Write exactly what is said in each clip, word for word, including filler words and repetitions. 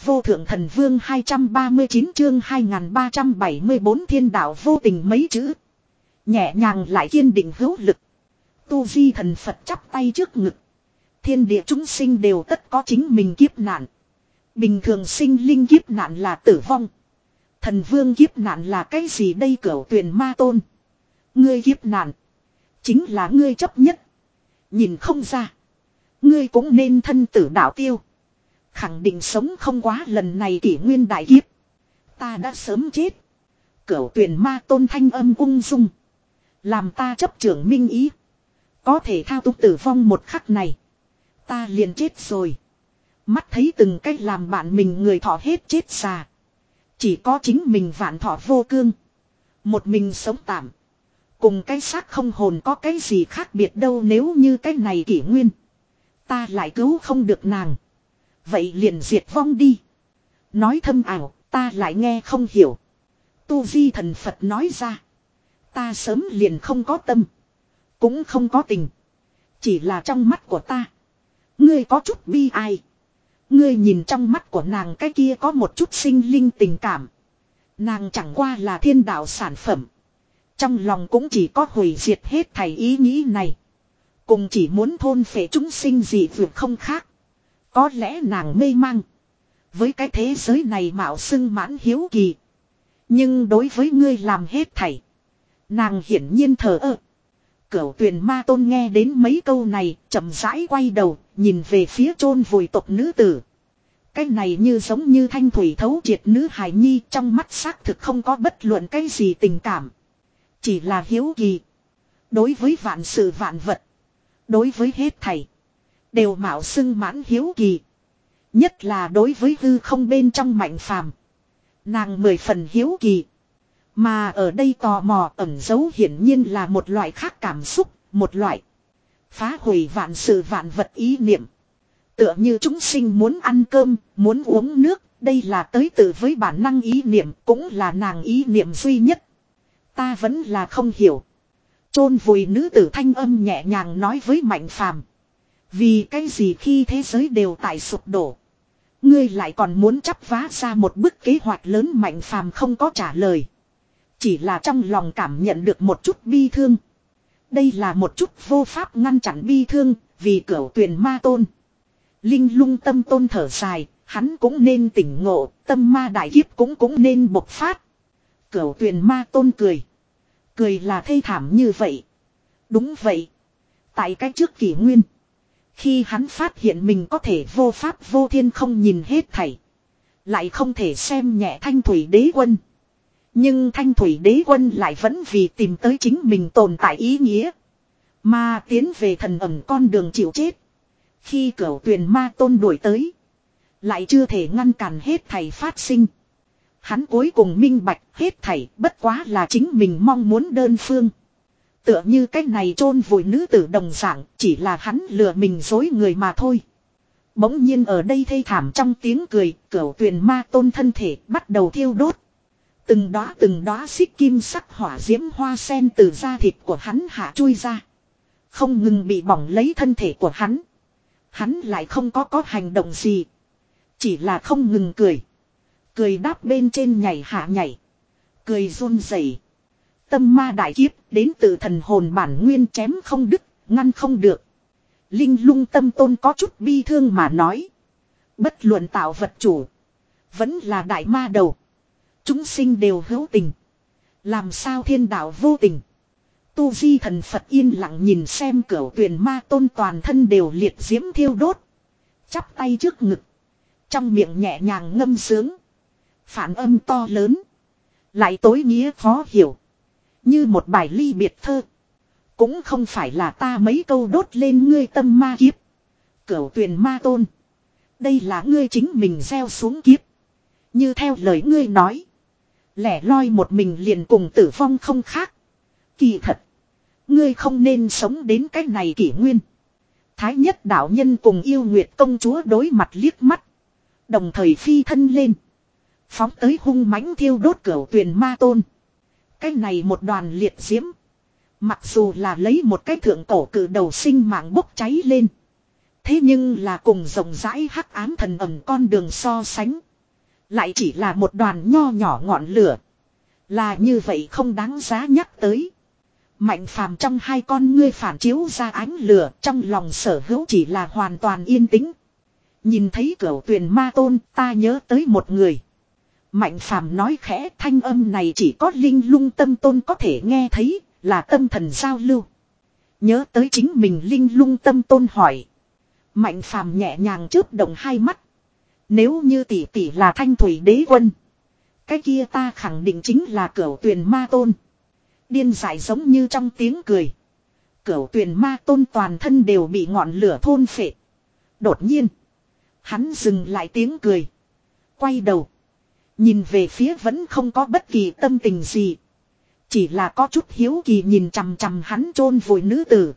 vô thượng thần vương hai trăm ba mươi chín chương hai nghìn ba trăm bảy mươi bốn thiên đạo vô tình mấy chữ. Nhẹ nhàng lại kiên định hữu lực. Tu vi thần Phật chắp tay trước ngực. Thiên địa chúng sinh đều tất có chính mình kiếp nạn. Bình thường sinh linh kiếp nạn là tử vong. Thần vương kiếp nạn là cái gì đây Cửu Tuyền Ma Tôn? Ngươi kiếp nạn. Chính là ngươi chấp nhất. Nhìn không ra. Ngươi cũng nên thân tử đạo tiêu. Khẳng định sống không quá lần này kỷ nguyên đại kiếp. Ta đã sớm chết. Cửu Tuyền Ma Tôn thanh âm ung dung. Làm ta chấp trưởng minh ý. Có thể thao túng tử vong một khắc này. Ta liền chết rồi. Mắt thấy từng cách làm bạn mình người thọ hết chết già. Chỉ có chính mình vạn thọ vô cương. Một mình sống tạm. Cùng cái xác không hồn có cái gì khác biệt đâu, nếu như cái này kỷ nguyên. Ta lại cứu không được nàng. Vậy liền diệt vong đi. Nói thâm ảo, ta lại nghe không hiểu. Tu vi thần Phật nói ra. Ta sớm liền không có tâm. Cũng không có tình. Chỉ là trong mắt của ta. Ngươi có chút bi ai. Ngươi nhìn trong mắt của nàng cái kia có một chút sinh linh tình cảm. Nàng chẳng qua là thiên đạo sản phẩm. Trong lòng cũng chỉ có hủy diệt hết thảy ý nghĩ này. Cùng chỉ muốn thôn phệ chúng sinh gì vượt không khác. Có lẽ nàng mê mang. Với cái thế giới này mạo xưng mãn hiếu kỳ. Nhưng đối với ngươi làm hết thảy. Nàng hiển nhiên thờ ơ. Cửu Tuyền Ma Tôn nghe đến mấy câu này, chậm rãi quay đầu, nhìn về phía chôn vùi tộc nữ tử. Cái này như giống như thanh thủy thấu triệt nữ hài nhi, trong mắt xác thực không có bất luận cái gì tình cảm. Chỉ là hiếu kỳ. Đối với vạn sự vạn vật. Đối với hết thảy. Đều mạo xưng mãn hiếu kỳ. Nhất là đối với hư không bên trong mạnh phàm. Nàng mười phần hiếu kỳ. Mà ở đây tò mò ẩn giấu hiển nhiên là một loại khác cảm xúc. Một loại phá hủy vạn sự vạn vật ý niệm. Tựa như chúng sinh muốn ăn cơm, muốn uống nước. Đây là tới từ với bản năng ý niệm, cũng là nàng ý niệm duy nhất. Ta vẫn là không hiểu. Chôn vùi nữ tử thanh âm nhẹ nhàng nói với Mạnh Phàm. Vì cái gì khi thế giới đều tại sụp đổ. Ngươi lại còn muốn chắp vá ra một bức kế hoạch lớn. Mạnh Phàm không có trả lời. Chỉ là trong lòng cảm nhận được một chút bi thương. Đây là một chút vô pháp ngăn chặn bi thương. Vì Cửu Tuyền Ma Tôn. Linh Lung Tâm Tôn thở dài. Hắn cũng nên tỉnh ngộ. Tâm ma đại kiếp cũng cũng nên bộc phát. Cửu Tuyền Ma Tôn cười. Cười là thê thảm như vậy. Đúng vậy. Tại cái trước kỷ nguyên. Khi hắn phát hiện mình có thể vô pháp vô thiên không nhìn hết thảy. Lại không thể xem nhẹ Thanh Thủy Đế Quân. Nhưng Thanh Thủy Đế Quân lại vẫn vì tìm tới chính mình tồn tại ý nghĩa. Mà tiến về thần ẩn con đường chịu chết. Khi Cửu Tuyền Ma Tôn đuổi tới. Lại chưa thể ngăn cản hết thảy phát sinh. Hắn cuối cùng minh bạch hết thảy bất quá là chính mình mong muốn đơn phương. Tựa như cái này chôn vùi nữ tử đồng dạng, chỉ là hắn lừa mình dối người mà thôi. Bỗng nhiên ở đây thê thảm trong tiếng cười, Cửu Tuyền Ma Tôn thân thể bắt đầu thiêu đốt. Từng đóa từng đóa xích kim sắc hỏa diễm hoa sen từ da thịt của hắn hạ chui ra. Không ngừng bị bỏng lấy thân thể của hắn. Hắn lại không có có hành động gì. Chỉ là không ngừng cười. Cười đáp bên trên nhảy hạ nhảy. Cười run rẩy. Tâm ma đại kiếp đến từ thần hồn bản nguyên chém không đứt, ngăn không được. Linh Lung Tâm Tôn có chút bi thương mà nói. Bất luận tạo vật chủ. Vẫn là đại ma đầu. Chúng sinh đều hữu tình. Làm sao thiên đạo vô tình. Tu vi thần Phật yên lặng nhìn xem Cửu Tuyền Ma Tôn toàn thân đều liệt diễm thiêu đốt. Chắp tay trước ngực. Trong miệng nhẹ nhàng ngâm sướng. Phản âm to lớn. Lại tối nghĩa khó hiểu. Như một bài ly biệt thơ. Cũng không phải là ta mấy câu đốt lên ngươi tâm ma kiếp. Cửu Tuyền Ma Tôn. Đây là ngươi chính mình gieo xuống kiếp. Như theo lời ngươi nói. Lẻ loi một mình liền cùng tử vong không khác. Kỳ thật. Ngươi không nên sống đến cái này kỷ nguyên. Thái nhất đạo nhân cùng yêu nguyệt công chúa đối mặt liếc mắt. Đồng thời phi thân lên. Phóng tới hung mãnh thiêu đốt Cửu Tuyền Ma Tôn. Cái này một đoàn liệt diễm. Mặc dù là lấy một cái thượng cổ cử đầu sinh mạng bốc cháy lên. Thế nhưng là cùng rộng rãi hắc ám thần ẩn con đường so sánh. Lại chỉ là một đoàn nho nhỏ ngọn lửa. Là như vậy không đáng giá nhắc tới. Mạnh phàm trong hai con ngươi phản chiếu ra ánh lửa, trong lòng sở hữu chỉ là hoàn toàn yên tĩnh. Nhìn thấy Cửu Tuyền Ma Tôn, ta nhớ tới một người. Mạnh phàm nói khẽ, thanh âm này chỉ có Linh Lung Tâm Tôn có thể nghe thấy, là tâm thần giao lưu. Nhớ tới chính mình, Linh Lung Tâm Tôn hỏi. Mạnh phàm nhẹ nhàng chớp động hai mắt. Nếu như tỷ tỷ là Thanh Thủy Đế Quân, cái kia ta khẳng định chính là Cửu Tuyền Ma Tôn. Điên dại giống như trong tiếng cười. Cửu Tuyền Ma Tôn toàn thân đều bị ngọn lửa thôn phệ. Đột nhiên, hắn dừng lại tiếng cười. Quay đầu, nhìn về phía vẫn không có bất kỳ tâm tình gì. Chỉ là có chút hiếu kỳ nhìn chằm chằm hắn chôn vùi nữ tử.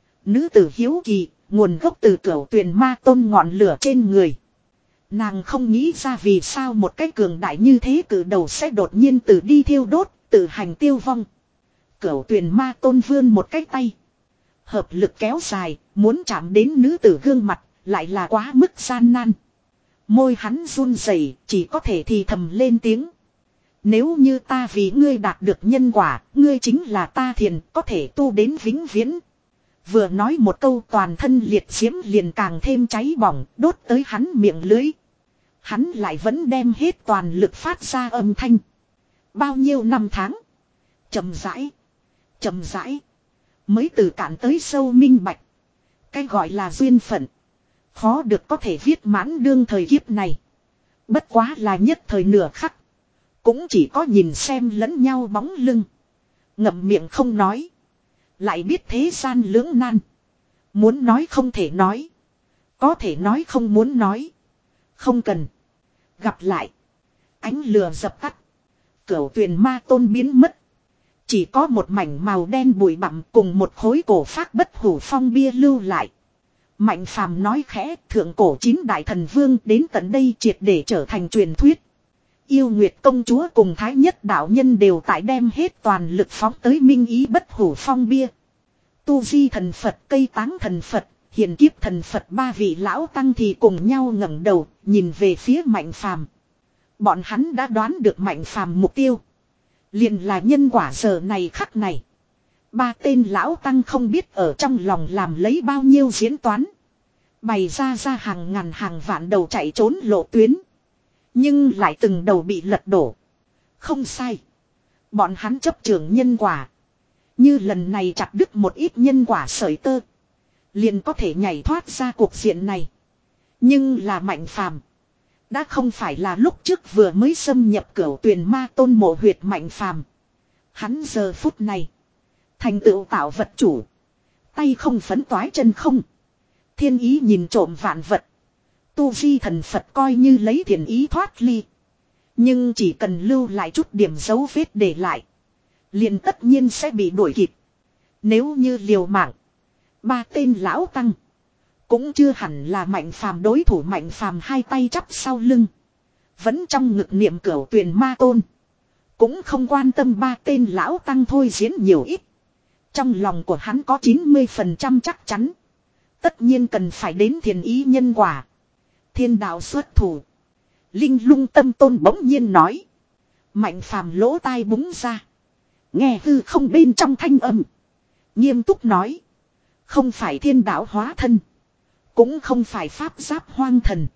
Nữ tử hiếu kỳ, nguồn gốc từ Cửu Tuyền Ma Tôn ngọn lửa trên người. Nàng không nghĩ ra vì sao một cái cường đại như thế cử đầu sẽ đột nhiên từ đi thiêu đốt, tự hành tiêu vong. Cửu Tuyền Ma Tôn vươn một cái tay. Hợp lực kéo dài, muốn chạm đến nữ tử gương mặt, lại là quá mức gian nan. Môi hắn run rẩy, chỉ có thể thì thầm lên tiếng. Nếu như ta vì ngươi đạt được nhân quả, ngươi chính là ta thiền, có thể tu đến vĩnh viễn. Vừa nói một câu, toàn thân liệt diễm liền càng thêm cháy bỏng, đốt tới hắn miệng lưới. Hắn lại vẫn đem hết toàn lực phát ra âm thanh. Bao nhiêu năm tháng, chậm rãi, chậm rãi, mới từ cạn tới sâu minh bạch. Cái gọi là duyên phận, khó được có thể viết mãn đương thời kiếp này. Bất quá là nhất thời nửa khắc, cũng chỉ có nhìn xem lẫn nhau bóng lưng. Ngậm miệng không nói, lại biết thế gian lưỡng nan. Muốn nói không thể nói, có thể nói không muốn nói. Không cần. Gặp lại. Ánh lửa dập tắt. Cửu Tuyền Ma Tôn biến mất. Chỉ có một mảnh màu đen bụi bặm cùng một khối cổ phác bất hủ phong bia lưu lại. Mạnh phàm nói khẽ, thượng cổ chín đại thần vương đến tận đây triệt để trở thành truyền thuyết. Yêu Nguyệt công chúa cùng Thái Nhất đạo nhân đều tại đem hết toàn lực phóng tới minh ý bất hủ phong bia. Tu Di thần Phật, Cây Táng thần Phật, Hiền Kiếp thần Phật ba vị lão tăng thì cùng nhau ngẩng đầu, nhìn về phía Mạnh phàm. Bọn hắn đã đoán được Mạnh phàm mục tiêu. Liền là nhân quả giờ này khắc này. Ba tên lão tăng không biết ở trong lòng làm lấy bao nhiêu diễn toán. Bày ra ra hàng ngàn hàng vạn đầu chạy trốn lộ tuyến. Nhưng lại từng đầu bị lật đổ. Không sai. Bọn hắn chấp trường nhân quả. Như lần này chặt đứt một ít nhân quả sợi tơ, liền có thể nhảy thoát ra cuộc diện này. Nhưng là Mạnh phàm, đã không phải là lúc trước vừa mới xâm nhập Cửu Tuyền Ma Tôn mộ huyệt Mạnh phàm. Hắn giờ phút này thành tựu tạo vật chủ. Tay không phấn toái chân không. Thiên ý nhìn trộm vạn vật. Tu Vi thần Phật coi như lấy thiền ý thoát ly. Nhưng chỉ cần lưu lại chút điểm dấu vết để lại, liền tất nhiên sẽ bị đuổi kịp. Nếu như liều mạng, ba tên lão tăng cũng chưa hẳn là Mạnh phàm đối thủ. Mạnh phàm hai tay chắp sau lưng, vẫn trong ngực niệm Cửu Tuyền Ma Tôn, cũng không quan tâm ba tên lão tăng thôi diễn nhiều ít. Trong lòng của hắn có chín mươi phần trăm chắc chắn, tất nhiên cần phải đến thiền ý nhân quả. Thiên đạo xuất thủ. Linh Lung Tâm Tôn bỗng nhiên nói. Mạnh phàm lỗ tai búng ra, nghe hư không bên trong thanh âm, nghiêm túc nói. Không phải thiên đạo hóa thân, cũng không phải pháp giáp hoang thần,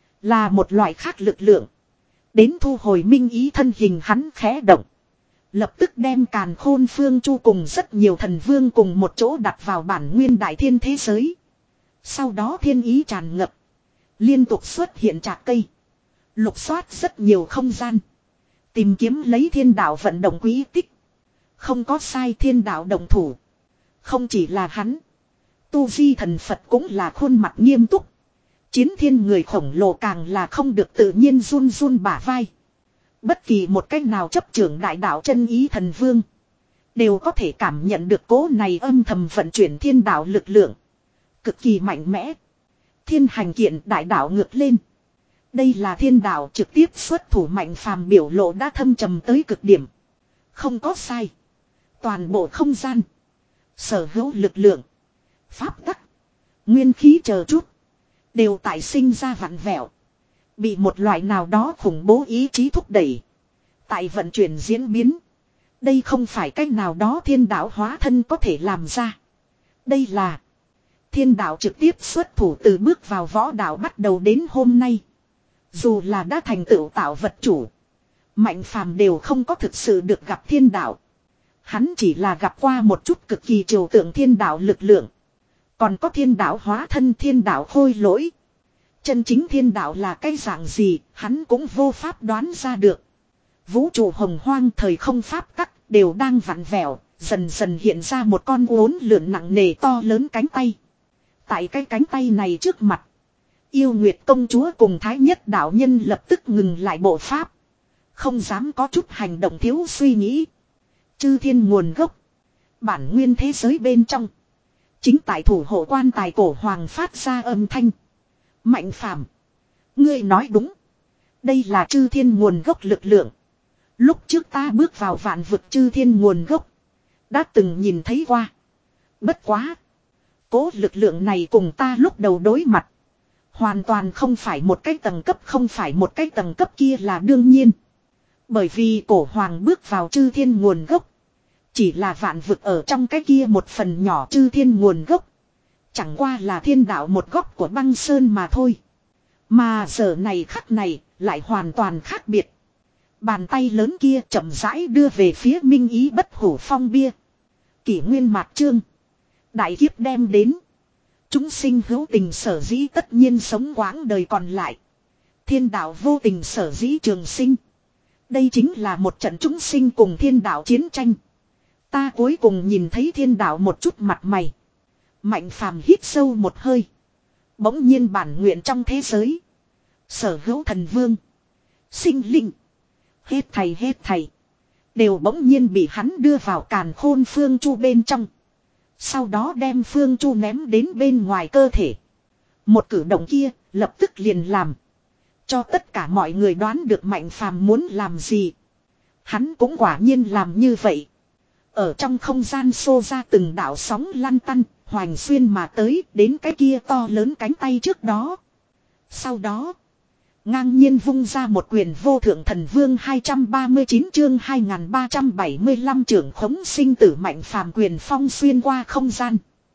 là một loại khác lực lượng. Đến thu hồi minh ý thân hình. Hắn khẽ động, lập tức đem Càn Khôn Phương Chu cùng rất nhiều thần vương cùng một chỗ đặt vào bản nguyên đại thiên thế giới. Sau đó thiên ý tràn ngập, liên tục xuất hiện trạc cây, lục soát rất nhiều không gian, tìm kiếm lấy thiên đạo vận động quý tích. Không có sai, thiên đạo đồng thủ. Không chỉ là hắn, Tu Vi thần Phật cũng là khuôn mặt nghiêm túc. Chiến thiên người khổng lồ càng là không được tự nhiên run run bả vai. Bất kỳ một cách nào chấp trưởng đại đạo chân ý thần vương, đều có thể cảm nhận được cố này âm thầm vận chuyển thiên đạo lực lượng. Cực kỳ mạnh mẽ. Thiên hành kiện đại đạo ngược lên. Đây là thiên đạo trực tiếp xuất thủ. Mạnh phàm biểu lộ đã thâm trầm tới cực điểm. Không có sai. Toàn bộ không gian, sở hữu lực lượng, pháp tắc, nguyên khí chờ chút, đều tại sinh ra vặn vẹo. Bị một loại nào đó khủng bố ý chí thúc đẩy. Tại vận chuyển diễn biến. Đây không phải cách nào đó thiên đạo hóa thân có thể làm ra. Đây là thiên đạo trực tiếp xuất thủ từ bước vào võ đạo bắt đầu đến hôm nay. Dù là đã thành tựu tạo vật chủ. Mạnh phàm đều không có thực sự được gặp thiên đạo. Hắn chỉ là gặp qua một chút cực kỳ trừu tượng thiên đạo lực lượng. Còn có thiên đạo hóa thân thiên đạo khôi lỗi. Chân chính thiên đạo là cái dạng gì, hắn cũng vô pháp đoán ra được. Vũ trụ hồng hoang thời không pháp tắc đều đang vặn vẹo, dần dần hiện ra một con uốn lượn nặng nề to lớn cánh tay. Tại cái cánh tay này trước mặt, Yêu Nguyệt công chúa cùng Thái Nhất đạo nhân lập tức ngừng lại bộ pháp. Không dám có chút hành động thiếu suy nghĩ. Chư thiên nguồn gốc, bản nguyên thế giới bên trong. Chính tại thủ hộ quan tài cổ hoàng phát ra âm thanh. Mạnh phàm, ngươi nói đúng. Đây là chư thiên nguồn gốc lực lượng. Lúc trước ta bước vào vạn vực chư thiên nguồn gốc. Đã từng nhìn thấy qua. Bất quá. Cố lực lượng này cùng ta lúc đầu đối mặt. Hoàn toàn không phải một cái tầng cấp, không phải một cái tầng cấp kia là đương nhiên. Bởi vì cổ hoàng bước vào chư thiên nguồn gốc. Chỉ là vạn vực ở trong cái kia một phần nhỏ chư thiên nguồn gốc. Chẳng qua là thiên đạo một góc của băng sơn mà thôi. Mà giờ này khắc này lại hoàn toàn khác biệt. Bàn tay lớn kia chậm rãi đưa về phía minh ý bất hủ phong bia. Kỷ nguyên mạt chương. Đại kiếp đem đến. Chúng sinh hữu tình sở dĩ tất nhiên sống quãng đời còn lại. Thiên đạo vô tình sở dĩ trường sinh. Đây chính là một trận chúng sinh cùng thiên đạo chiến tranh. Ta cuối cùng nhìn thấy thiên đạo một chút mặt mày. Mạnh phàm hít sâu một hơi. Bỗng nhiên bản nguyện trong thế giới. Sở hữu thần vương. Sinh linh. Hết thầy hết thầy. Đều bỗng nhiên bị hắn đưa vào càn khôn phương chu bên trong. Sau đó đem phương chu ném đến bên ngoài cơ thể. Một cử động kia lập tức liền làm. Cho tất cả mọi người đoán được Mạnh phàm muốn làm gì. Hắn cũng quả nhiên làm như vậy. Ở trong không gian xô ra từng đạo sóng lăn tăn. Hoành xuyên mà tới đến cái kia to lớn cánh tay trước đó. Sau đó. Ngang nhiên vung ra một quyền vô thượng thần vương hai trăm ba mươi chín chương hai nghìn ba trăm bảy mươi lăm trưởng khống sinh tử Mạnh phàm quyền phong xuyên qua không gian.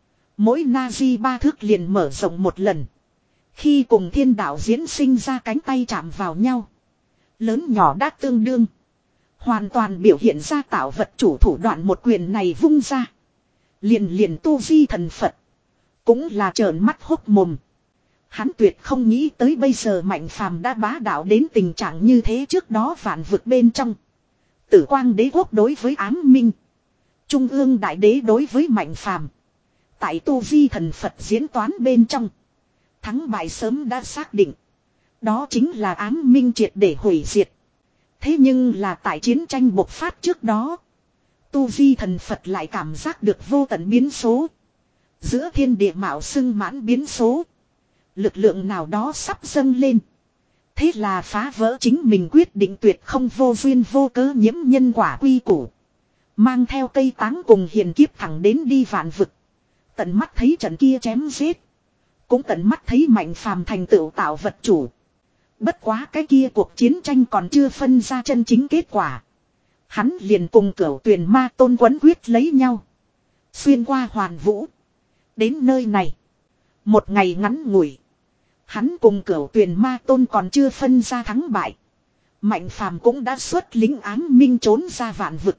Mỗi Nazi ba thước liền mở rộng một lần. Khi cùng thiên đạo diễn sinh ra cánh tay chạm vào nhau. Lớn nhỏ đã tương đương. Hoàn toàn biểu hiện ra tạo vật chủ thủ đoạn một quyền này vung ra. Liền liền tu vi thần Phật. Cũng là trợn mắt hốc mồm. Hắn tuyệt không nghĩ tới bây giờ Mạnh phàm đã bá đạo đến tình trạng như thế trước đó vạn vực bên trong. Tử quang đế quốc đối với ám minh. Trung ương đại đế đối với Mạnh phàm. Tại tu vi thần Phật diễn toán bên trong. Thắng bại sớm đã xác định. Đó chính là ám minh triệt để hủy diệt. Thế nhưng là tại chiến tranh bộc phát trước đó. Tu vi thần Phật lại cảm giác được vô tận biến số. Giữa thiên địa mạo xưng mãn biến số. Lực lượng nào đó sắp dâng lên. Thế là phá vỡ chính mình quyết định tuyệt không vô duyên vô cớ nhiễm nhân quả quy củ. Mang theo cây táng cùng hiền kiếp thẳng đến đi vạn vực. Tận mắt thấy trận kia chém giết. Cũng tận mắt thấy Mạnh phàm thành tựu tạo vật chủ. Bất quá cái kia cuộc chiến tranh còn chưa phân ra chân chính kết quả. Hắn liền cùng cửu tuyền ma tôn quấn quyết lấy nhau. Xuyên qua hoàn vũ. Đến nơi này. Một ngày ngắn ngủi. Hắn cùng cửu tuyền ma tôn còn chưa phân ra thắng bại. Mạnh phàm cũng đã xuất lính ám minh trốn ra vạn vực.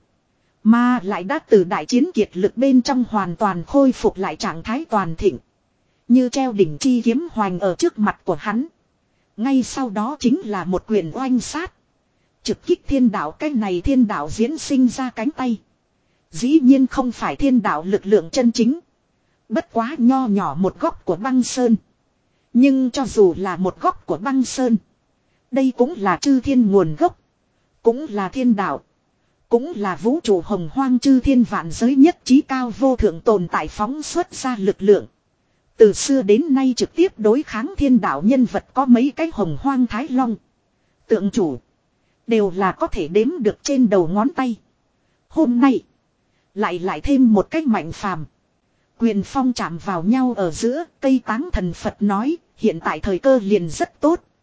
Mà lại đã từ đại chiến kiệt lực bên trong hoàn toàn khôi phục lại trạng thái toàn thịnh. Như treo đỉnh chi kiếm hoành ở trước mặt của hắn. Ngay sau đó chính là một quyền oanh sát. Trực kích thiên đạo, cái này thiên đạo diễn sinh ra cánh tay. Dĩ nhiên không phải thiên đạo lực lượng chân chính. Bất quá nho nhỏ một góc của băng sơn. Nhưng cho dù là một góc của băng sơn. Đây cũng là chư thiên nguồn gốc. Cũng là thiên đạo. Cũng là vũ trụ hồng hoang chư thiên vạn giới nhất trí cao vô thượng tồn tại phóng xuất ra lực lượng. Từ xưa đến nay trực tiếp đối kháng thiên đạo nhân vật có mấy cái hồng hoang thái long. Tượng chủ. Đều là có thể đếm được trên đầu ngón tay. Hôm nay. Lại lại thêm một cách Mạnh phàm. Quyền phong chạm vào nhau ở giữa. Cây táng thần Phật nói. Hiện tại thời cơ liền rất tốt.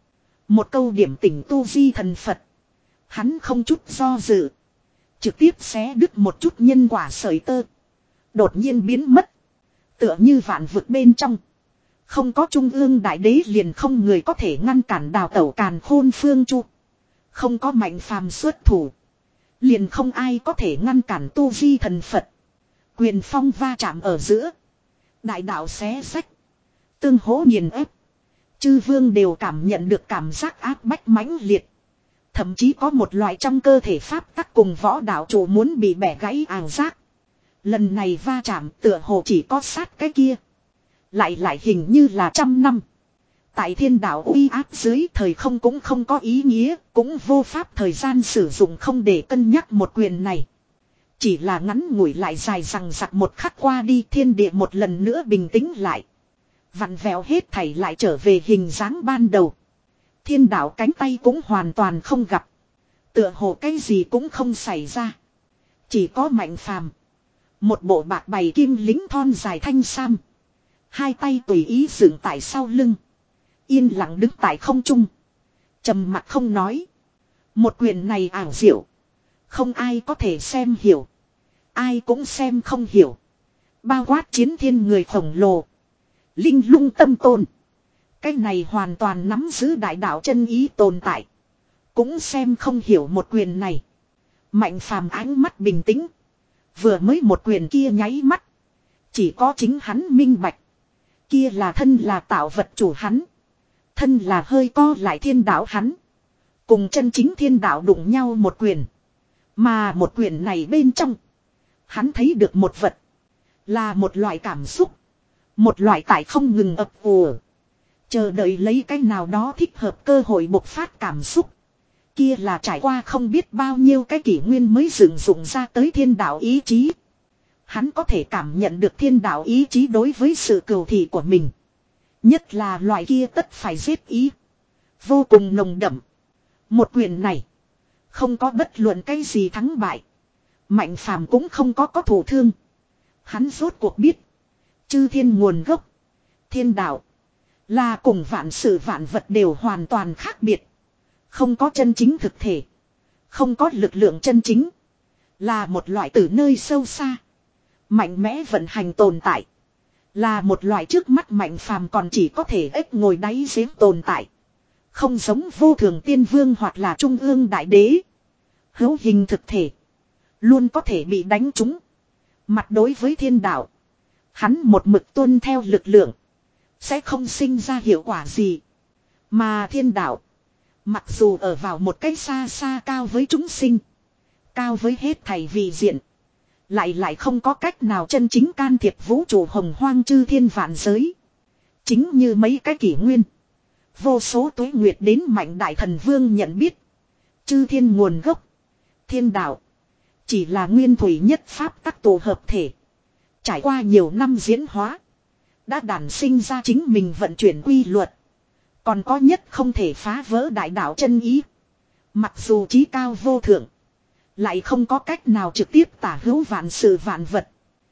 Một câu điểm tỉnh tu di thần Phật. Hắn không chút do dự. Trực tiếp xé đứt một chút nhân quả sợi tơ. Đột nhiên biến mất. Tựa như vạn vực bên trong. Không có trung ương đại đế liền không người có thể ngăn cản đào tẩu càn khôn phương chu. Không có mạnh phàm xuất thủ. Liền không ai có thể ngăn cản tu di thần Phật. Quyền phong va chạm ở giữa. Đại đạo xé sách. Tương hỗ nghiền ép. Chư vương đều cảm nhận được cảm giác áp bách mãnh liệt. Thậm chí có một loại trong cơ thể pháp tắc cùng võ đạo chủ muốn bị bẻ gãy ảo giác. Lần này va chạm tựa hồ chỉ có sát cái kia. Lại lại hình như là trăm năm. Tại thiên đạo uy áp dưới thời không cũng không có ý nghĩa. Cũng vô pháp thời gian sử dụng không để cân nhắc một quyền này. Chỉ là ngắn ngủi lại dài rằng giặc một khắc qua đi thiên địa một lần nữa bình tĩnh lại. Vặn vẹo hết thảy lại trở về hình dáng ban đầu. Thiên đạo cánh tay cũng hoàn toàn không gặp. Tựa hồ cái gì cũng không xảy ra. Chỉ có Mạnh Phàm. Một bộ bạc bày kim lính thon dài thanh sam. Hai tay tùy ý dựng tại sau lưng. Yên lặng đứng tại không trung. Trầm mặt không nói. Một quyền này ảo diệu. Không ai có thể xem hiểu. Ai cũng xem không hiểu. Bao quát chiến thiên người khổng lồ. Linh lung tâm tôn. Cái này hoàn toàn nắm giữ đại đạo chân ý tồn tại. Cũng xem không hiểu một quyền này. Mạnh Phàm ánh mắt bình tĩnh. Vừa mới một quyền kia nháy mắt. Chỉ có chính hắn minh bạch. Kia là thân là tạo vật chủ hắn. Thân là hơi co lại thiên đạo hắn. Cùng chân chính thiên đạo đụng nhau một quyền. Mà một quyền này bên trong. Hắn thấy được một vật. Là một loại cảm xúc. Một loại tại không ngừng ập ùa. Chờ đợi lấy cái nào đó thích hợp cơ hội bộc phát cảm xúc. Kia là trải qua không biết bao nhiêu cái kỷ nguyên mới dựng dụng ra tới thiên đạo ý chí. Hắn có thể cảm nhận được thiên đạo ý chí đối với sự cừu thị của mình. Nhất là loại kia tất phải giết ý. Vô cùng nồng đậm. Một quyền này. Không có bất luận cái gì thắng bại. Mạnh Phàm cũng không có có thủ thương. Hắn rốt cuộc biết. Chư thiên nguồn gốc. Thiên đạo. Là cùng vạn sự vạn vật đều hoàn toàn khác biệt. Không có chân chính thực thể. Không có lực lượng chân chính. Là một loại từ nơi sâu xa. Mạnh mẽ vận hành tồn tại. Là một loại trước mắt Mạnh Phàm còn chỉ có thể ếch ngồi đáy giếng tồn tại. Không giống vô thường tiên vương hoặc là trung ương đại đế. Hữu hình thực thể. Luôn có thể bị đánh trúng. Mặt đối với thiên đạo. Hắn một mực tuân theo lực lượng. Sẽ không sinh ra hiệu quả gì. Mà thiên đạo. Mặc dù ở vào một cách xa xa cao với chúng sinh. Cao với hết thảy vị diện. Lại lại không có cách nào chân chính can thiệp vũ trụ hồng hoang chư thiên vạn giới. Chính như mấy cái kỷ nguyên. Vô số tuế nguyệt đến mạnh đại thần vương nhận biết. Chư thiên nguồn gốc. Thiên đạo. Chỉ là nguyên thủy nhất pháp tắc tổ hợp thể. Trải qua nhiều năm diễn hóa. Đã đản sinh ra chính mình vận chuyển quy luật. Còn có nhất không thể phá vỡ đại đạo chân ý. Mặc dù chí cao vô thượng. Lại không có cách nào trực tiếp tả hữu vạn sự vạn vật.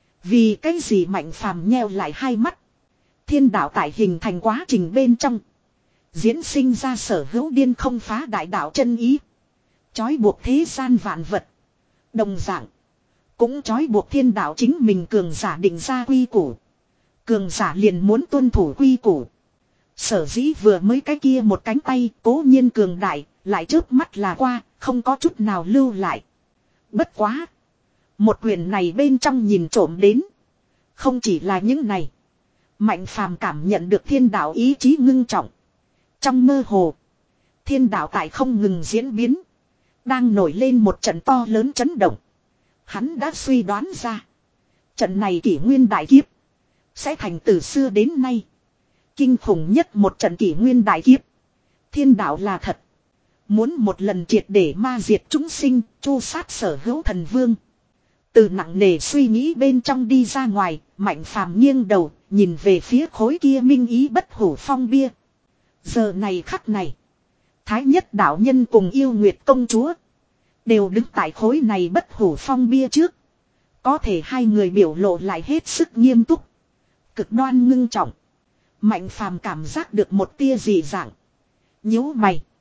Vì cái gì Mạnh Phàm nheo lại hai mắt. Thiên đạo tại hình thành quá trình bên trong. Diễn sinh ra sở hữu điên không phá đại đạo chân ý. Chói buộc thế gian vạn vật. Đồng dạng. Cũng trói buộc thiên đạo chính mình cường giả định ra quy củ. Cường giả liền muốn tuân thủ quy củ. Sở dĩ vừa mới cái kia một cánh tay cố nhiên cường đại, lại chớp mắt là qua, không có chút nào lưu lại. Bất quá. Một quyền này bên trong nhìn trộm đến. Không chỉ là những này. Mạnh Phàm cảm nhận được thiên đạo ý chí ngưng trọng. Trong mơ hồ. Thiên đạo tại không ngừng diễn biến. Đang nổi lên một trận to lớn chấn động. Hắn đã suy đoán ra. Trận này kỷ nguyên đại kiếp. Sẽ thành từ xưa đến nay. Kinh khủng nhất một trận kỷ nguyên đại kiếp. Thiên đạo là thật. Muốn một lần triệt để ma diệt chúng sinh. Chu sát sở hữu thần vương. Từ nặng nề suy nghĩ bên trong đi ra ngoài. Mạnh Phàm nghiêng đầu. Nhìn về phía khối kia minh ý bất hủ phong bia. Giờ này khắc này. Thái nhất đạo nhân cùng yêu nguyệt công chúa. Đều đứng tại khối này bất hủ phong bia trước. Có thể hai người biểu lộ lại hết sức nghiêm túc. Cực đoan ngưng trọng. Mạnh Phàm cảm giác được một tia dị dạng. Nhíu mày.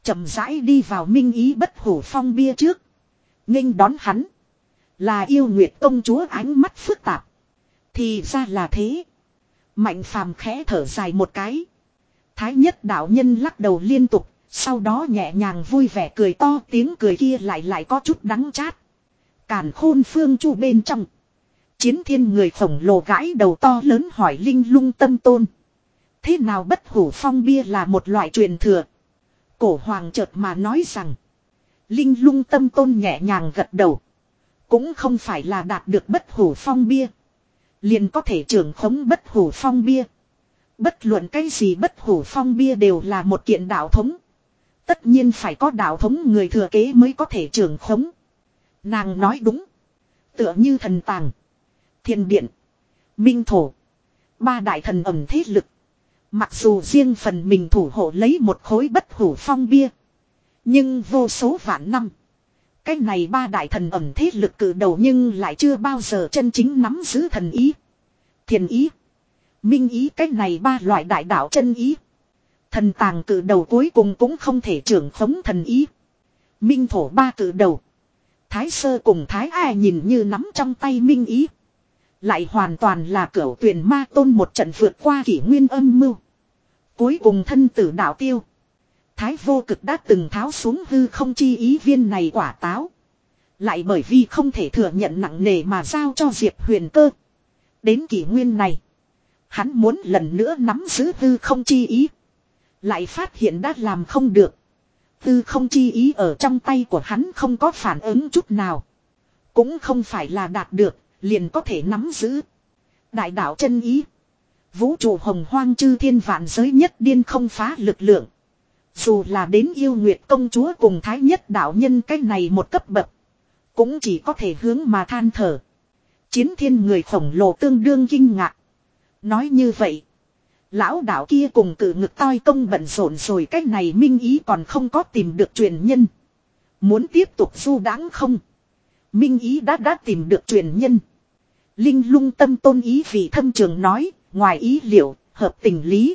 chậm rãi đi vào minh ý bất hủ phong bia trước. Nghênh đón hắn. Là yêu nguyệt công chúa ánh mắt phức tạp. Thì ra là thế. Mạnh phàm khẽ thở dài một cái. Thái nhất đạo nhân lắc đầu liên tục. Sau đó nhẹ nhàng vui vẻ cười to, tiếng cười kia lại lại có chút đắng chát. Càn khôn phương chu bên trong. Chiến thiên người khổng lồ gãi đầu to lớn hỏi Linh Lung Tâm Tôn. Thế nào bất hủ phong bia là một loại truyền thừa? Cổ hoàng chợt mà nói rằng. Linh Lung Tâm Tôn nhẹ nhàng gật đầu. Cũng không phải là đạt được bất hủ phong bia liền có thể trưởng khống bất hủ phong bia. Bất luận cái gì bất hủ phong bia đều là một kiện đạo thống. Tất nhiên phải có đạo thống người thừa kế mới có thể trưởng khống. Nàng nói đúng. Tựa như thần tàng, thiên điện, minh thổ, ba đại thần ẩm thế lực. Mặc dù riêng phần mình thủ hộ lấy một khối bất hủ phong bia. Nhưng vô số vạn năm. Cái này ba đại thần ẩm thế lực cử đầu nhưng lại chưa bao giờ chân chính nắm giữ thần ý, thiền ý, minh ý. Cái này ba loại đại đạo chân ý. Thần tàng cử đầu cuối cùng cũng không thể trưởng khống thần ý. Minh thổ ba cử đầu. Thái sơ cùng thái ai nhìn như nắm trong tay minh ý. Lại hoàn toàn là cửu tuyển ma tôn một trận vượt qua kỷ nguyên âm mưu. Cuối cùng thân tử đạo tiêu. Thái vô cực đã từng tháo xuống hư không chi ý viên này quả táo. Lại bởi vì không thể thừa nhận nặng nề mà giao cho Diệp Huyền Cơ. Đến kỷ nguyên này. Hắn muốn lần nữa nắm giữ hư không chi ý. Lại phát hiện đã làm không được. Hư không chi ý ở trong tay của hắn không có phản ứng chút nào. Cũng không phải là đạt được, liền có thể nắm giữ. Đại đạo chân ý. Vũ trụ hồng hoang chư thiên vạn giới nhất điên không phá lực lượng. Dù là đến yêu nguyệt công chúa cùng thái nhất đạo nhân cái này một cấp bậc. Cũng chỉ có thể hướng mà than thở. Chiến thiên người khổng lồ tương đương kinh ngạc. Nói như vậy. Lão đạo kia cùng cử ngực toi công bận rộn rồi, cái này minh ý còn không có tìm được truyền nhân. Muốn tiếp tục du đãng không? Minh ý đã đã tìm được truyền nhân. Linh Lung Tâm Tôn ý vị thâm trường nói, ngoài ý liệu, hợp tình lý.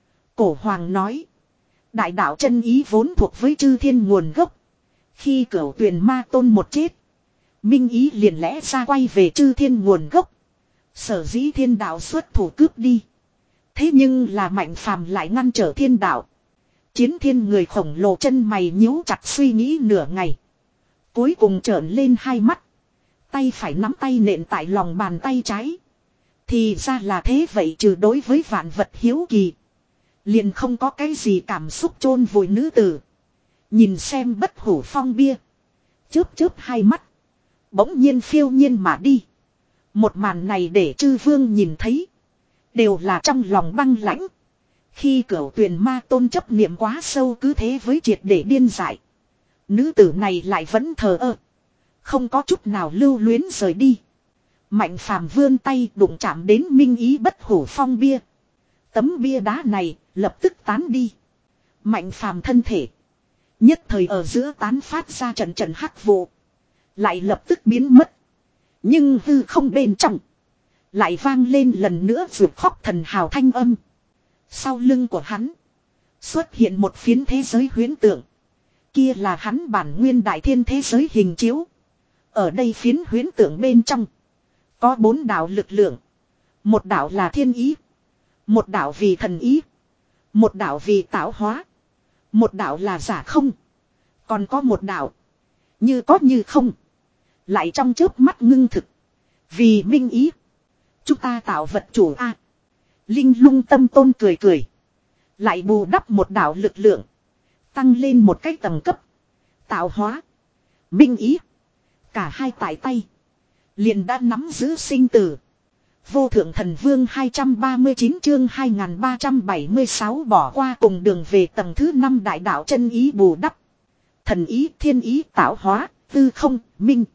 Cổ hoàng nói. Đại đạo chân ý vốn thuộc với chư thiên nguồn gốc. Khi cửu tuyền ma tôn một chết. Minh ý liền lẽ ra quay về chư thiên nguồn gốc. Sở dĩ thiên đạo xuất thủ cướp đi. Thế nhưng là Mạnh Phàm lại ngăn trở thiên đạo. Chiến thiên người khổng lồ chân mày nhíu chặt suy nghĩ nửa ngày. Cuối cùng trợn lên hai mắt. Tay phải nắm tay nện tại lòng bàn tay trái. Thì ra là thế vậy, trừ đối với vạn vật hiếu kỳ. Liền không có cái gì cảm xúc chôn vùi nữ tử. Nhìn xem bất hủ phong bia. Chớp chớp hai mắt. Bỗng nhiên phiêu nhiên mà đi. Một màn này để chư vương nhìn thấy. Đều là trong lòng băng lãnh. Khi cửu tuyền ma tôn chấp niệm quá sâu cứ thế với triệt để điên dại. Nữ tử này lại vẫn thờ ơ. Không có chút nào lưu luyến rời đi. Mạnh phàm vươn tay đụng chạm đến minh ý bất hủ phong bia. Tấm bia đá này lập tức tán đi. Mạnh phàm thân thể. Nhất thời ở giữa tán phát ra trận trận hắc vụ. Lại lập tức biến mất. Nhưng hư không bên trong. Lại vang lên lần nữa vượt khóc thần hào thanh âm. Sau lưng của hắn. Xuất hiện một phiến thế giới huyễn tượng. Kia là hắn bản nguyên đại thiên thế giới hình chiếu. Ở đây phiến huyễn tượng bên trong. Có bốn đạo lực lượng. Một đạo là thiên ý. Một đạo vì thần ý. Một đạo vì tạo hóa. Một đạo là giả không. Còn có một đạo. Như có như không. Lại trong chớp mắt ngưng thực. Vì minh ý. Chúng ta tạo vật chủ A. Linh Lung Tâm Tôn cười cười. Lại bù đắp một đạo lực lượng. Tăng lên một cái tầng cấp. Tạo hóa. Minh ý. Cả hai tại tay. Liền đã nắm giữ sinh tử. Vô thượng thần vương hai trăm ba mươi chín chương hai nghìn ba trăm bảy mươi sáu bỏ qua cùng đường về tầng thứ năm đại đạo chân ý bù đắp. Thần ý, thiên ý, tạo hóa, tư không, minh.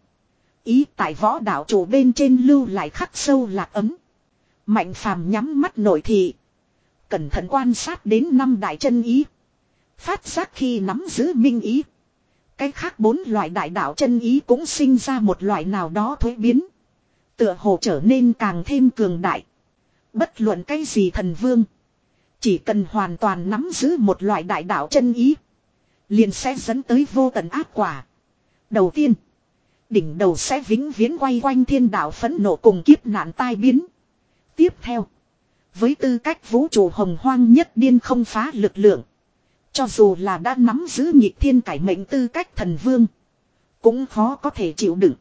Ý tại võ đạo chủ bên trên lưu lại khắc sâu lạc ấm. Mạnh phàm nhắm mắt nội thị. Cẩn thận quan sát đến năm đại chân ý. Phát giác khi nắm giữ minh ý. Cái khác bốn loại đại đạo chân ý cũng sinh ra một loại nào đó thuế biến. Tựa hồ trở nên càng thêm cường đại. Bất luận cái gì thần vương. Chỉ cần hoàn toàn nắm giữ một loại đại đạo chân ý. liền sẽ dẫn tới vô tận ác quả. Đầu tiên, đỉnh đầu sẽ vĩnh viễn quay quanh thiên đạo phẫn nộ cùng kiếp nạn tai biến. Tiếp theo, với tư cách vũ trụ hồng hoang nhất điên không phá lực lượng, cho dù là đã nắm giữ nhịp thiên cải mệnh tư cách thần vương, cũng khó có thể chịu đựng.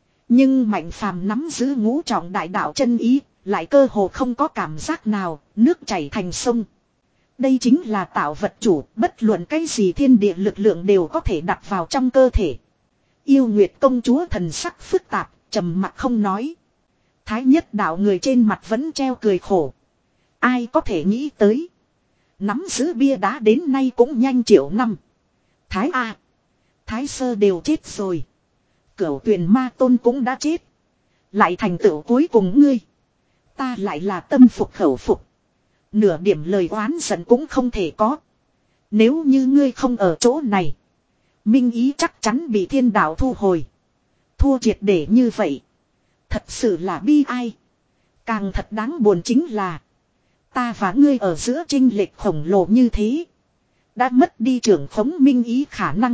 Nhưng Mạnh Phàm nắm giữ ngũ trọng đại đạo chân ý, lại cơ hồ không có cảm giác nào, nước chảy thành sông. Đây chính là tạo vật chủ, bất luận cái gì thiên địa lực lượng đều có thể đặt vào trong cơ thể. Yêu Nguyệt công chúa thần sắc phức tạp, trầm mặc không nói. Thái Nhất đạo người trên mặt vẫn treo cười khổ. Ai có thể nghĩ tới. Nắm giữ bia đá đến nay cũng nhanh triệu năm. Thái A, Thái Sơ đều chết rồi. Cửu Tuyền Ma Tôn cũng đã chết. Lại thành tựu cuối cùng ngươi. Ta lại là tâm phục khẩu phục. Nửa điểm lời oán giận cũng không thể có. Nếu như ngươi không ở chỗ này, minh ý chắc chắn bị thiên đạo thu hồi. Thua triệt để như vậy, thật sự là bi ai. Càng thật đáng buồn chính là, ta và ngươi ở giữa chênh lệch khổng lồ như thế, đã mất đi trưởng khống minh ý khả năng.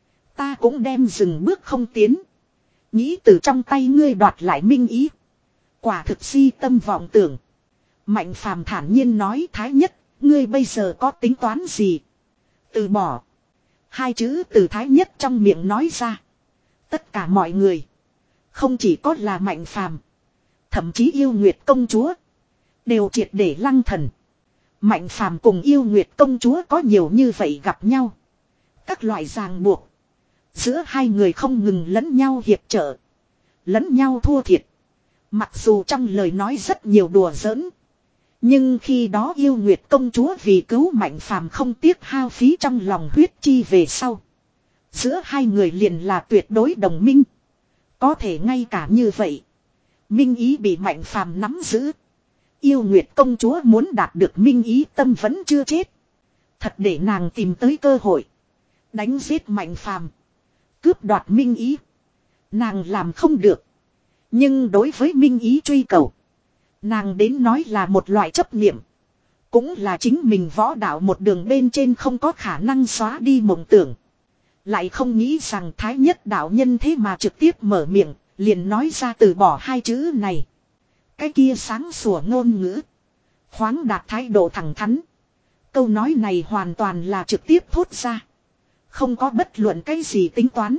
Ta cũng đem dừng bước không tiến, nghĩ từ trong tay ngươi đoạt lại minh ý. Quả thực si tâm vọng tưởng. Mạnh Phàm thản nhiên nói, Thái Nhất, ngươi bây giờ có tính toán gì? Từ bỏ. Hai chữ từ Thái Nhất trong miệng nói ra. Tất cả mọi người, không chỉ có là Mạnh Phàm, thậm chí Yêu Nguyệt công chúa, đều triệt để lăng thần. Mạnh Phàm cùng Yêu Nguyệt công chúa có nhiều như vậy gặp nhau. Các loại ràng buộc. Giữa hai người không ngừng lẫn nhau hiệp trợ, lẫn nhau thua thiệt. Mặc dù trong lời nói rất nhiều đùa giỡn, nhưng khi đó Yêu Nguyệt công chúa vì cứu Mạnh Phàm không tiếc hao phí trong lòng huyết chi về sau. Giữa hai người liền là tuyệt đối đồng minh. Có thể ngay cả như vậy, minh ý bị Mạnh Phàm nắm giữ. Yêu Nguyệt công chúa muốn đạt được minh ý tâm vẫn chưa chết. Thật để nàng tìm tới cơ hội, đánh giết Mạnh Phàm, cướp đoạt minh ý, nàng làm không được. Nhưng đối với minh ý truy cầu, nàng đến nói là một loại chấp niệm. Cũng là chính mình võ đạo một đường bên trên không có khả năng xóa đi mộng tưởng. Lại không nghĩ rằng Thái Nhất đạo nhân thế mà trực tiếp mở miệng, liền nói ra từ bỏ hai chữ này. Cái kia sáng sủa ngôn ngữ, khoáng đạt thái độ thẳng thắn. Câu nói này hoàn toàn là trực tiếp thốt ra, không có bất luận cái gì tính toán,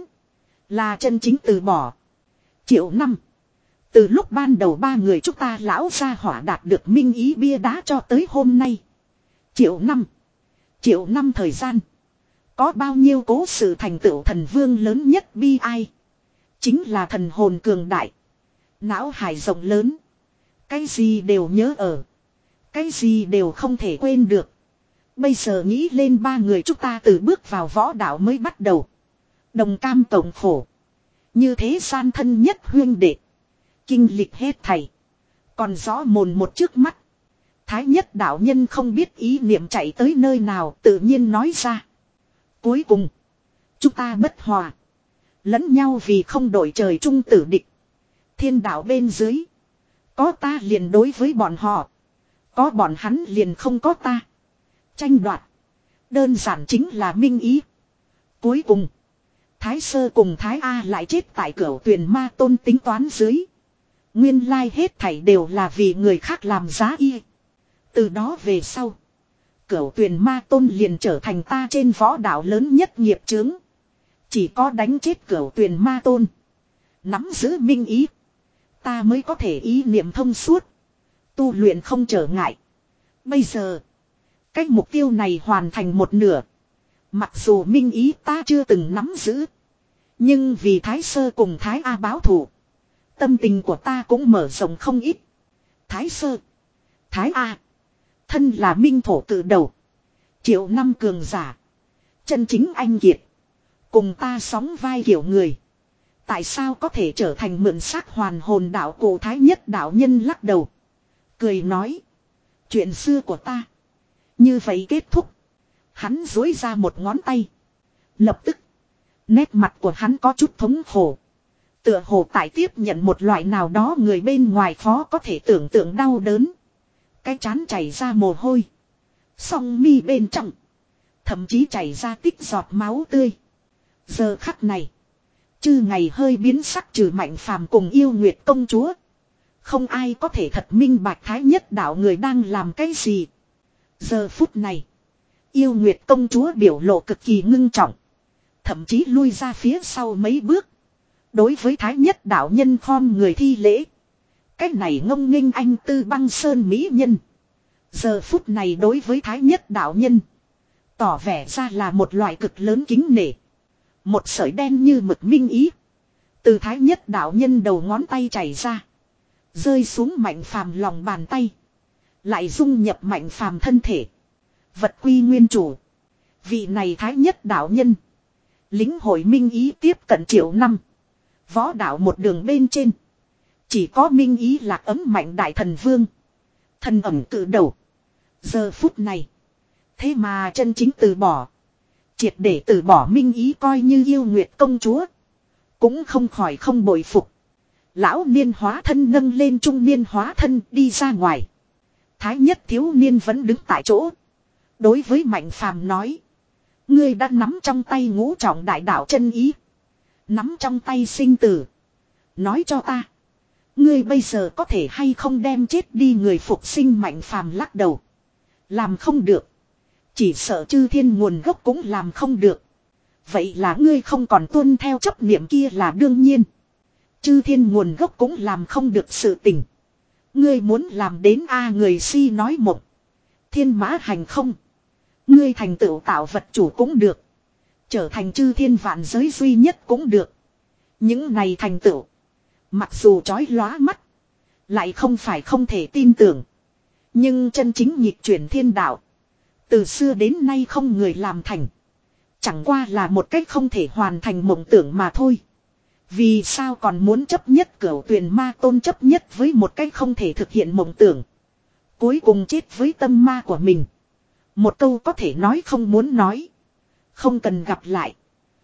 là chân chính từ bỏ. Triệu năm, từ lúc ban đầu ba người chúng ta lão gia hỏa đạt được minh ý bia đá cho tới hôm nay. Triệu năm. Triệu năm thời gian. Có bao nhiêu cố sự thành tựu thần vương lớn nhất bi ai. Chính là thần hồn cường đại. Não hải rộng lớn. Cái gì đều nhớ ở. Cái gì đều không thể quên được. Bây giờ nghĩ lên ba người chúng ta từ bước vào võ đạo mới bắt đầu. Đồng cam cộng khổ. Như thế gian thân nhất huyên đệ. Kinh lịch hết thảy, còn rõ mồn một trước mắt. Thái Nhất đạo nhân không biết ý niệm chạy tới nơi nào, tự nhiên nói ra. Cuối cùng, chúng ta bất hòa, lẫn nhau vì không đổi trời chung tử địch. Thiên đạo bên dưới, có ta liền đối với bọn họ, có bọn hắn liền không có ta. Tranh đoạt, đơn giản chính là minh ý. Cuối cùng, Thái Sơ cùng Thái A lại chết tại Cửu Tuyền Ma Tôn tính toán dưới. Nguyên lai hết thảy đều là vì người khác làm giá y. Từ đó về sau, Cửu Tuyền Ma Tôn liền trở thành ta trên võ đạo lớn nhất nghiệp chướng. Chỉ có đánh chết Cửu Tuyền Ma Tôn, nắm giữ minh ý, ta mới có thể ý niệm thông suốt, tu luyện không trở ngại. Bây giờ, cách mục tiêu này hoàn thành một nửa. Mặc dù minh ý ta chưa từng nắm giữ, nhưng vì Thái Sơ cùng Thái A báo thù, tâm tình của ta cũng mở rộng không ít. Thái Sơ, Thái A, thân là minh thổ cự đầu, triệu năm cường giả, chân chính anh kiệt, cùng ta sóng vai kiểu người, tại sao có thể trở thành mượn xác hoàn hồn đạo cổ? Thái Nhất đạo nhân lắc đầu, cười nói, chuyện xưa của ta như vậy kết thúc. Hắn duỗi ra một ngón tay, lập tức nét mặt của hắn có chút thống khổ, tựa hồ tại tiếp nhận một loại nào đó người bên ngoài khó có thể tưởng tượng đau đớn. Cái trán chảy ra mồ hôi, song mi bên trong thậm chí chảy ra tích giọt máu tươi. Giờ khắc này, chư ngày hơi biến sắc trừ Mạnh Phàm cùng Yêu Nguyệt công chúa. Không ai có thể thật minh bạch Thái Nhất đạo người đang làm cái gì. Giờ phút này, Yêu Nguyệt công chúa biểu lộ cực kỳ ngưng trọng. Thậm chí lui ra phía sau mấy bước. Đối với Thái Nhất đạo nhân khom người thi lễ. Cái này ngông nghênh anh tư băng sơn mỹ nhân. Giờ phút này đối với Thái Nhất đạo nhân, tỏ vẻ ra là một loại cực lớn kính nể. Một sợi đen như mực minh ý từ Thái Nhất đạo nhân đầu ngón tay chảy ra, rơi xuống Mạnh Phàm lòng bàn tay, lại dung nhập Mạnh Phàm thân thể. Vật quy nguyên chủ. Vị này Thái Nhất đạo nhân, lĩnh hội minh ý tiếp cận triệu năm. Võ đạo một đường bên trên, chỉ có minh ý lạc ấm mạnh đại thần vương, thần ẩm cự đầu. Giờ phút này, thế mà chân chính từ bỏ, triệt để từ bỏ minh ý, coi như Yêu Nguyệt công chúa cũng không khỏi không bội phục. Lão niên hóa thân nâng lên trung niên hóa thân đi ra ngoài. Thái Nhất thiếu niên vẫn đứng tại chỗ, đối với Mạnh Phàm nói: ngươi đã nắm trong tay ngũ trọng đại đạo chân ý, nắm trong tay sinh tử. Nói cho ta, ngươi bây giờ có thể hay không đem chết đi người phục sinh? Mạnh Phàm lắc đầu: làm không được. Chỉ sợ chư thiên nguồn gốc cũng làm không được. Vậy là ngươi không còn tuân theo chấp niệm kia là đương nhiên. Chư thiên nguồn gốc cũng làm không được sự tình. Ngươi muốn làm đến a người si nói mộng, thiên mã hành không. Ngươi thành tựu tạo vật chủ cũng được, trở thành chư thiên vạn giới duy nhất cũng được. Những này thành tựu, mặc dù chói lóa mắt, lại không phải không thể tin tưởng. Nhưng chân chính nhịp chuyển thiên đạo, từ xưa đến nay không người làm thành. Chẳng qua là một cách không thể hoàn thành mộng tưởng mà thôi. Vì sao còn muốn chấp nhất Cửu Tuyền Ma Tôn, chấp nhất với một cách không thể thực hiện mộng tưởng, cuối cùng chết với tâm ma của mình. Một câu có thể nói không muốn nói, không cần gặp lại,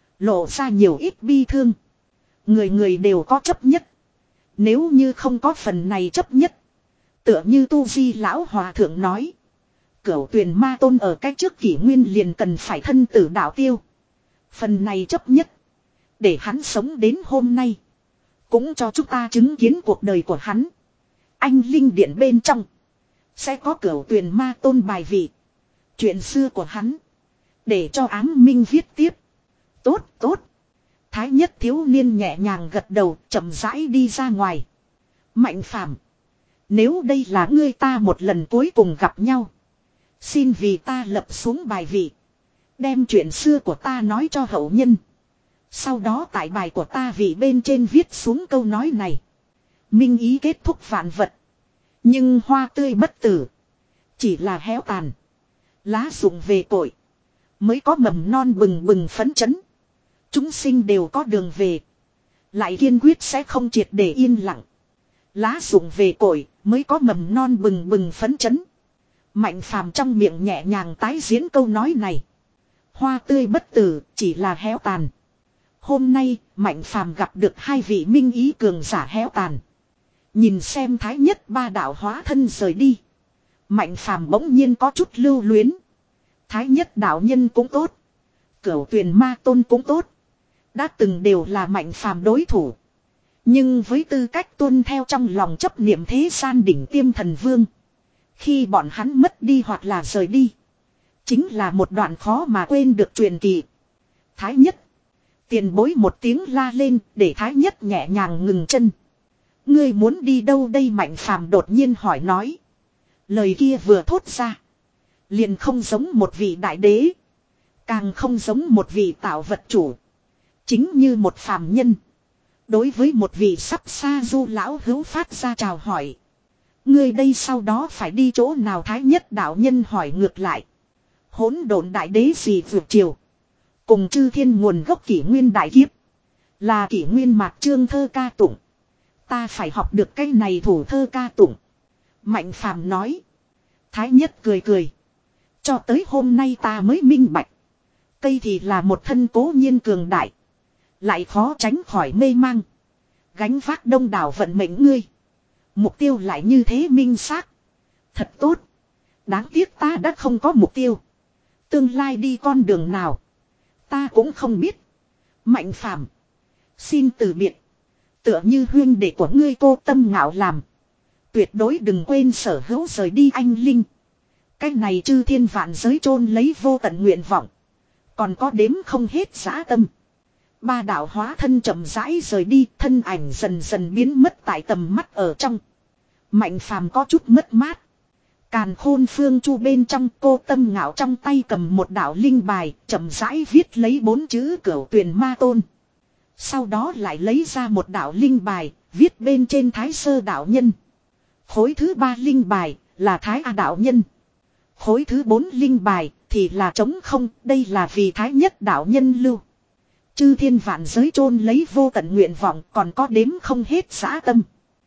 lộ ra nhiều ít bi thương. Người người đều có chấp nhất. Nếu như không có phần này chấp nhất, tựa như Tu Di lão hòa thượng nói, Cửu Tuyền Ma Tôn ở cách trước kỷ nguyên liền cần phải thân tử đạo tiêu. Phần này chấp nhất, để hắn sống đến hôm nay, cũng cho chúng ta chứng kiến cuộc đời của hắn. Anh linh điện bên trong sẽ có Cửu Tuyền Ma Tôn bài vị, chuyện xưa của hắn, để cho ám minh viết tiếp. Tốt, tốt. Thái Nhất thiếu niên nhẹ nhàng gật đầu, chậm rãi đi ra ngoài. Mạnh Phàm, nếu đây là ngươi ta một lần cuối cùng gặp nhau, xin vì ta lập xuống bài vị, đem chuyện xưa của ta nói cho hậu nhân. Sau đó tại bài của ta vị bên trên viết xuống câu nói này: minh ý kết thúc vạn vật, nhưng hoa tươi bất tử, chỉ là héo tàn. Lá rụng về cội, mới có mầm non bừng bừng phấn chấn. Chúng sinh đều có đường về, lại kiên quyết sẽ không triệt để yên lặng. Lá rụng về cội, mới có mầm non bừng bừng phấn chấn. Mạnh Phàm trong miệng nhẹ nhàng tái diễn câu nói này. Hoa tươi bất tử, chỉ là héo tàn. Hôm nay, Mạnh Phàm gặp được hai vị minh ý cường giả héo tàn. Nhìn xem Thái Nhất ba đạo hóa thân rời đi, Mạnh Phàm bỗng nhiên có chút lưu luyến. Thái Nhất đạo nhân cũng tốt, Cửu Tuyền Ma Tôn cũng tốt, đã từng đều là Mạnh Phàm đối thủ. Nhưng với tư cách tuân theo trong lòng chấp niệm thế gian đỉnh tiêm thần vương, khi bọn hắn mất đi hoặc là rời đi, chính là một đoạn khó mà quên được truyền kỳ. Thái Nhất, tiền bối một tiếng la lên, để Thái Nhất nhẹ nhàng ngừng chân. Ngươi muốn đi đâu đây? Mạnh Phàm đột nhiên hỏi nói. Lời kia vừa thốt ra, liền không giống một vị đại đế, càng không giống một vị tạo vật chủ. Chính như một phàm nhân, đối với một vị sắp xa du lão hữu phát ra chào hỏi. Ngươi đây sau đó phải đi chỗ nào? Thái Nhất đạo nhân hỏi ngược lại. Hỗn độn đại đế gì vượt chiều, cùng chư thiên nguồn gốc kỷ nguyên đại kiếp, là kỷ nguyên mạc chương thơ ca tụng. Ta phải học được cái này thủ thơ ca tụng. Mạnh Phàm nói. Thái Nhất cười cười. Cho tới hôm nay ta mới minh bạch, cây thì là một thân cố nhiên cường đại, lại khó tránh khỏi mê mang, gánh vác đông đảo vận mệnh. Ngươi mục tiêu lại như thế minh xác, thật tốt. Đáng tiếc ta đã không có mục tiêu, Tương lai đi con đường nào. Ta cũng không biết. Mạnh Phàm, xin từ biệt. Tựa như huyên đệ của ngươi Cô Tâm Ngạo làm. Tuyệt đối đừng quên sở hữu rời đi anh Linh. Cái này chư thiên vạn giới chôn lấy vô tận nguyện vọng. Còn có đếm không hết dã tâm. Ba đạo hóa thân chậm rãi rời đi, thân ảnh dần dần biến mất tại tầm mắt ở trong. Mạnh Phàm có chút mất mát. Càn Khôn Phương Chu bên trong, Cô Tâm Ngạo trong tay cầm một đạo linh bài, chậm rãi viết lấy bốn chữ Cửu Tuyền Ma Tôn. Sau đó lại lấy ra một đạo linh bài, viết bên trên Thái Sơ đạo nhân. Khối thứ ba linh bài là Thái A đạo nhân. Khối thứ bốn linh bài thì là trống không, đây là vì Thái Nhất đạo nhân lưu. Chư thiên vạn giới chôn lấy vô tận nguyện vọng, còn có đếm không hết dã tâm.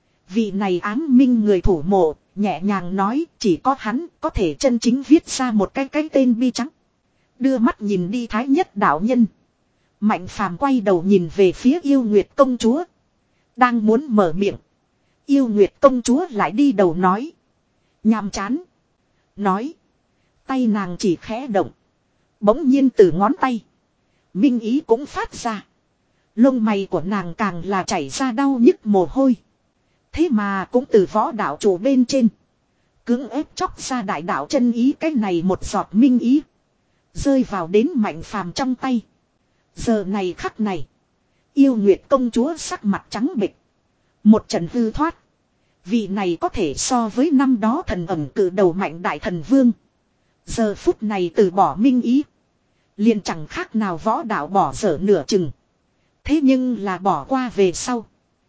Vị này áng minh người thủ mộ, nhẹ nhàng nói, chỉ có hắn có thể chân chính viết ra một cái cái tên bi trắng. Đưa mắt nhìn đi Thái Nhất đạo nhân. Mạnh Phàm quay đầu nhìn về phía Yêu Nguyệt công chúa. Đang muốn mở miệng. Yêu Nguyệt công chúa lại đi đầu nói. Nhàm chán. Nói. Tay nàng chỉ khẽ động. Bỗng nhiên từ ngón tay. Minh ý cũng phát ra. Lông mày của nàng càng là chảy ra đau nhức mồ hôi. Thế mà cũng từ võ đạo chủ bên trên. Cưỡng ép chóc ra đại đạo chân ý, cái này một giọt minh ý. Rơi vào đến Mạnh Phàm trong tay. Giờ này khắc này. Yêu Nguyệt công chúa sắc mặt trắng bệch. Một trận hư thoát. Vị này có thể so với năm đó thần ẩn cử đầu mạnh đại thần vương. Giờ phút này từ bỏ minh ý. Liền chẳng khác nào võ đạo bỏ dở nửa chừng. Thế nhưng là bỏ qua về sau.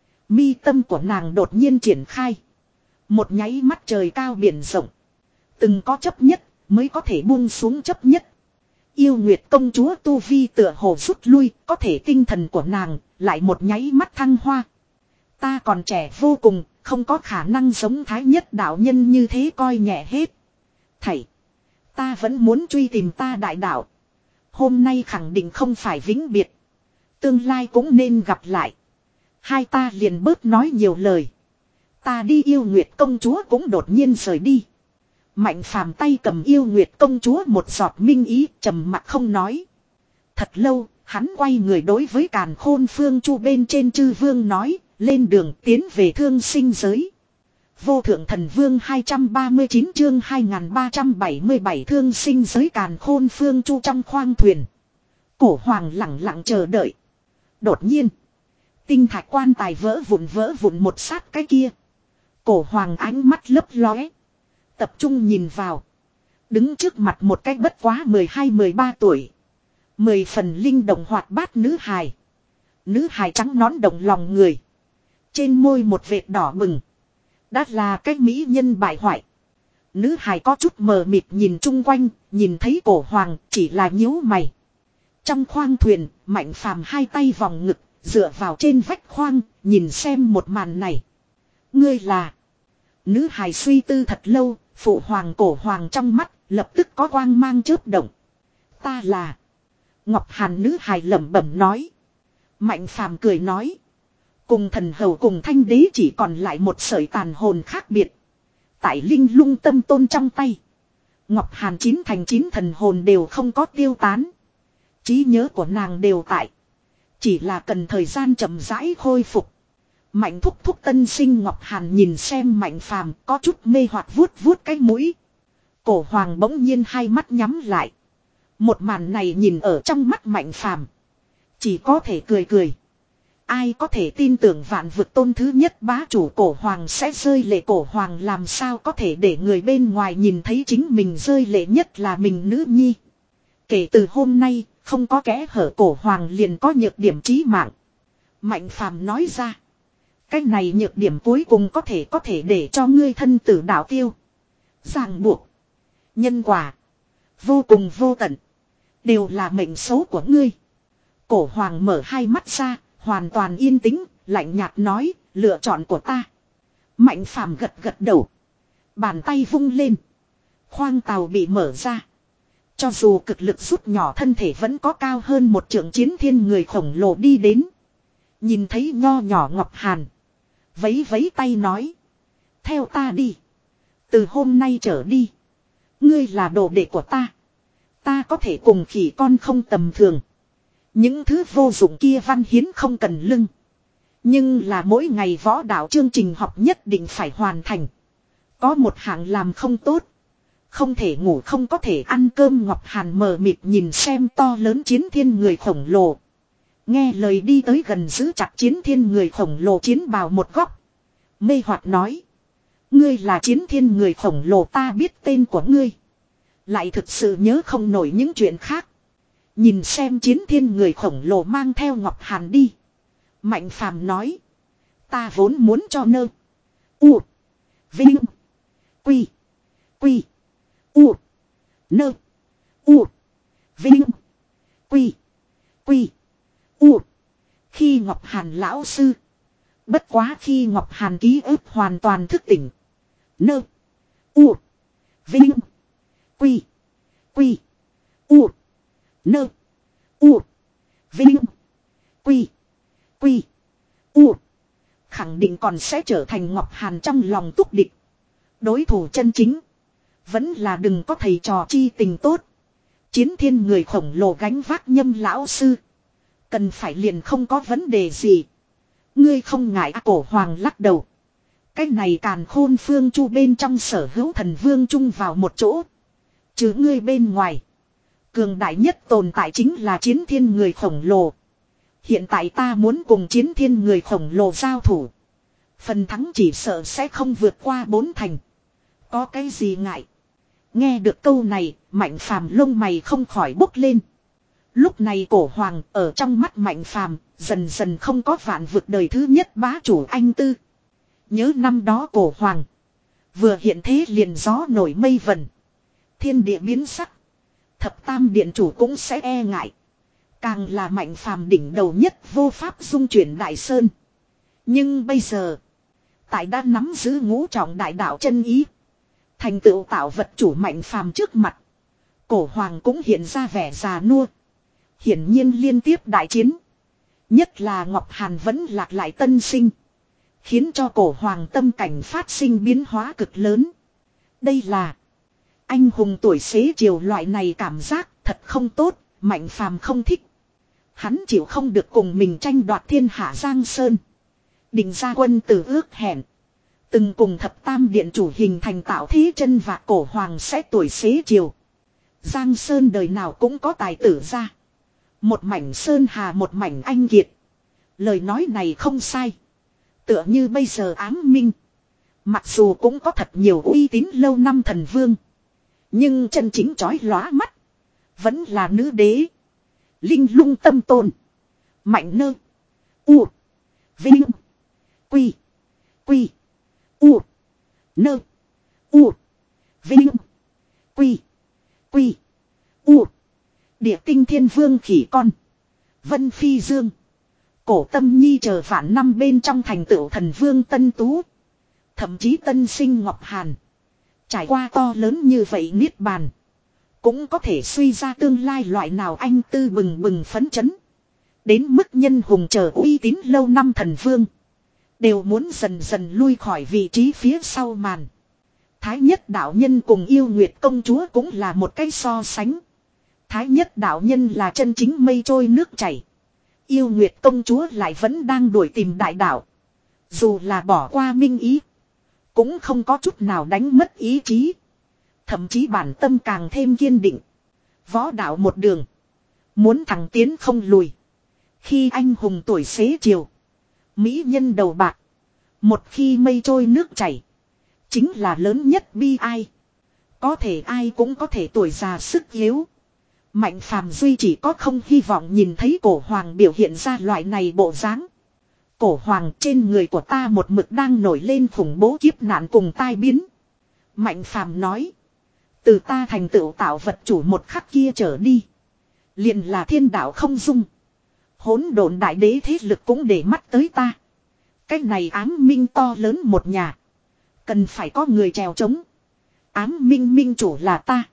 Mi tâm của nàng đột nhiên triển khai. Một nháy mắt trời cao biển rộng. Từng có chấp nhất mới có thể buông xuống chấp nhất. Yêu Nguyệt công chúa tu vi tựa hồ rút lui, có thể tinh thần của nàng lại một nháy mắt thăng hoa. Ta còn trẻ vô cùng, không có khả năng giống Thái Nhất đạo nhân như thế coi nhẹ hết. Thầy, ta vẫn muốn truy tìm ta đại đạo. Hôm nay khẳng định không phải vĩnh biệt. Tương lai cũng nên gặp lại. Hai ta liền bớt nói nhiều lời. Ta đi. Yêu Nguyệt công chúa cũng đột nhiên rời đi. Mạnh Phàm tay cầm Yêu Nguyệt công chúa một giọt minh ý, trầm mặc không nói. Thật lâu, hắn quay người đối với Càn Khôn Phương Chu bên trên chư vương nói, lên đường tiến về thương sinh giới. Vô thượng thần vương hai trăm ba mươi chín chương hai nghìn ba trăm bảy mươi bảy thương sinh giới. Càn Khôn Phương Chu trong khoang thuyền. Cổ hoàng lặng lặng chờ đợi. Đột nhiên, tinh thạch quan tài vỡ vụn vỡ vụn một sát cái kia. Cổ hoàng ánh mắt lấp lóe. Tập trung nhìn vào. Đứng trước mặt một cách bất quá mười hai mười ba tuổi. Mười phần linh động hoạt bát nữ hài. Nữ hài trắng nón động lòng người. Trên môi một vệt đỏ bừng. Đã là cái mỹ nhân bại hoại. Nữ hài có chút mờ mịt nhìn chung quanh. Nhìn thấy cổ hoàng chỉ là nhíu mày. Trong khoang thuyền, Mạnh Phàm hai tay vòng ngực. Dựa vào trên vách khoang. Nhìn xem một màn này. Ngươi là... Nữ hài suy tư thật lâu. Phụ hoàng cổ hoàng trong mắt lập tức có quang mang chớp động. Ta là... Ngọc Hàn. Nữ hài lẩm bẩm nói. Mạnh Phàm cười nói. Cùng thần hầu cùng thanh đế chỉ còn lại một sợi tàn hồn khác biệt. Tại linh lung tâm tôn trong tay. Ngọc Hàn chín thành chín thần hồn đều không có tiêu tán. Trí nhớ của nàng đều tại. Chỉ là cần thời gian chậm rãi khôi phục. Mạnh thúc thúc tân sinh Ngọc Hàn nhìn xem Mạnh Phàm có chút mê hoặc vuốt vuốt cái mũi. Cổ hoàng bỗng nhiên hai mắt nhắm lại. Một màn này nhìn ở trong mắt Mạnh Phàm chỉ có thể cười cười. Ai có thể tin tưởng vạn vực tôn thứ nhất bá chủ cổ hoàng sẽ rơi lệ. Cổ hoàng làm sao có thể để người bên ngoài nhìn thấy chính mình rơi lệ, nhất là mình nữ nhi. Kể từ hôm nay, không có kẽ hở cổ hoàng liền có nhược điểm chí mạng. Mạnh Phàm nói ra. Cái này nhược điểm cuối cùng có thể có thể để cho ngươi thân tử đạo tiêu. Ràng buộc. Nhân quả. Vô cùng vô tận. Đều là mệnh số của ngươi. Cổ hoàng mở hai mắt ra. Hoàn toàn yên tĩnh. Lạnh nhạt nói. Lựa chọn của ta. Mạnh Phàm gật gật đầu. Bàn tay vung lên. Khoang tàu bị mở ra. Cho dù cực lực rút nhỏ thân thể vẫn có cao hơn một trượng chiến thiên người khổng lồ đi đến. Nhìn thấy nho nhỏ Ngọc Hàn. Vấy vấy tay nói. Theo ta đi. Từ hôm nay trở đi. Ngươi là đồ đệ của ta. Ta có thể cùng khỉ con không tầm thường. Những thứ vô dụng kia văn hiến không cần lưng. Nhưng là mỗi ngày võ đạo chương trình học nhất định phải hoàn thành. Có một hạng làm không tốt. Không thể ngủ không có thể ăn cơm. Ngọc Hàn mờ mịt nhìn xem to lớn chiến thiên người khổng lồ. Nghe lời đi tới gần giữ chặt chiến thiên người khổng lồ chiến bào một góc. Mê hoặc nói. Ngươi là chiến thiên người khổng lồ, ta biết tên của ngươi. Lại thực sự nhớ không nổi những chuyện khác. Nhìn xem chiến thiên người khổng lồ mang theo Ngọc Hàn đi. Mạnh Phàm nói. Ta vốn muốn cho nơ. U. Vinh. Quy. Quy. U. Nơ. U. Vinh. Quy. Quy. U. Khi Ngọc Hàn lão sư. Bất quá khi Ngọc Hàn ký ức hoàn toàn thức tỉnh. Nơ. U. Vinh. Quy. Quy. U. Nơ. U. Vinh. Quy. Quy. U. Khẳng định còn sẽ trở thành Ngọc Hàn trong lòng túc địch. Đối thủ chân chính. Vẫn là đừng có thầy trò chi tình tốt. Chiến thiên người khổng lồ gánh vác Nhâm lão sư. Cần phải liền không có vấn đề gì. Ngươi không ngại à, Cổ Hoàng lắc đầu. Cái này càn khôn phương chu bên trong sở hữu thần vương chung vào một chỗ. Chứ ngươi bên ngoài. Cường đại nhất tồn tại chính là chiến thiên người khổng lồ. Hiện tại ta muốn cùng chiến thiên người khổng lồ giao thủ. Phần thắng chỉ sợ sẽ không vượt qua bốn thành. Có cái gì ngại. Nghe được câu này, Mạnh Phàm lông mày không khỏi bốc lên. Lúc này Cổ Hoàng ở trong mắt Mạnh Phàm dần dần không có vạn vực đời thứ nhất bá chủ anh tư. Nhớ năm đó Cổ Hoàng. Vừa hiện thế liền gió nổi mây vần. Thiên địa biến sắc. Thập tam điện chủ cũng sẽ e ngại. Càng là Mạnh Phàm đỉnh đầu nhất vô pháp dung chuyển đại sơn. Nhưng bây giờ. Tại đã nắm giữ ngũ trọng đại đạo chân ý. Thành tựu tạo vật chủ Mạnh Phàm trước mặt. Cổ Hoàng cũng hiện ra vẻ già nua. Hiển nhiên liên tiếp đại chiến. Nhất là Ngọc Hàn vẫn lạc lại tân sinh. Khiến cho Cổ Hoàng tâm cảnh phát sinh biến hóa cực lớn. Đây là anh hùng tuổi xế chiều loại này cảm giác thật không tốt. Mạnh Phàm không thích. Hắn chịu không được cùng mình tranh đoạt thiên hạ Giang Sơn. Định ra quân tử ước hẹn. Từng cùng thập tam điện chủ hình thành tạo thế chân và Cổ Hoàng sẽ tuổi xế chiều. Giang Sơn đời nào cũng có tài tử ra. Một mảnh sơn hà một mảnh anh kiệt. Lời nói này không sai. Tựa như bây giờ Ám Minh. Mặc dù cũng có thật nhiều uy tín lâu năm thần vương. Nhưng chân chính chói lóa mắt. Vẫn là nữ đế. Linh lung tâm tôn. Mạnh nơ. U. Vinh. Quy. Quy. U. Nơ. U. Vinh. Quy. Quy. U. Địa tinh thiên vương khỉ con. Vân Phi Dương. Cổ Tâm Nhi chờ vạn năm bên trong thành tựu thần vương Tân Tú. Thậm chí tân sinh Ngọc Hàn. Trải qua to lớn như vậy niết bàn. Cũng có thể suy ra tương lai loại nào anh tư bừng bừng phấn chấn. Đến mức nhân hùng chờ uy tín lâu năm thần vương. Đều muốn dần dần lui khỏi vị trí phía sau màn. Thái nhất đạo nhân cùng yêu nguyệt công chúa cũng là một cái so sánh. Thái nhất đạo nhân là chân chính mây trôi nước chảy. Yêu nguyệt công chúa lại vẫn đang đuổi tìm đại đạo. Dù là bỏ qua minh ý. Cũng không có chút nào đánh mất ý chí. Thậm chí bản tâm càng thêm kiên định. Võ đạo một đường. Muốn thẳng tiến không lùi. Khi anh hùng tuổi xế chiều. Mỹ nhân đầu bạc. Một khi mây trôi nước chảy. Chính là lớn nhất bi ai. Có thể ai cũng có thể tuổi già sức yếu. Mạnh Phàm duy chỉ có không hy vọng nhìn thấy Cổ Hoàng biểu hiện ra loại này bộ dáng. Cổ Hoàng trên người của ta một mực đang nổi lên khủng bố kiếp nạn cùng tai biến. Mạnh Phàm nói. Từ ta thành tựu tạo vật chủ một khắc kia trở đi. Liền là thiên đạo không dung. Hỗn độn đại đế thế lực cũng để mắt tới ta. Cái này Ám Minh to lớn một nhà. Cần phải có người chèo chống. Ám Minh minh chủ là ta.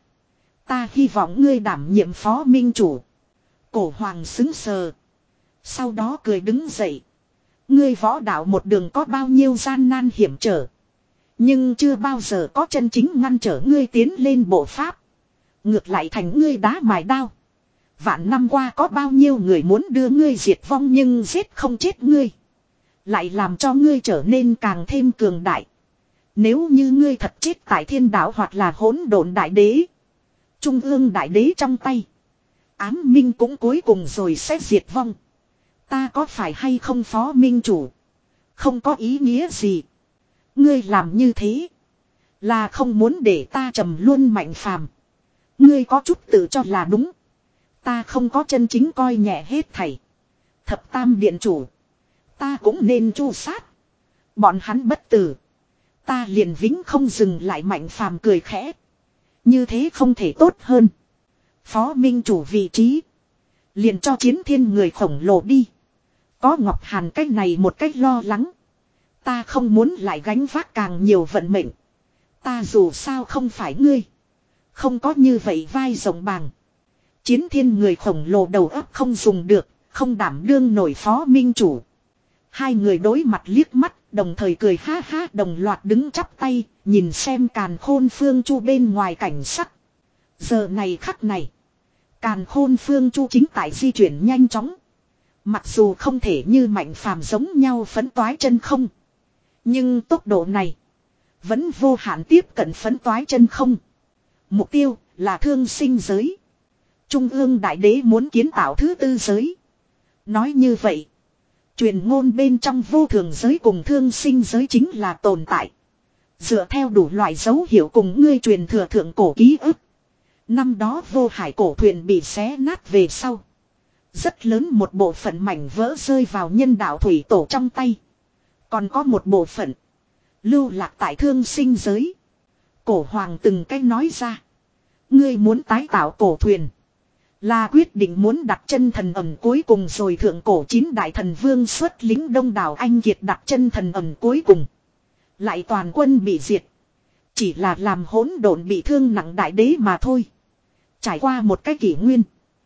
Ta hy vọng ngươi đảm nhiệm phó minh chủ. Cổ Hoàng xứng sờ. Sau đó cười đứng dậy. Ngươi võ đạo một đường có bao nhiêu gian nan hiểm trở. Nhưng chưa bao giờ có chân chính ngăn trở ngươi tiến lên bộ pháp. Ngược lại thành ngươi đá mài đao. Vạn năm qua có bao nhiêu người muốn đưa ngươi diệt vong nhưng giết không chết ngươi. Lại làm cho ngươi trở nên càng thêm cường đại. Nếu như ngươi thật chết tại thiên đạo hoặc là hỗn độn đại đế. Trung ương đại đế trong tay. Ám minh cũng cuối cùng rồi sẽ diệt vong. Ta có phải hay không phó minh chủ? Không có ý nghĩa gì. Ngươi làm như thế. Là không muốn để ta trầm luôn Mạnh Phàm. Ngươi có chút tự cho là đúng. Ta không có chân chính coi nhẹ hết thảy. Thập tam điện chủ. Ta cũng nên chu sát. Bọn hắn bất tử. Ta liền vĩnh không dừng lại. Mạnh Phàm cười khẽ. Như thế không thể tốt hơn. Phó minh chủ vị trí. Liền cho chiến thiên người khổng lồ đi. Có Ngọc Hàn cách này một cách lo lắng. Ta không muốn lại gánh vác càng nhiều vận mệnh. Ta dù sao không phải ngươi. Không có như vậy vai rộng bằng. Chiến thiên người khổng lồ đầu óc không dùng được. Không đảm đương nổi phó minh chủ. Hai người đối mặt liếc mắt. Đồng thời cười ha ha đồng loạt đứng chắp tay. Nhìn xem càn khôn phương chu bên ngoài cảnh sắc. Giờ này khắc này. Càn khôn phương chu chính tại di chuyển nhanh chóng. Mặc dù không thể như Mạnh Phàm giống nhau phấn toái chân không. Nhưng tốc độ này. Vẫn vô hạn tiếp cận phấn toái chân không. Mục tiêu là thương sinh giới. Trung ương đại đế muốn kiến tạo thứ tư giới. Nói như vậy. Truyền ngôn bên trong vô thường giới cùng thương sinh giới chính là tồn tại. Dựa theo đủ loại dấu hiệu cùng ngươi truyền thừa thượng cổ ký ức. Năm đó vô hải cổ thuyền bị xé nát về sau. Rất lớn một bộ phận mảnh vỡ rơi vào nhân đạo thủy tổ trong tay. Còn có một bộ phận. Lưu lạc tại thương sinh giới. Cổ hoàng từng cách nói ra. Ngươi muốn tái tạo cổ thuyền. Là quyết định muốn đặt chân thần ẩm cuối cùng rồi thượng cổ chín đại thần vương xuất lính đông đảo anh kiệt đặt chân thần ẩm cuối cùng. Lại toàn quân bị diệt. Chỉ là làm hỗn độn bị thương nặng đại đế mà thôi. Trải qua một cái kỷ nguyên.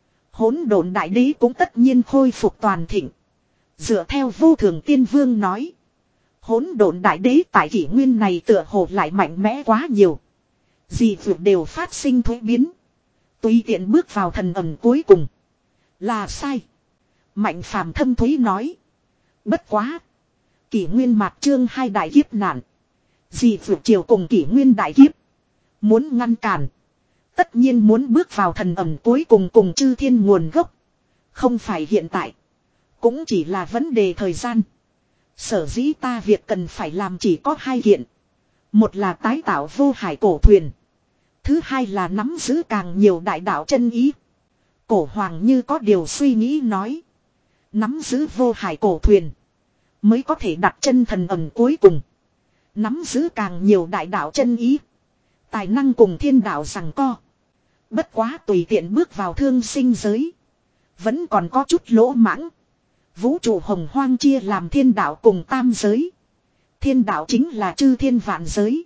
Hỗn độn đại đế cũng tất nhiên khôi phục toàn thịnh. Dựa theo vô thường tiên vương nói. Hỗn độn đại đế tại kỷ nguyên này tựa hồ lại mạnh mẽ quá nhiều. Dị vượt đều phát sinh thuế biến. Tùy tiện bước vào thần ẩm cuối cùng. Là sai. Mạnh Phàm thâm thúy nói. Bất quá. Kỷ nguyên mạt chương hai đại kiếp nạn. Dị vượt chiều cùng kỷ nguyên đại kiếp. Muốn ngăn cản. Tất nhiên muốn bước vào thần ẩm cuối cùng cùng chư thiên nguồn gốc. Không phải hiện tại. Cũng chỉ là vấn đề thời gian. Sở dĩ ta việc cần phải làm chỉ có hai hiện. Một là tái tạo vô hải cổ thuyền. Thứ hai là nắm giữ càng nhiều đại đạo chân ý. Cổ hoàng như có điều suy nghĩ nói. Nắm giữ vô hải cổ thuyền. Mới có thể đặt chân thần ẩm cuối cùng. Nắm giữ càng nhiều đại đạo chân ý. Tài năng cùng thiên đạo rằng co. Bất quá tùy tiện bước vào thương sinh giới. Vẫn còn có chút lỗ mãng. Vũ trụ hồng hoang chia làm thiên đạo cùng tam giới. Thiên đạo chính là chư thiên vạn giới.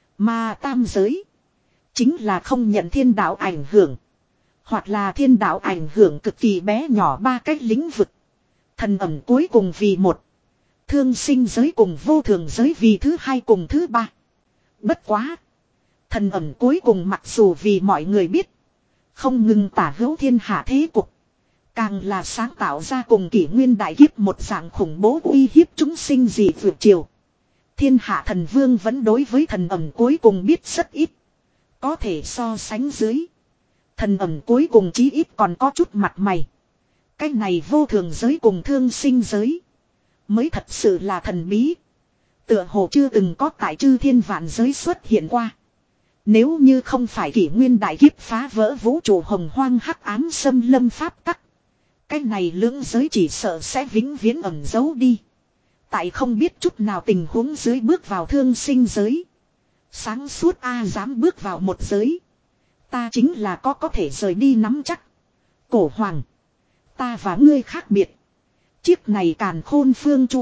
Mà tam giới. Chính là không nhận thiên đạo ảnh hưởng. Hoặc là thiên đạo ảnh hưởng cực kỳ bé nhỏ ba cách lĩnh vực. Thần ẩm cuối cùng vì một. Thương sinh giới cùng vô thường giới vì thứ hai cùng thứ ba. Bất quá. Thần ẩm cuối cùng mặc dù vì mọi người biết. Không ngừng tả hữu thiên hạ thế cục. Càng là sáng tạo ra cùng kỷ nguyên đại kiếp một dạng khủng bố uy hiếp chúng sinh dị vượt chiều. Thiên hạ thần vương vẫn đối với thần ẩm cuối cùng biết rất ít. Có thể so sánh dưới. Thần ẩm cuối cùng chí ít còn có chút mặt mày. Cái này vô thường giới cùng thương sinh giới. Mới thật sự là thần bí. Tựa hồ chưa từng có tại chư thiên vạn giới xuất hiện qua. Nếu như không phải kỷ nguyên đại kiếp phá vỡ vũ trụ hồng hoang hắc ám xâm lâm pháp tắc. Cái này lưỡng giới chỉ sợ sẽ vĩnh viễn ẩn giấu đi. Tại không biết chút nào tình huống dưới bước vào thương sinh giới. Sáng suốt A dám bước vào một giới. Ta chính là có có thể rời đi nắm chắc. Cổ hoàng. Ta và ngươi khác biệt. Chiếc này càn khôn phương chu.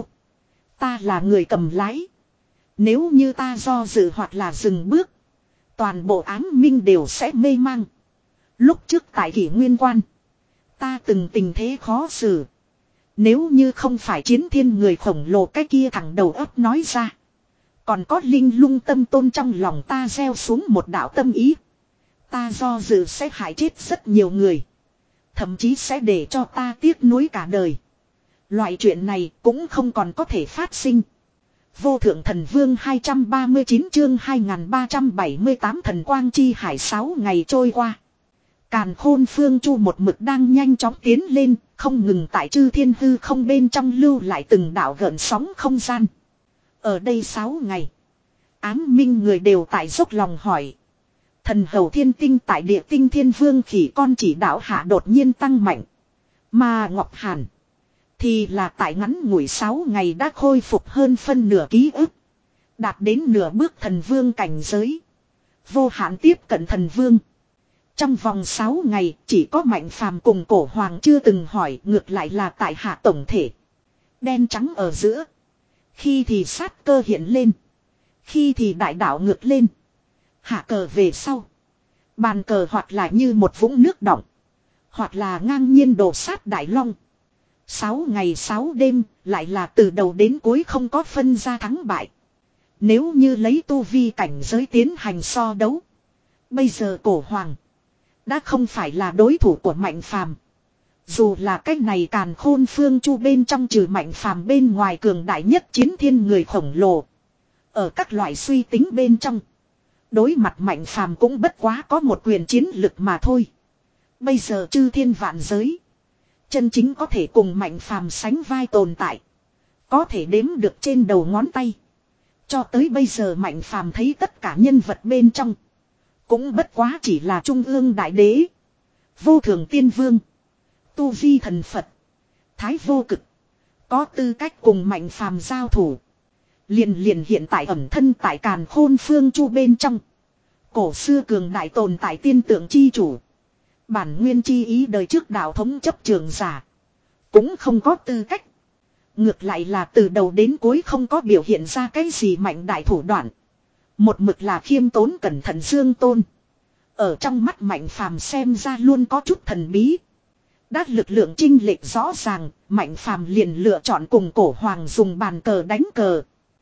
Ta là người cầm lái. Nếu như ta do dự hoặc là dừng bước. Toàn bộ ám minh đều sẽ mê mang. Lúc trước tại kỷ nguyên quan. Ta từng tình thế khó xử. Nếu như không phải chiến thiên người khổng lồ cái kia thẳng đầu ấp nói ra. Còn có linh lung tâm tôn trong lòng ta gieo xuống một đạo tâm ý. ta do dự sẽ hại chết rất nhiều người. Thậm chí sẽ để cho ta tiếc nuối cả đời. Loại chuyện này cũng không còn có thể phát sinh. Vô thượng thần vương hai trăm ba mươi chín chương hai nghìn ba trăm bảy mươi tám thần quang chi hải sáu ngày trôi qua. Càn khôn phương chu một mực đang nhanh chóng tiến lên, không ngừng tại chư thiên hư không bên trong lưu lại từng đạo gợn sóng không gian. Ở đây sáu ngày, ám minh người đều tại dốc lòng hỏi. Thần hầu thiên tinh tại địa tinh thiên vương khỉ con chỉ đạo hạ đột nhiên tăng mạnh. Mà Ngọc Hàn thì là tại ngắn ngủi sáu ngày đã khôi phục hơn phân nửa ký ức. Đạt đến nửa bước thần vương cảnh giới. Vô hạn tiếp cận thần vương. Trong vòng sáu ngày chỉ có Mạnh Phàm cùng Cổ Hoàng chưa từng hỏi, ngược lại là tại hạ tổng thể. Đen trắng ở giữa. Khi thì sát cơ hiện lên. Khi thì đại đạo ngược lên. Hạ cờ về sau. Bàn cờ hoặc là như một vũng nước đọng. Hoặc là ngang nhiên đổ sát đại long. Sáu ngày sáu đêm lại là từ đầu đến cuối không có phân ra thắng bại. Nếu như lấy tu vi cảnh giới tiến hành so đấu. Bây giờ Cổ Hoàng đã không phải là đối thủ của Mạnh Phàm. Dù là cách này càn khôn phương chu bên trong trừ Mạnh Phàm bên ngoài cường đại nhất chiến thiên người khổng lồ. Ở các loại suy tính bên trong. Đối mặt Mạnh Phàm cũng bất quá có một quyền chiến lực mà thôi. Bây giờ chư thiên vạn giới. Chân chính có thể cùng Mạnh Phàm sánh vai tồn tại. Có thể đếm được trên đầu ngón tay. Cho tới bây giờ Mạnh Phàm thấy tất cả nhân vật bên trong. Cũng bất quá chỉ là Trung ương Đại Đế. Vô Thường Tiên Vương. Tu Vi Thần Phật. Thái Vô Cực. Có tư cách cùng Mạnh Phàm giao thủ. Liền liền hiện tại ẩn thân tại càn khôn phương chu bên trong. Cổ xưa cường đại tồn tại tiên tượng chi chủ. Bản nguyên chi ý đời trước đạo thống chấp trường giả. Cũng không có tư cách. Ngược lại là từ đầu đến cuối không có biểu hiện ra cái gì mạnh đại thủ đoạn. Một mực là khiêm tốn cẩn thận dương tôn. Ở trong mắt Mạnh Phàm xem ra luôn có chút thần bí. Đã lực lượng chênh lệch rõ ràng, Mạnh Phàm liền lựa chọn cùng Cổ Hoàng dùng bàn cờ đánh cờ.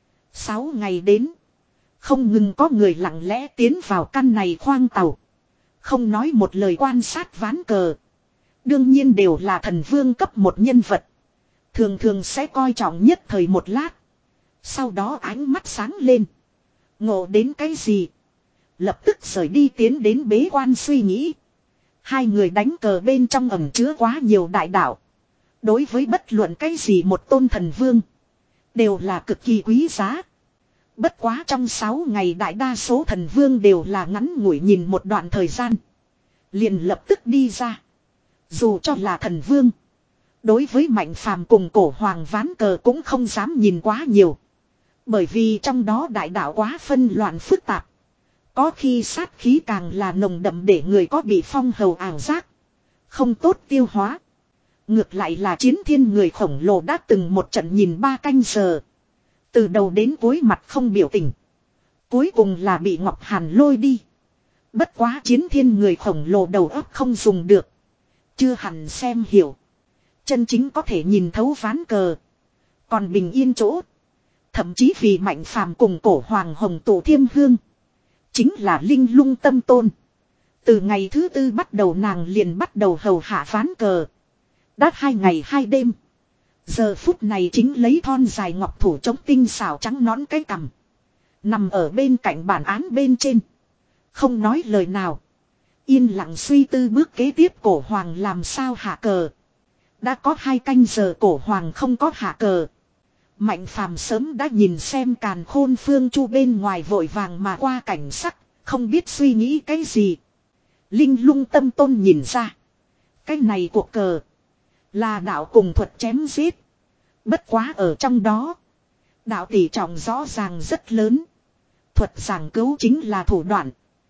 Sáu ngày đến. Không ngừng có người lặng lẽ tiến vào căn này khoang tàu. Không nói một lời quan sát ván cờ. Đương nhiên đều là thần vương cấp một nhân vật. Thường thường sẽ coi trọng nhất thời một lát. Sau đó ánh mắt sáng lên. Ngộ đến cái gì? Lập tức rời đi tiến đến bế quan suy nghĩ. Hai người đánh cờ bên trong ẩn chứa quá nhiều đại đạo. Đối với bất luận cái gì một tôn thần vương. Đều là cực kỳ quý giá. Bất quá trong sáu ngày đại đa số thần vương đều là ngắn ngủi nhìn một đoạn thời gian. Liền lập tức đi ra. Dù cho là thần vương. Đối với Mạnh Phàm cùng Cổ Hoàng ván cờ cũng không dám nhìn quá nhiều. Bởi vì trong đó đại đạo quá phân loạn phức tạp. Có khi sát khí càng là nồng đậm để người có bị phong hầu ảo giác. Không tốt tiêu hóa. Ngược lại là chiến thiên người khổng lồ đã từng một trận nhìn ba canh giờ. Từ đầu đến cuối mặt không biểu tình. Cuối cùng là bị Ngọc Hàn lôi đi. Bất quá chiến thiên người khổng lồ đầu óc không dùng được. Chưa hẳn xem hiểu. Chân chính có thể nhìn thấu ván cờ. Còn bình yên chỗ. Thậm chí vì Mạnh Phàm cùng Cổ Hoàng hồng tổ thiêm hương. Chính là Linh Lung Tâm Tôn. Từ ngày thứ tư bắt đầu nàng liền bắt đầu hầu hạ ván cờ. Đã hai ngày hai đêm. Giờ phút này chính lấy thon dài ngọc thủ chống tinh xảo trắng nõn cái cằm. Nằm ở bên cạnh bản án bên trên. Không nói lời nào. Yên lặng suy tư bước kế tiếp Cổ Hoàng làm sao hạ cờ. Đã có hai canh giờ Cổ Hoàng không có hạ cờ. Mạnh Phàm sớm đã nhìn xem càn khôn phương chu bên ngoài vội vàng mà qua cảnh sắc. Không biết suy nghĩ cái gì. Linh Lung Tâm Tôn nhìn ra. Cái này cuộc cờ. Là đạo cùng thuật chém giết. Bất quá ở trong đó. Đạo tỷ trọng rõ ràng rất lớn. Thuật giảng cứu chính là thủ đoạn.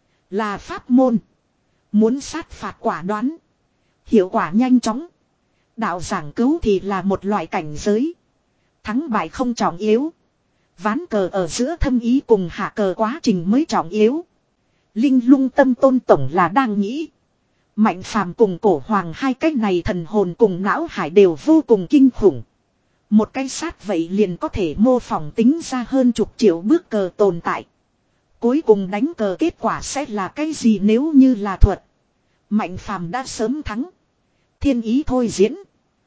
Là pháp môn. Muốn sát phạt quả đoán. Hiệu quả nhanh chóng. Đạo giảng cứu thì là một loại cảnh giới. Thắng bại không trọng yếu. Ván cờ ở giữa thâm ý cùng hạ cờ quá trình mới trọng yếu. Linh Lung Tâm Tôn tổng là đang nghĩ. Mạnh Phàm cùng Cổ Hoàng hai cái này thần hồn cùng não hải đều vô cùng kinh khủng. Một cái sát vậy liền có thể mô phỏng tính ra hơn chục triệu bước cờ tồn tại. Cuối cùng đánh cờ kết quả sẽ là cái gì nếu như là thuật. Mạnh phàm đã sớm thắng. Thiên ý thôi diễn.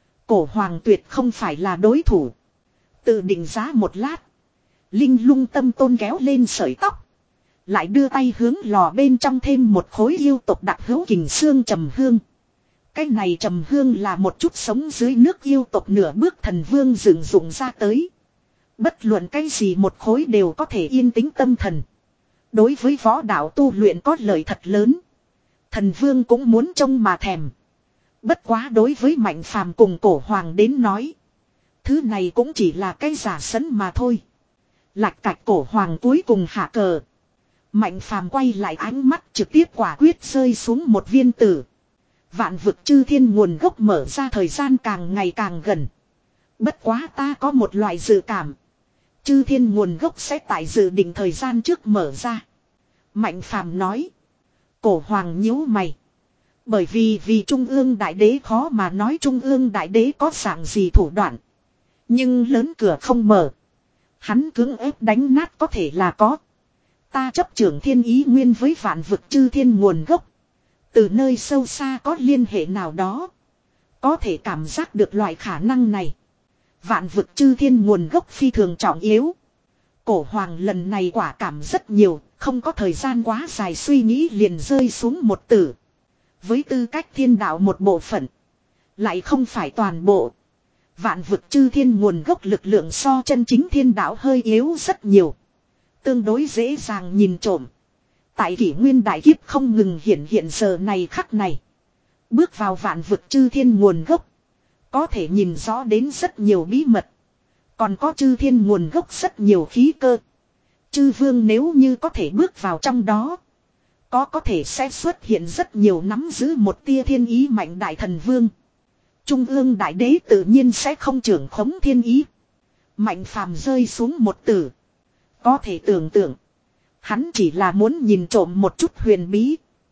Cổ hoàng tuyệt không phải là đối thủ. Tự định giá một lát. Linh lung tâm tôn kéo lên sợi tóc. Lại đưa tay hướng lò bên trong thêm một khối yêu tộc đặc hữu kình xương trầm hương. Cái này trầm hương là một chút sống dưới nước yêu tộc nửa bước thần vương dựng dụng ra tới. Bất luận cái gì một khối đều có thể yên tĩnh tâm thần. Đối với võ đạo tu luyện có lợi thật lớn. Thần vương cũng muốn trông mà thèm. Bất quá đối với Mạnh Phàm cùng cổ hoàng đến nói. Thứ này cũng chỉ là cái giả sấn mà thôi. Lạch cạch cổ hoàng cuối cùng hạ cờ. Mạnh Phàm quay lại ánh mắt trực tiếp quả quyết rơi xuống một viên tử. Vạn vực chư thiên nguồn gốc mở ra thời gian càng ngày càng gần. Bất quá ta có một loại dự cảm. Chư thiên nguồn gốc sẽ tại dự định thời gian trước mở ra. Mạnh Phàm nói. Cổ hoàng nhíu mày. Bởi vì vì Trung ương đại đế khó mà nói Trung ương đại đế có dạng gì thủ đoạn. Nhưng lớn cửa không mở. Hắn cưỡng ép đánh nát có thể là có. Ta chấp trưởng thiên ý nguyên với vạn vực chư thiên nguồn gốc. Từ nơi sâu xa có liên hệ nào đó. Có thể cảm giác được loại khả năng này. Vạn vực chư thiên nguồn gốc phi thường trọng yếu. Cổ hoàng lần này quả cảm rất nhiều. Không có thời gian quá dài suy nghĩ liền rơi xuống một tử. Với tư cách thiên đạo một bộ phận. Lại không phải toàn bộ. Vạn vực chư thiên nguồn gốc lực lượng so chân chính thiên đạo hơi yếu rất nhiều. Tương đối dễ dàng nhìn trộm. Tại kỷ nguyên đại kiếp không ngừng hiện hiện giờ này khắc này. Bước vào vạn vực chư thiên nguồn gốc. Có thể nhìn rõ đến rất nhiều bí mật. Còn có chư thiên nguồn gốc rất nhiều khí cơ. Chư vương nếu như có thể bước vào trong đó. Có có thể sẽ xuất hiện rất nhiều nắm giữ một tia thiên ý mạnh đại thần vương. Trung ương đại đế tự nhiên sẽ không trưởng khống thiên ý. Mạnh phàm rơi xuống một tử. Có thể tưởng tượng. Hắn chỉ là muốn nhìn trộm một chút huyền bí.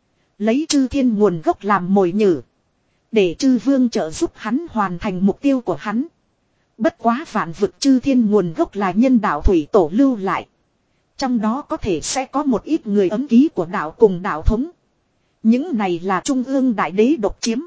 Lấy chư thiên nguồn gốc làm mồi nhử. Để chư vương trợ giúp hắn hoàn thành mục tiêu của hắn. Bất quá vạn vực chư thiên nguồn gốc là nhân đạo thủy tổ lưu lại. Trong đó có thể sẽ có một ít người ấm ký của đạo cùng đạo thống. Những này là trung ương đại đế độc chiếm.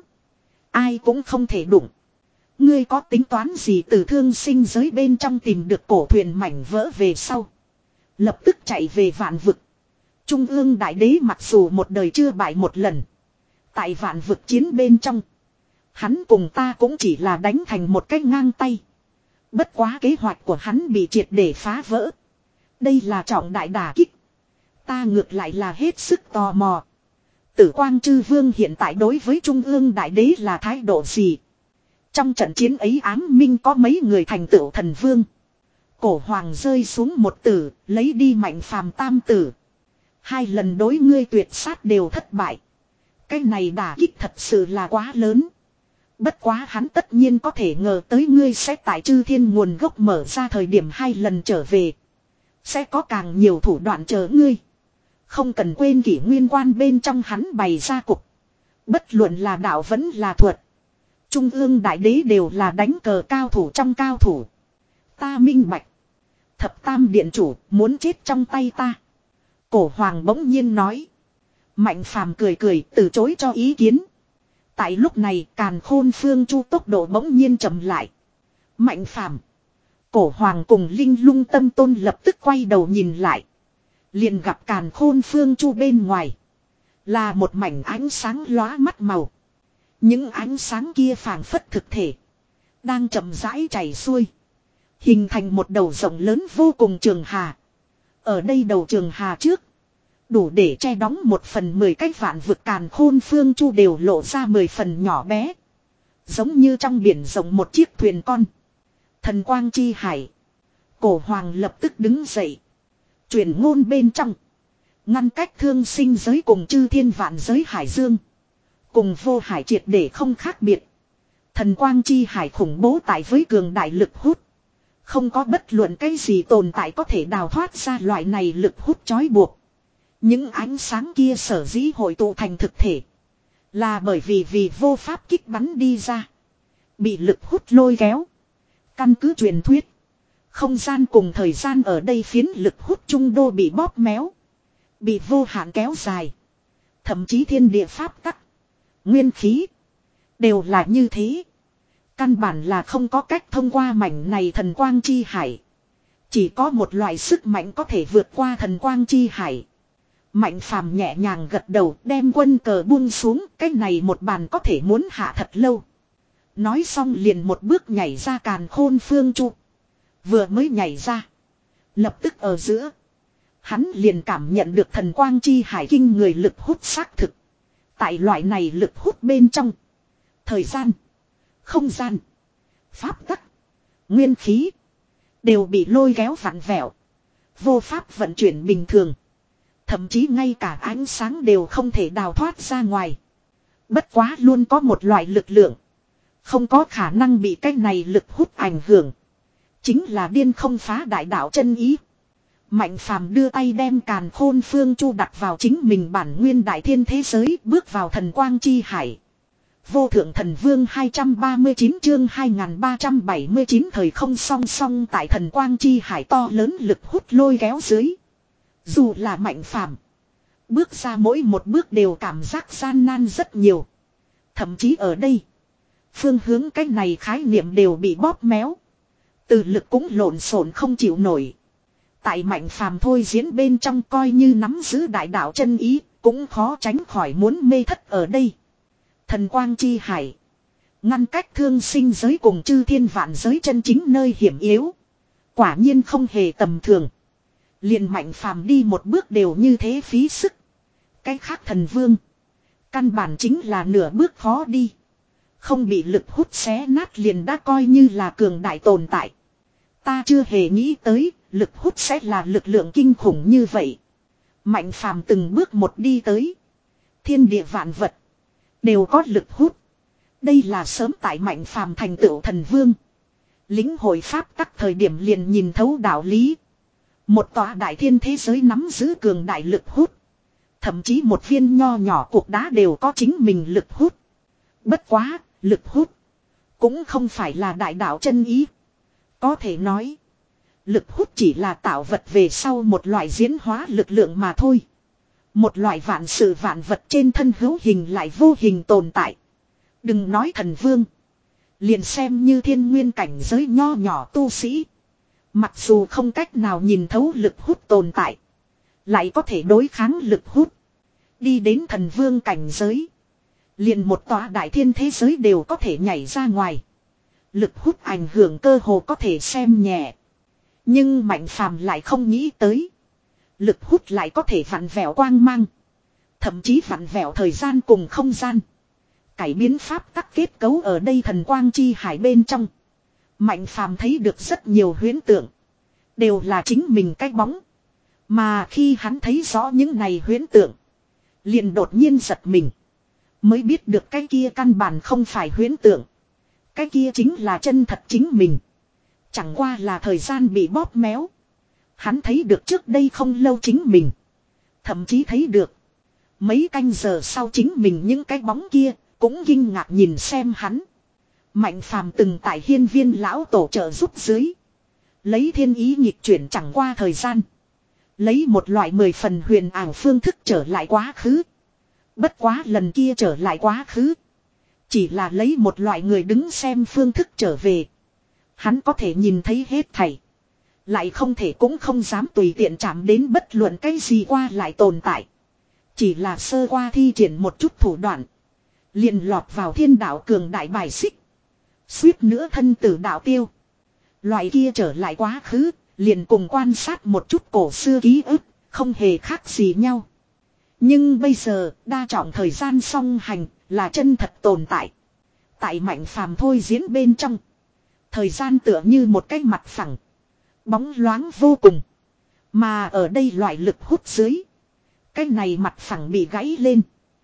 Ai cũng không thể đụng. Ngươi có tính toán gì từ thương sinh giới bên trong tìm được cổ thuyền mảnh vỡ về sau. Lập tức chạy về vạn vực. Trung ương đại đế mặc dù một đời chưa bại một lần. Tại vạn vực chiến bên trong. Hắn cùng ta cũng chỉ là đánh thành một cái ngang tay. Bất quá kế hoạch của hắn bị triệt để phá vỡ. Đây là trọng đại đả kích. Ta ngược lại là hết sức tò mò. Tử Quang Chư Vương hiện tại đối với Trung ương đại đế là thái độ gì? Trong trận chiến ấy ám minh có mấy người thành tựu thần vương. Cổ hoàng rơi xuống một tử, lấy đi Mạnh Phàm tam tử. Hai lần đối ngươi tuyệt sát đều thất bại. Cái này đả kích thật sự là quá lớn. Bất quá hắn tất nhiên có thể ngờ tới ngươi sẽ tại chư thiên nguồn gốc mở ra thời điểm hai lần trở về. Sẽ có càng nhiều thủ đoạn chờ ngươi. Không cần quên kỷ nguyên quan bên trong hắn bày ra cục. Bất luận là đạo vẫn là thuật. Trung ương đại đế đều là đánh cờ cao thủ trong cao thủ. Ta minh bạch. Thập tam điện chủ muốn chết trong tay ta. Cổ hoàng bỗng nhiên nói. Mạnh phàm cười cười từ chối cho ý kiến. Tại lúc này càn khôn phương chu tốc độ bỗng nhiên chậm lại. Mạnh phàm. Cổ hoàng cùng linh lung tâm tôn lập tức quay đầu nhìn lại. Liền gặp càn khôn phương chu bên ngoài. Là một mảnh ánh sáng lóa mắt màu. Những ánh sáng kia phảng phất thực thể. Đang chậm rãi chảy xuôi. Hình thành một đầu rộng lớn vô cùng trường hà. Ở đây đầu trường hà trước. Đủ để che đóng một phần mười cái vạn vực càn khôn phương chu đều lộ ra mười phần nhỏ bé. Giống như trong biển rộng một chiếc thuyền con. Thần quang chi hải. Cổ hoàng lập tức đứng dậy. Truyền ngôn bên trong. Ngăn cách thương sinh giới cùng chư thiên vạn giới hải dương. Cùng vô hải triệt để không khác biệt. Thần quang chi hải khủng bố tại với cường đại lực hút. Không có bất luận cái gì tồn tại có thể đào thoát ra loại này lực hút trói buộc. Những ánh sáng kia sở dĩ hội tụ thành thực thể. Là bởi vì vì vô pháp kích bắn đi ra. Bị lực hút lôi kéo. Căn cứ truyền thuyết. Không gian cùng thời gian ở đây phiến lực hút trung đô bị bóp méo. Bị vô hạn kéo dài. Thậm chí thiên địa pháp tắc. Nguyên khí. Đều là như thế. Căn bản là không có cách thông qua mảnh này thần quang chi hải. Chỉ có một loại sức mạnh có thể vượt qua thần quang chi hải. Mạnh phàm nhẹ nhàng gật đầu đem quân cờ buông xuống. Cái này một bàn có thể muốn hạ thật lâu. Nói xong liền một bước nhảy ra càn khôn phương chu. Vừa mới nhảy ra. Lập tức ở giữa. Hắn liền cảm nhận được thần quang chi hải kinh người lực hút xác thực. Tại loại này lực hút bên trong. Thời gian. Không gian. Pháp tắc. Nguyên khí. Đều bị lôi kéo vặn vẹo. Vô pháp vận chuyển bình thường. Thậm chí ngay cả ánh sáng đều không thể đào thoát ra ngoài. Bất quá luôn có một loại lực lượng. Không có khả năng bị cái này lực hút ảnh hưởng. Chính là điên không phá đại đạo chân ý. Mạnh phàm đưa tay đem càn khôn phương chu đặt vào chính mình bản nguyên đại thiên thế giới, bước vào thần quang chi hải. Vô thượng thần vương hai trăm ba mươi chín chương hai nghìn ba trăm bảy mươi chín thời không song song tại thần quang chi hải to lớn lực hút lôi kéo dưới. Dù là mạnh phàm, bước ra mỗi một bước đều cảm giác gian nan rất nhiều. Thậm chí ở đây, phương hướng cái này khái niệm đều bị bóp méo. Từ lực cũng lộn xộn không chịu nổi. Tại mạnh phàm thôi diễn bên trong coi như nắm giữ đại đạo chân ý, cũng khó tránh khỏi muốn mê thất ở đây. Thần quang chi hải. Ngăn cách thương sinh giới cùng chư thiên vạn giới chân chính nơi hiểm yếu. Quả nhiên không hề tầm thường. Liền mạnh phàm đi một bước đều như thế phí sức. Cái khác thần vương. Căn bản chính là nửa bước khó đi. Không bị lực hút xé nát liền đã coi như là cường đại tồn tại. Ta chưa hề nghĩ tới, lực hút sẽ là lực lượng kinh khủng như vậy. Mạnh phàm từng bước một đi tới. Thiên địa vạn vật đều có lực hút. Đây là sớm tại mạnh phàm thành tựu thần vương. Lính hội pháp tắc thời điểm liền nhìn thấu đạo lý. Một tòa đại thiên thế giới nắm giữ cường đại lực hút. Thậm chí một viên nho nhỏ cục đá đều có chính mình lực hút. Bất quá, lực hút cũng không phải là đại đạo chân ý. Có thể nói, lực hút chỉ là tạo vật về sau một loại diễn hóa lực lượng mà thôi. Một loại vạn sự vạn vật trên thân hữu hình lại vô hình tồn tại. Đừng nói thần vương. Liền xem như thiên nguyên cảnh giới nho nhỏ tu sĩ. Mặc dù không cách nào nhìn thấu lực hút tồn tại. Lại có thể đối kháng lực hút. Đi đến thần vương cảnh giới. Liền một tòa đại thiên thế giới đều có thể nhảy ra ngoài. Lực hút ảnh hưởng cơ hồ có thể xem nhẹ. Nhưng mạnh phàm lại không nghĩ tới. Lực hút lại có thể vặn vẹo quang mang. Thậm chí vặn vẹo thời gian cùng không gian. Cải biến pháp tắc kết cấu ở đây thần quang chi hải bên trong. Mạnh phàm thấy được rất nhiều huyễn tượng. Đều là chính mình cái bóng. Mà khi hắn thấy rõ những này huyễn tượng. Liền đột nhiên giật mình. Mới biết được cái kia căn bản không phải huyễn tượng. Cái kia chính là chân thật chính mình. Chẳng qua là thời gian bị bóp méo. Hắn thấy được trước đây không lâu chính mình. Thậm chí thấy được. Mấy canh giờ sau chính mình những cái bóng kia. Cũng kinh ngạc nhìn xem hắn. Mạnh phàm từng tại hiên viên lão tổ trợ giúp dưới. Lấy thiên ý nghịch chuyển chẳng qua thời gian. Lấy một loại mười phần huyền ảo phương thức trở lại quá khứ. Bất quá lần kia trở lại quá khứ. Chỉ là lấy một loại người đứng xem phương thức trở về. Hắn có thể nhìn thấy hết thảy. Lại không thể cũng không dám tùy tiện chạm đến bất luận cái gì qua lại tồn tại. Chỉ là sơ qua thi triển một chút thủ đoạn. Liền lọt vào thiên đạo cường đại bài xích. Suýt nữa thân tử đạo tiêu. Loại kia trở lại quá khứ. Liền cùng quan sát một chút cổ xưa ký ức. Không hề khác gì nhau. Nhưng bây giờ đa trọng thời gian song hành là chân thật tồn tại. Tại mạnh phàm thôi diễn bên trong. Thời gian tựa như một cái mặt phẳng. Bóng loáng vô cùng. Mà ở đây loại lực hút dưới. Cái này mặt phẳng bị gãy lên.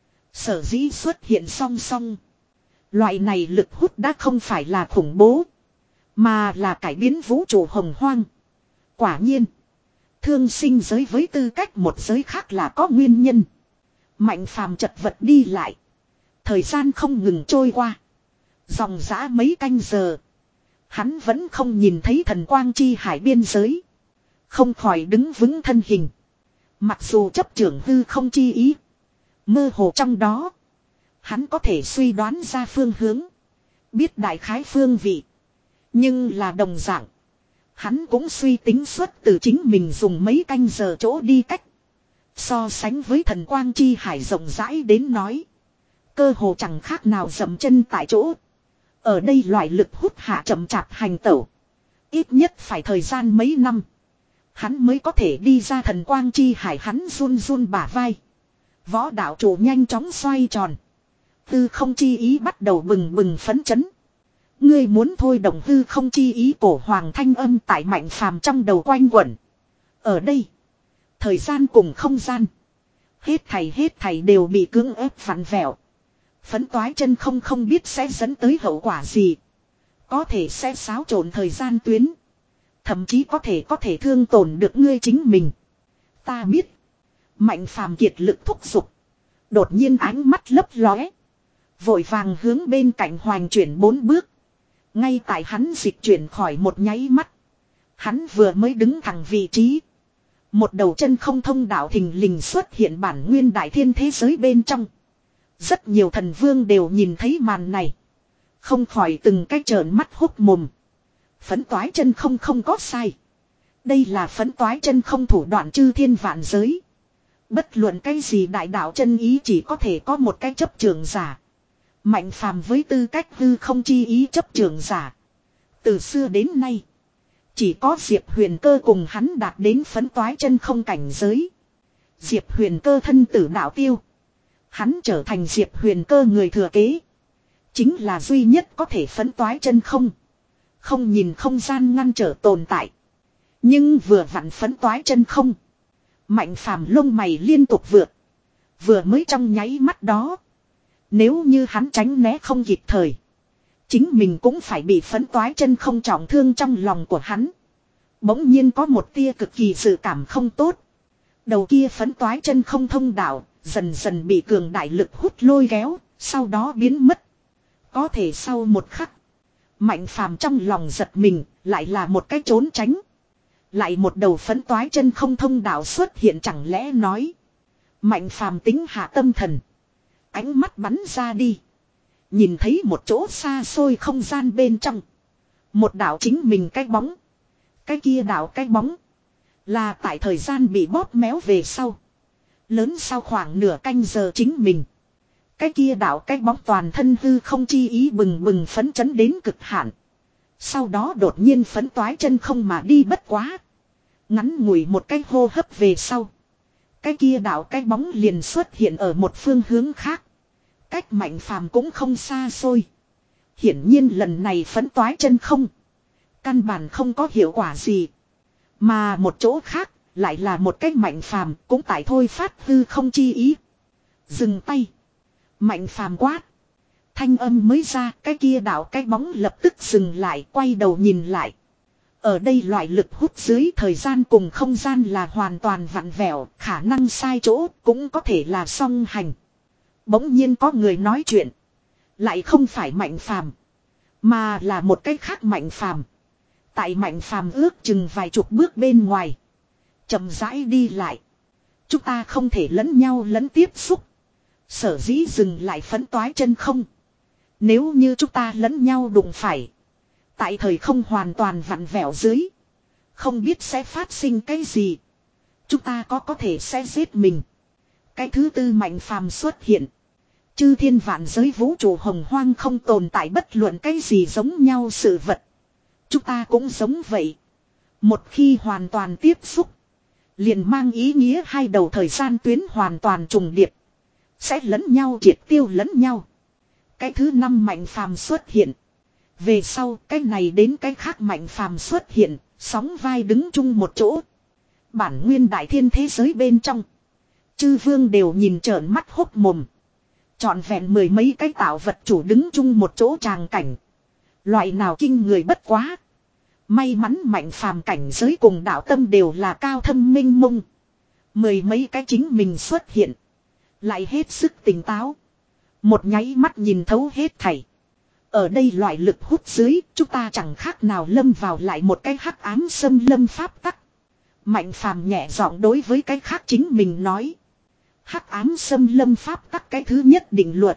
Sở dĩ xuất hiện song song. Loại này lực hút đã không phải là khủng bố. Mà là cải biến vũ trụ hồng hoang. Quả nhiên. Thương sinh giới với tư cách một giới khác là có nguyên nhân. Mạnh phàm chật vật đi lại. Thời gian không ngừng trôi qua. Dòng dã mấy canh giờ. Hắn vẫn không nhìn thấy thần quang chi hải biên giới. Không khỏi đứng vững thân hình. Mặc dù chấp trưởng hư không chi ý. Mơ hồ trong đó. Hắn có thể suy đoán ra phương hướng. Biết đại khái phương vị. Nhưng là đồng dạng. Hắn cũng suy tính xuất từ chính mình dùng mấy canh giờ chỗ đi cách. So sánh với thần quang chi hải rộng rãi đến nói. Cơ hồ chẳng khác nào dậm chân tại chỗ. Ở đây loại lực hút hạ chậm chạp hành tẩu. Ít nhất phải thời gian mấy năm. Hắn mới có thể đi ra thần quang chi hải, hắn run run bả vai. Võ đạo chủ nhanh chóng xoay tròn. Hư không chi ý bắt đầu bừng bừng phấn chấn. Ngươi muốn thôi động hư không chi ý, cổ hoàng thanh âm tại Mạnh Phàm trong đầu quanh quẩn. Ở đây. Thời gian cùng không gian. Hết thảy hết thảy đều bị cưỡng ép vặn vẹo. Phấn toái chân không không biết sẽ dẫn tới hậu quả gì. Có thể sẽ xáo trộn thời gian tuyến. Thậm chí có thể có thể thương tổn được ngươi chính mình. Ta biết. Mạnh Phàm kiệt lực thúc giục. Đột nhiên ánh mắt lấp lóe. Vội vàng hướng bên cạnh hoành chuyển bốn bước. Ngay tại hắn dịch chuyển khỏi một nháy mắt. Hắn vừa mới đứng thẳng vị trí. Một đầu chân không thông đạo thình lình xuất hiện bản nguyên đại thiên thế giới bên trong. Rất nhiều thần vương đều nhìn thấy màn này. Không khỏi từng cái trợn mắt hốc mồm. Phấn toái chân không không có sai. Đây là phấn toái chân không thủ đoạn chư thiên vạn giới. Bất luận cái gì đại đạo chân ý chỉ có thể có một cái chấp trường giả. Mạnh Phàm với tư cách hư không chi ý chấp trường giả. Từ xưa đến nay. Chỉ có Diệp Huyền Cơ cùng hắn đạt đến phấn toái chân không cảnh giới. Diệp Huyền Cơ thân tử đạo tiêu. Hắn trở thành Diệp Huyền Cơ người thừa kế. Chính là duy nhất có thể phấn toái chân không. Không nhìn không gian ngăn trở tồn tại. Nhưng vừa vặn phấn toái chân không. Mạnh Phàm lông mày liên tục vượt. Vừa mới trong nháy mắt đó. Nếu như hắn tránh né không kịp thời. Chính mình cũng phải bị phấn toái chân không trọng thương trong lòng của hắn. Bỗng nhiên có một tia cực kỳ dự cảm không tốt. Đầu kia phấn toái chân không thông đạo. Dần dần bị cường đại lực hút lôi kéo. Sau đó biến mất. Có thể sau một khắc. Mạnh Phàm trong lòng giật mình. Lại là một cái trốn tránh. Lại một đầu phấn toái chân không thông đạo xuất hiện, chẳng lẽ nói. Mạnh Phàm tính hạ tâm thần. Ánh mắt bắn ra đi. Nhìn thấy một chỗ xa xôi không gian bên trong. Một đạo chính mình cái bóng. Cái kia đạo cái bóng. Là tại thời gian bị bóp méo về sau. Lớn sau khoảng nửa canh giờ chính mình. Cái kia đạo cái bóng toàn thân hư không chi ý bừng bừng phấn chấn đến cực hạn. Sau đó đột nhiên phấn toái chân không mà đi bất quá. Ngắn ngủi một cái hô hấp về sau. Cái kia đạo cái bóng liền xuất hiện ở một phương hướng khác. Cách Mạnh Phàm cũng không xa xôi. Hiển nhiên lần này phấn toái chân không. Căn bản không có hiệu quả gì. Mà một chỗ khác lại là một cách Mạnh Phàm cũng tại thôi phát hư không chi ý. Dừng tay. Mạnh Phàm quát. Thanh âm mới ra, cái kia đạo cái bóng lập tức dừng lại, quay đầu nhìn lại. Ở đây loại lực hút dưới thời gian cùng không gian là hoàn toàn vặn vẹo, khả năng sai chỗ cũng có thể là song hành. Bỗng nhiên có người nói chuyện. Lại không phải Mạnh Phàm, mà là một cái khác Mạnh Phàm. Tại Mạnh Phàm ước chừng vài chục bước bên ngoài. Chậm rãi đi lại. Chúng ta không thể lẫn nhau lẫn tiếp xúc. Sở dĩ dừng lại phấn toái chân không. Nếu như chúng ta lẫn nhau đụng phải. Tại thời không hoàn toàn vặn vẹo dưới. Không biết sẽ phát sinh cái gì. Chúng ta có có thể sẽ giết mình. Cái thứ tư Mạnh Phàm xuất hiện. Chư thiên vạn giới vũ trụ hồng hoang không tồn tại bất luận cái gì giống nhau sự vật. Chúng ta cũng giống vậy. Một khi hoàn toàn tiếp xúc. Liền mang ý nghĩa hai đầu thời gian tuyến hoàn toàn trùng điệp. Sẽ lẫn nhau triệt tiêu lẫn nhau. Cái thứ năm Mạnh Phàm xuất hiện. Về sau cái này đến cái khác Mạnh Phàm xuất hiện. Sóng vai đứng chung một chỗ. Bản nguyên đại thiên thế giới bên trong. Chư vương đều nhìn trợn mắt hốc mồm. Trọn vẹn mười mấy cái tạo vật chủ đứng chung một chỗ tràng cảnh. Loại nào kinh người bất quá. May mắn Mạnh Phàm cảnh giới cùng đạo tâm đều là cao thâm minh mông. Mười mấy cái chính mình xuất hiện. Lại hết sức tỉnh táo. Một nháy mắt nhìn thấu hết thảy. Ở đây loại lực hút dưới, chúng ta chẳng khác nào lâm vào lại một cái hắc ám xâm lâm pháp tắc. Mạnh phàm nhẹ giọng đối với cái khác chính mình nói. Hắc ám xâm lâm pháp tắc cái thứ nhất định luật.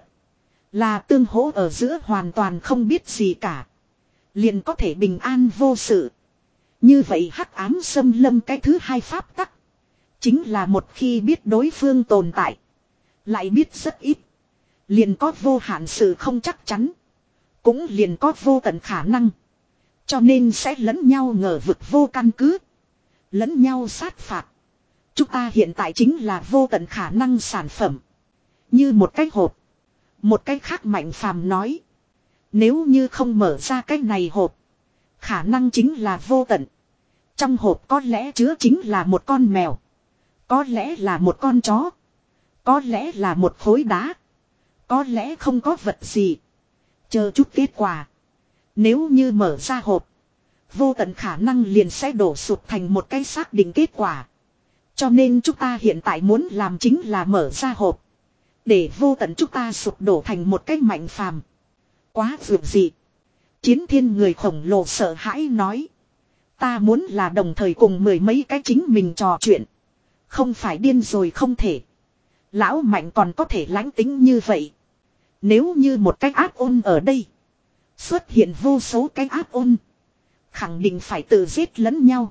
Là tương hỗ ở giữa hoàn toàn không biết gì cả. Liền có thể bình an vô sự. Như vậy hắc ám xâm lâm cái thứ hai pháp tắc. Chính là một khi biết đối phương tồn tại. Lại biết rất ít. Liền có vô hạn sự không chắc chắn. Cũng liền có vô tận khả năng. Cho nên sẽ lẫn nhau ngờ vực vô căn cứ. Lẫn nhau sát phạt. Chúng ta hiện tại chính là vô tận khả năng sản phẩm. Như một cái hộp. Một cái khác Mạnh phàm nói. Nếu như không mở ra cái này hộp. Khả năng chính là vô tận. Trong hộp có lẽ chứa chính là một con mèo. Có lẽ là một con chó. Có lẽ là một khối đá. Có lẽ không có vật gì. Chờ chút kết quả. Nếu như mở ra hộp. Vô tận khả năng liền sẽ đổ sụp thành một cái xác định kết quả. Cho nên chúng ta hiện tại muốn làm chính là mở ra hộp. Để vô tận chúng ta sụp đổ thành một cái Mạnh phàm. Quá vượt dị. Chiến thiên người khổng lồ sợ hãi nói. Ta muốn là đồng thời cùng mười mấy cái chính mình trò chuyện. Không phải điên rồi không thể. Lão Mạnh còn có thể lánh tính như vậy. Nếu như một cái áp ôn ở đây. Xuất hiện vô số cái áp ôn. Khẳng định phải tự giết lẫn nhau.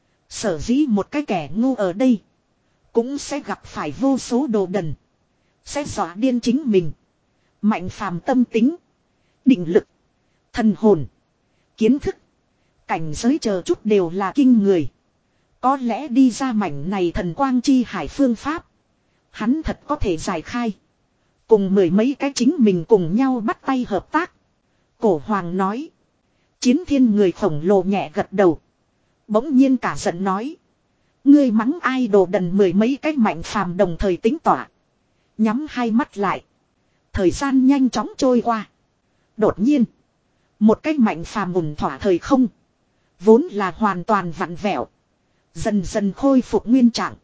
Sở dĩ một cái kẻ ngu ở đây. Cũng sẽ gặp phải vô số đồ đần. Sẽ dọa điên chính mình. Mạnh phàm tâm tính. Định lực. Thần hồn. Kiến thức. Cảnh giới chờ chút đều là kinh người. Có lẽ đi ra mảnh này thần quang chi hải phương pháp. Hắn thật có thể giải khai. Cùng mười mấy cái chính mình cùng nhau bắt tay hợp tác. Cổ hoàng nói. Chiến thiên người khổng lồ nhẹ gật đầu. Bỗng nhiên cả giận nói. Ngươi mắng ai đồ đần mười mấy cái Mạnh phàm đồng thời tính tỏa. Nhắm hai mắt lại. Thời gian nhanh chóng trôi qua. Đột nhiên. Một cái Mạnh phàm ủng thỏa thời không. Vốn là hoàn toàn vặn vẹo. Dần dần khôi phục nguyên trạng.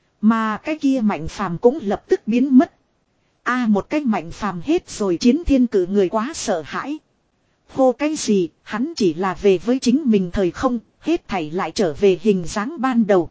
Mà cái kia Mạnh phàm cũng lập tức biến mất. A à, một cái Mạnh phàm hết rồi chiến thiên cử người quá sợ hãi. Hô cái gì, hắn chỉ là về với chính mình thời không, hết thảy lại trở về hình dáng ban đầu.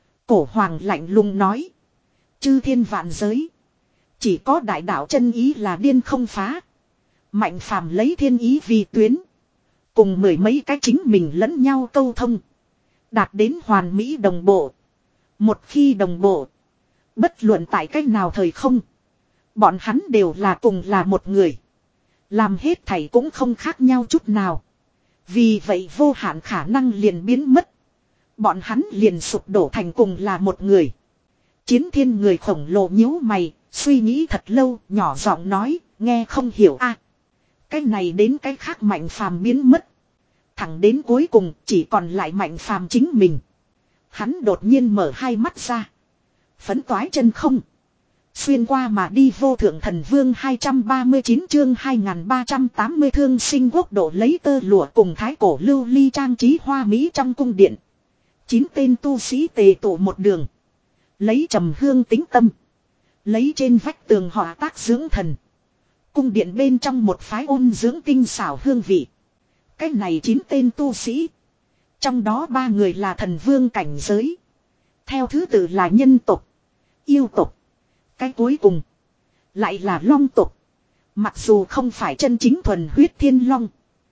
Cổ hoàng lạnh lùng nói. Chư thiên vạn giới. Chỉ có đại đạo chân ý là điên không phá. Mạnh phàm lấy thiên ý vì tuyến. Cùng mười mấy cái chính mình lẫn nhau câu thông. Đạt đến hoàn mỹ đồng bộ. Một khi đồng bộ. Bất luận tại cách nào thời không. Bọn hắn đều là cùng là một người. Làm hết thảy cũng không khác nhau chút nào. Vì vậy vô hạn khả năng liền biến mất. Bọn hắn liền sụp đổ thành cùng là một người. Chiến thiên người khổng lồ nhíu mày, suy nghĩ thật lâu, nhỏ giọng nói, nghe không hiểu a. À, cái này đến cái khác Mạnh phàm biến mất. Thẳng đến cuối cùng chỉ còn lại Mạnh phàm chính mình. Hắn đột nhiên mở hai mắt ra. Phấn toái chân không. Xuyên qua mà đi vô thượng thần vương hai trăm ba mươi chín chương hai nghìn ba trăm tám mươi thương sinh quốc độ lấy tơ lụa cùng thái cổ lưu ly trang trí hoa mỹ trong cung điện. Chín tên tu sĩ tề tụ một đường. Lấy trầm hương tính tâm. Lấy trên vách tường họa tác dưỡng thần. Cung điện bên trong một phái ôn dưỡng tinh xảo hương vị. Cái này chín tên tu sĩ. Trong đó ba người là thần vương cảnh giới. Theo thứ tự là nhân tộc, yêu tộc. Cái cuối cùng lại là long tộc. Mặc dù không phải chân chính thuần huyết thiên long.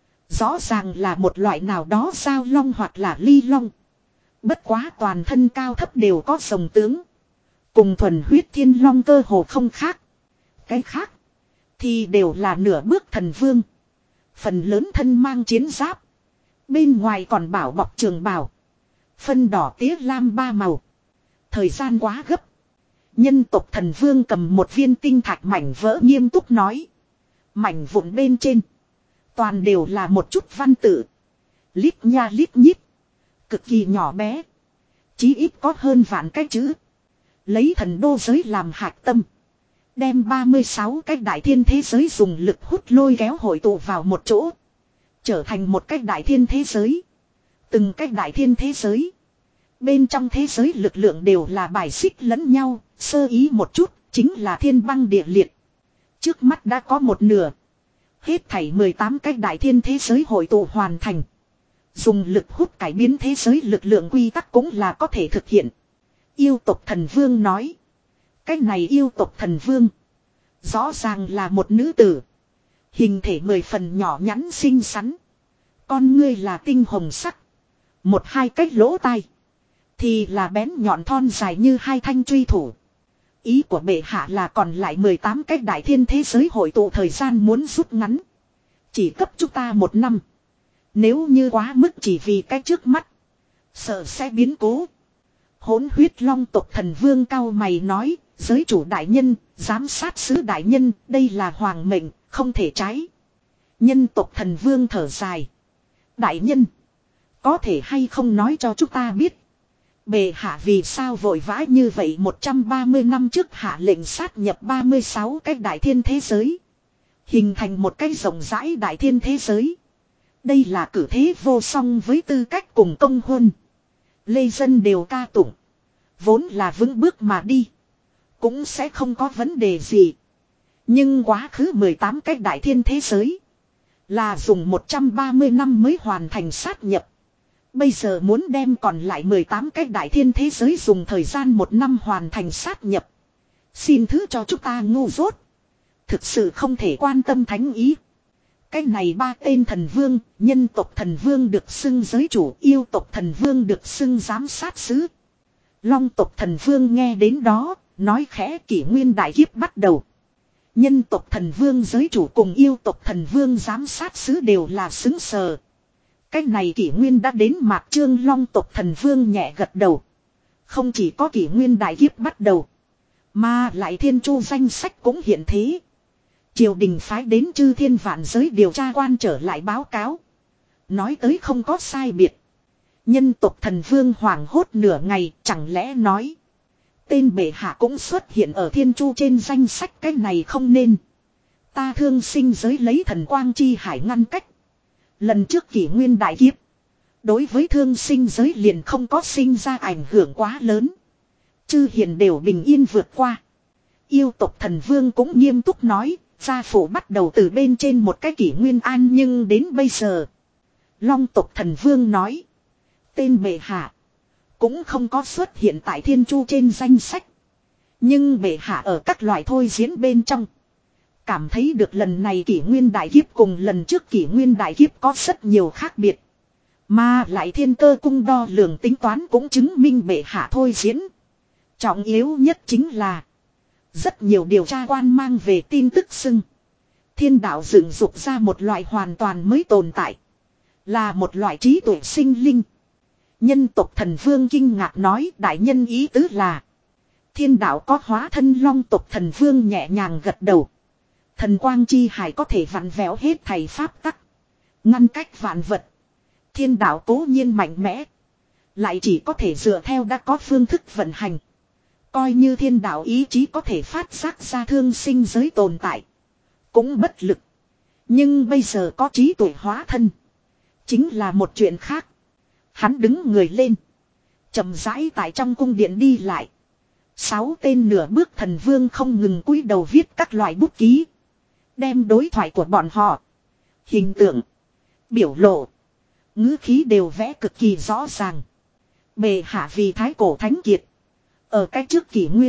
Rõ ràng là một loại nào đó sao long hoặc là ly long. Bất quá toàn thân cao thấp đều có rồng tướng. Cùng thuần huyết thiên long cơ hồ không khác. Cái khác thì đều là nửa bước thần vương. Phần lớn thân mang chiến giáp. Bên ngoài còn bảo bọc trường bào. Phân đỏ tía lam ba màu. Thời gian quá gấp. Nhân tộc thần vương cầm một viên tinh thạch mảnh vỡ nghiêm túc nói. Mảnh vụn bên trên. Toàn đều là một chút văn tự. Lít nha lít nhít. Cực kỳ nhỏ bé. Chí ít có hơn vạn cái chữ. Lấy thần đô giới làm hạt tâm. Đem ba mươi sáu cái đại thiên thế giới dùng lực hút lôi kéo hội tụ vào một chỗ. Trở thành một cái đại thiên thế giới. Từng cái đại thiên thế giới. Bên trong thế giới lực lượng đều là bài xích lẫn nhau. Sơ ý một chút chính là thiên băng địa liệt. Trước mắt đã có một nửa. Hết thảy mười tám cái đại thiên thế giới hội tụ hoàn thành. Dùng lực hút cải biến thế giới lực lượng quy tắc cũng là có thể thực hiện. Yêu tộc thần vương nói. Cái này yêu tộc thần vương. Rõ ràng là một nữ tử. Hình thể mười phần nhỏ nhắn xinh xắn. Con ngươi là tinh hồng sắc. Một hai cách lỗ tai. Thì là bén nhọn thon dài như hai thanh truy thủ. Ý của bệ hạ là còn lại mười tám cách đại thiên thế giới hội tụ thời gian muốn rút ngắn. Chỉ cấp chúng ta một năm. Nếu như quá mức chỉ vì cái trước mắt. Sợ sẽ biến cố. Hỗn huyết long tộc thần vương cao mày nói. Giới chủ đại nhân, giám sát sứ đại nhân, đây là hoàng mệnh, không thể trái. Nhân tộc thần vương thở dài. Đại nhân, có thể hay không nói cho chúng ta biết. Bệ hạ vì sao vội vã như vậy một trăm ba mươi năm trước hạ lệnh sát nhập ba mươi sáu cái đại thiên thế giới. Hình thành một cái rộng rãi đại thiên thế giới. Đây là cử thế vô song với tư cách cùng công huân. Lê dân đều ca tụng. Vốn là vững bước mà đi. Cũng sẽ không có vấn đề gì. Nhưng quá khứ mười tám cái đại thiên thế giới. Là dùng một trăm ba mươi năm mới hoàn thành sát nhập. Bây giờ muốn đem còn lại mười tám cái đại thiên thế giới dùng thời gian một năm hoàn thành sát nhập. Xin thứ cho chúng ta ngu dốt. Thực sự không thể quan tâm thánh ý. Cái này ba tên thần vương, nhân tộc thần vương được xưng giới chủ, yêu tộc thần vương được xưng giám sát sứ. Long tộc thần vương nghe đến đó, nói khẽ kỷ nguyên đại kiếp bắt đầu. Nhân tộc thần vương giới chủ cùng yêu tộc thần vương giám sát sứ đều là xứng sờ. Cái này kỷ nguyên đã đến mạc trương long tộc thần vương nhẹ gật đầu. Không chỉ có kỷ nguyên đại kiếp bắt đầu. Mà lại thiên chu danh sách cũng hiện thế. Triều đình phái đến chư thiên vạn giới điều tra quan trở lại báo cáo. Nói tới không có sai biệt. Nhân tộc thần vương hoảng hốt nửa ngày chẳng lẽ nói. Tên bệ hạ cũng xuất hiện ở thiên chu trên danh sách cái này không nên. Ta thương sinh giới lấy thần quang chi hải ngăn cách. Lần trước kỷ nguyên đại kiếp. Đối với thương sinh giới liền không có sinh ra ảnh hưởng quá lớn. Chư hiền đều bình yên vượt qua. Yêu tộc thần vương cũng nghiêm túc nói. Gia phủ bắt đầu từ bên trên một cái kỷ nguyên an nhưng đến bây giờ. Long tộc thần vương nói. Tên bệ hạ. Cũng không có xuất hiện tại thiên chu trên danh sách. Nhưng bệ hạ ở các loại thôi diễn bên trong. Cảm thấy được lần này kỷ nguyên đại kiếp cùng lần trước kỷ nguyên đại kiếp có rất nhiều khác biệt. Mà lại thiên cơ cung đo lường tính toán cũng chứng minh bệ hạ thôi diễn. Trọng yếu nhất chính là. Rất nhiều điều tra quan mang về tin tức xưng. Thiên đạo dựng dục ra một loại hoàn toàn mới tồn tại. Là một loại trí tuệ sinh linh. Nhân tộc thần vương kinh ngạc nói đại nhân ý tứ là. Thiên đạo có hóa thân long tộc thần vương nhẹ nhàng gật đầu. Thần quang chi hải có thể vặn vẹo hết thầy pháp tắc. Ngăn cách vạn vật. Thiên đạo cố nhiên mạnh mẽ. Lại chỉ có thể dựa theo đã có phương thức vận hành. Coi như thiên đạo ý chí có thể phát giác ra thương sinh giới tồn tại. Cũng bất lực. Nhưng bây giờ có trí tuệ hóa thân. Chính là một chuyện khác. Hắn đứng người lên. Chậm rãi tại trong cung điện đi lại. Sáu tên nửa bước thần vương không ngừng cúi đầu viết các loại bút ký. Đem đối thoại của bọn họ. Hình tượng. Biểu lộ. Ngữ khí đều vẽ cực kỳ rõ ràng. Bệ hạ vì thái cổ thánh kiệt. Ở cái trước kỷ nguyên.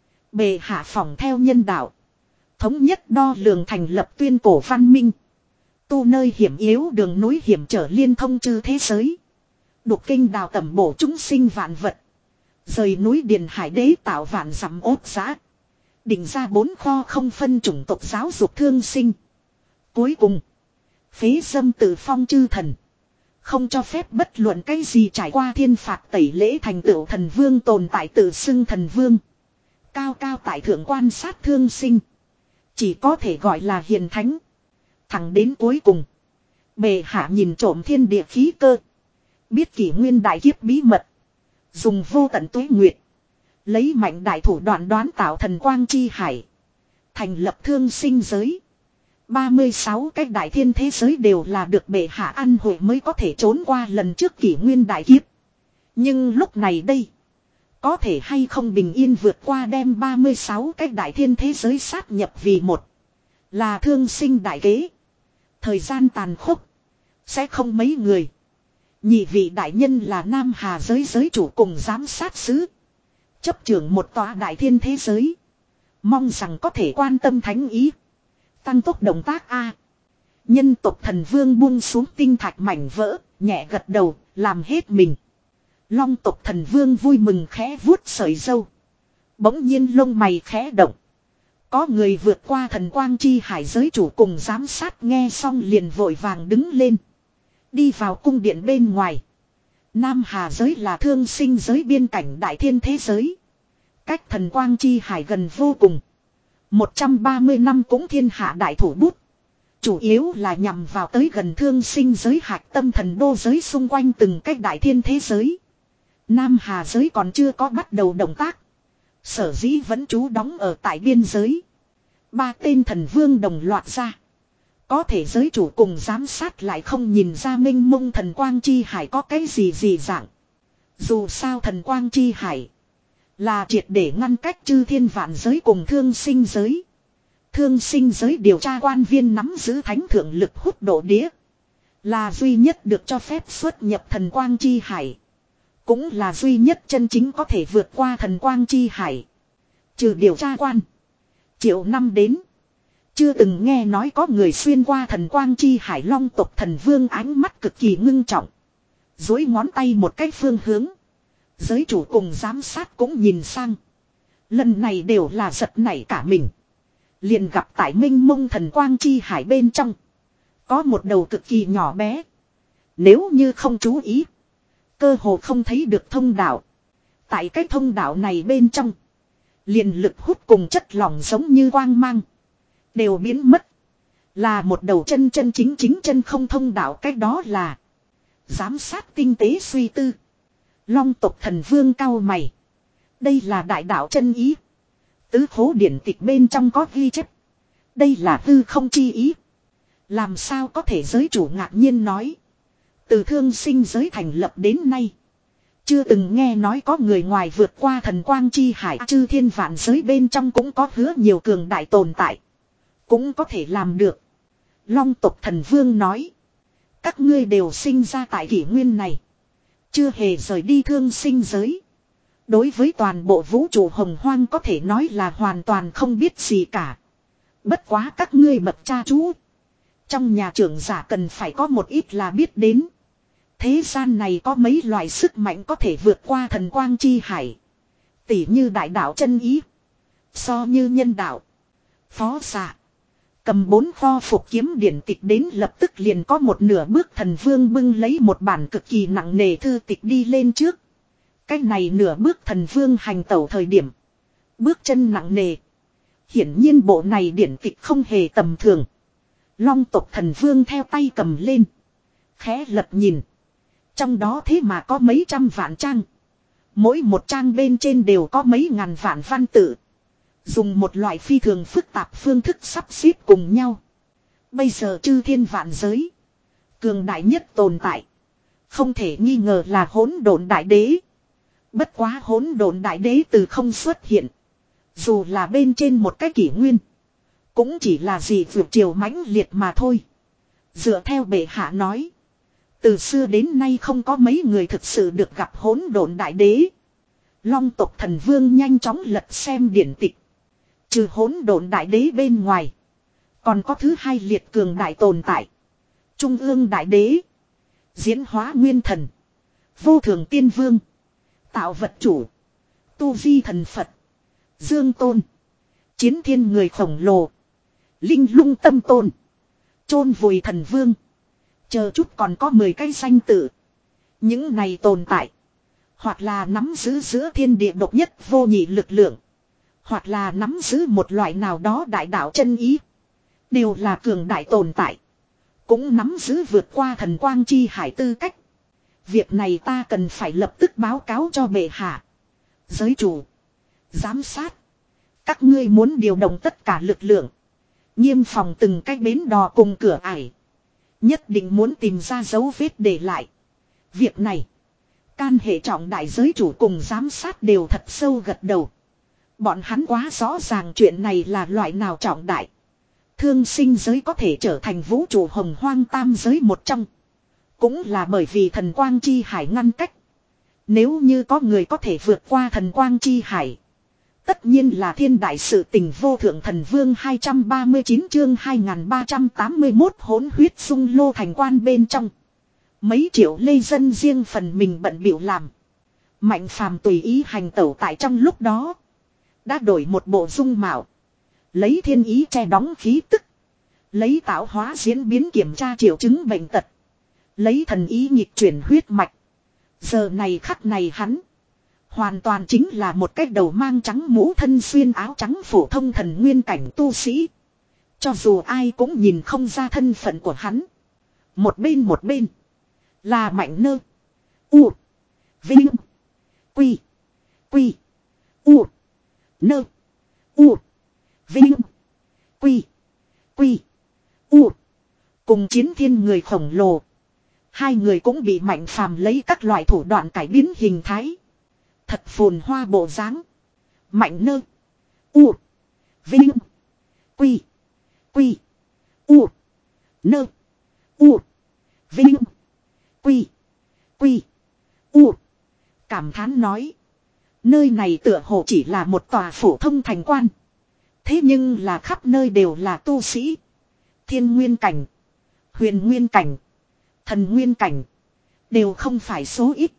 Bệ hạ phỏng theo nhân đạo. Thống nhất đo lường thành lập tuyên cổ văn minh. Tu nơi hiểm yếu đường núi hiểm trở liên thông chư thế giới. Đục kinh đào tẩm bổ chúng sinh vạn vật. Rời núi điền hải đế tạo vạn dặm ốt giã. Định ra bốn kho không phân chủng tộc giáo dục thương sinh. Cuối cùng. Phế dâm tự phong chư thần. Không cho phép bất luận cái gì trải qua thiên phạt tẩy lễ thành tựu thần vương tồn tại tự xưng thần vương. Cao cao tại thượng quan sát thương sinh. Chỉ có thể gọi là hiền thánh. Thẳng đến cuối cùng. Bệ hạ nhìn trộm thiên địa khí cơ. Biết kỷ nguyên đại kiếp bí mật. Dùng vô tận tuế nguyệt. Lấy mạnh đại thủ đoạn đoán tạo thần quang chi hải. Thành lập thương sinh giới. ba mươi sáu cái đại thiên thế giới đều là được bệ hạ ăn hội mới có thể trốn qua lần trước kỷ nguyên đại kiếp. Nhưng lúc này đây. Có thể hay không bình yên vượt qua đem ba mươi sáu cái đại thiên thế giới sát nhập vì một. Là thương sinh đại kế. Thời gian tàn khốc. Sẽ không mấy người. Nhị vị đại nhân là Nam Hà giới giới chủ cùng giám sát sứ. Chấp trưởng một tòa đại thiên thế giới. Mong rằng có thể quan tâm thánh ý. Tăng tốc động tác A. Nhân tộc thần vương buông xuống tinh thạch mảnh vỡ, nhẹ gật đầu, làm hết mình. Long tộc thần vương vui mừng khẽ vuốt sợi râu. Bỗng nhiên lông mày khẽ động. Có người vượt qua thần quang chi hải giới chủ cùng giám sát nghe xong liền vội vàng đứng lên. Đi vào cung điện bên ngoài. Nam Hà giới là thương sinh giới biên cảnh đại thiên thế giới. Cách thần quang chi hải gần vô cùng. một trăm ba mươi năm cũng thiên hạ đại thủ bút. Chủ yếu là nhằm vào tới gần thương sinh giới hạch tâm thần đô giới xung quanh từng cách đại thiên thế giới. Nam Hà giới còn chưa có bắt đầu động tác. Sở dĩ vẫn trú đóng ở tại biên giới. Ba tên thần vương đồng loạt ra. Có thể giới chủ cùng giám sát lại không nhìn ra minh mông thần quang chi hải có cái gì gì dạng. Dù sao thần quang chi hải là triệt để ngăn cách chư thiên vạn giới cùng thương sinh giới. Thương sinh giới điều tra quan viên nắm giữ thánh thượng lực hút độ đĩa. Là duy nhất được cho phép xuất nhập thần quang chi hải. Cũng là duy nhất chân chính có thể vượt qua thần quang chi hải. Trừ điều tra quan. Triệu năm đến. Chưa từng nghe nói có người xuyên qua thần quang chi hải. Long tộc thần vương ánh mắt cực kỳ ngưng trọng. Dối ngón tay một cách phương hướng. Giới chủ cùng giám sát cũng nhìn sang. Lần này đều là giật nảy cả mình. Liền gặp tại minh mông thần quang chi hải bên trong. Có một đầu cực kỳ nhỏ bé. Nếu như không chú ý. Cơ hồ không thấy được thông đạo. Tại cái thông đạo này bên trong. Liền lực hút cùng chất lỏng giống như quang mang. Đều biến mất. Là một đầu chân chân chính chính chân không thông đạo. Cách đó là. Giám sát tinh tế suy tư. Long tộc thần vương cao mày. Đây là đại đạo chân ý. Tứ khố điển tịch bên trong có ghi chép. Đây là hư không chi ý. Làm sao có thể giới chủ ngạc nhiên nói. Từ thương sinh giới thành lập đến nay. Chưa từng nghe nói có người ngoài vượt qua thần quang chi hải. Chư thiên vạn giới bên trong cũng có hứa nhiều cường đại tồn tại. Cũng có thể làm được. Long tộc thần vương nói. Các ngươi đều sinh ra tại kỷ nguyên này. Chưa hề rời đi thương sinh giới. Đối với toàn bộ vũ trụ hồng hoang có thể nói là hoàn toàn không biết gì cả. Bất quá các ngươi bậc cha chú. Trong nhà trưởng giả cần phải có một ít là biết đến. Thế gian này có mấy loại sức mạnh có thể vượt qua thần quang chi hải. Tỉ như đại đạo chân ý. So như nhân đạo. Phó xạ. Cầm bốn kho phục kiếm điển tịch đến lập tức liền có một nửa bước thần vương bưng lấy một bản cực kỳ nặng nề thư tịch đi lên trước. Cái này nửa bước thần vương hành tẩu thời điểm. Bước chân nặng nề. Hiển nhiên bộ này điển tịch không hề tầm thường. Long tộc thần vương theo tay cầm lên. Khẽ lật nhìn. Trong đó thế mà có mấy trăm vạn trang. Mỗi một trang bên trên đều có mấy ngàn vạn văn tự. Dùng một loại phi thường phức tạp phương thức sắp xếp cùng nhau. Bây giờ chư thiên vạn giới. Cường đại nhất tồn tại. Không thể nghi ngờ là hỗn độn đại đế. Bất quá hỗn độn đại đế từ không xuất hiện. Dù là bên trên một cái kỷ nguyên. Cũng chỉ là gì vượt triều mãnh liệt mà thôi. Dựa theo bệ hạ nói. Từ xưa đến nay không có mấy người thực sự được gặp hỗn độn đại đế. Long tộc thần vương nhanh chóng lật xem điển tịch. Trừ hỗn độn đại đế bên ngoài. Còn có thứ hai liệt cường đại tồn tại. Trung ương đại đế. Diễn hóa nguyên thần. Vô thường tiên vương. Tạo vật chủ. Tu vi thần Phật. Dương tôn. Chiến thiên người khổng lồ. Linh lung tâm tôn. Chôn vùi thần vương. Chờ chút còn có mười cái danh tự. Những này tồn tại. Hoặc là nắm giữ giữa thiên địa độc nhất vô nhị lực lượng. Hoặc là nắm giữ một loại nào đó đại đạo chân ý. Đều là cường đại tồn tại. Cũng nắm giữ vượt qua thần quang chi hải tư cách. Việc này ta cần phải lập tức báo cáo cho bệ hạ. Giới chủ. Giám sát. Các ngươi muốn điều động tất cả lực lượng. Nghiêm phòng từng cái bến đò cùng cửa ải. Nhất định muốn tìm ra dấu vết để lại. Việc này. Can hệ trọng đại giới chủ cùng giám sát đều thật sâu gật đầu. Bọn hắn quá rõ ràng chuyện này là loại nào trọng đại. Thương sinh giới có thể trở thành vũ trụ hồng hoang tam giới một trong. Cũng là bởi vì thần quang chi hải ngăn cách. Nếu như có người có thể vượt qua thần quang chi hải. Tất nhiên là thiên đại sự tình vô thượng thần vương hai trăm ba mươi chín chương hai nghìn ba trăm tám mươi mốt hỗn huyết sung lô thành quan bên trong. Mấy triệu lê dân riêng phần mình bận bịu làm. Mạnh phàm tùy ý hành tẩu tại trong lúc đó. Đã đổi một bộ dung mạo. Lấy thiên ý che đóng khí tức. Lấy tạo hóa diễn biến kiểm tra triệu chứng bệnh tật. Lấy thần ý nhịp chuyển huyết mạch. Giờ này khắc này hắn. Hoàn toàn chính là một cái đầu mang trắng mũ thân xuyên áo trắng phổ thông thần nguyên cảnh tu sĩ. Cho dù ai cũng nhìn không ra thân phận của hắn. Một bên một bên. Là Mạnh Nơ. U. Vinh. Quy. Quy. U. Nơ. U. Vinh. Quy. Quy. U. Cùng chiến thiên người khổng lồ. Hai người cũng bị Mạnh Phàm lấy các loại thủ đoạn cải biến hình thái. Thật phồn hoa bộ dáng. Mạnh Nơ. U. Vinh. Quy. Quy. U. Nơ. U. Vinh. Quy. Quy. U. Cảm thán nói. Nơi này tựa hồ chỉ là một tòa phổ thông thành quan. Thế nhưng là khắp nơi đều là tu sĩ. Thiên nguyên cảnh. Huyền nguyên cảnh. Thần nguyên cảnh. Đều không phải số ít.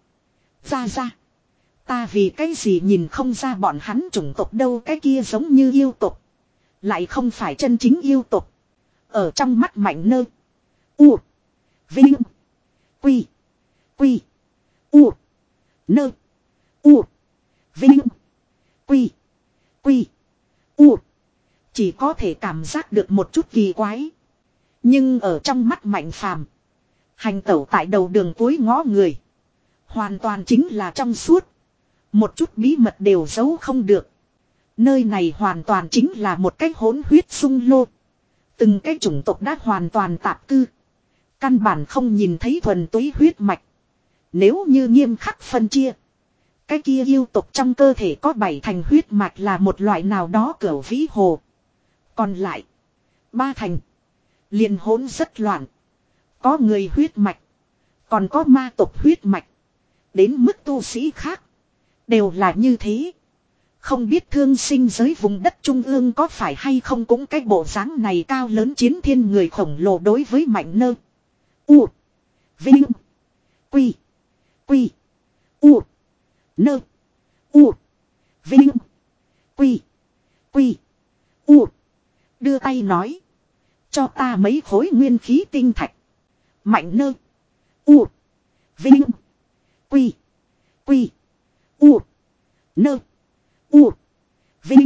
Ra ra. Ta vì cái gì nhìn không ra bọn hắn chủng tộc đâu, cái kia giống như yêu tộc. Lại không phải chân chính yêu tộc. Ở trong mắt Mạnh Nơ. U. Vinh. Quy. Quy. U. Nơ. U. Vinh. Quy. Quy. U. Chỉ có thể cảm giác được một chút kỳ quái. Nhưng ở trong mắt Mạnh Phàm, hành tẩu tại đầu đường cuối ngõ người. Hoàn toàn chính là trong suốt. Một chút bí mật đều giấu không được. Nơi này hoàn toàn chính là một cái hỗn huyết sung lô. Từng cái chủng tộc đã hoàn toàn tạp cư. Căn bản không nhìn thấy thuần túy huyết mạch. Nếu như nghiêm khắc phân chia. Cái kia yêu tộc trong cơ thể có bảy thành huyết mạch là một loại nào đó cửu vĩ hồ. Còn lại. Ba thành. Liền hỗn rất loạn. Có người huyết mạch. Còn có ma tộc huyết mạch. Đến mức tu sĩ khác. Đều là như thế. Không biết thương sinh giới vùng đất trung ương có phải hay không cũng cái bộ dáng này cao lớn chiến thiên người khổng lồ đối với Mạnh Nơ. U. Vinh. Quy. Quy. U. Nơ. U. Vinh. Quy. Quy. U. Đưa tay nói. Cho ta mấy khối nguyên khí tinh thạch. Mạnh Nơ. U. Vinh. Quy. Quy. U. Nơ. U. Vinh.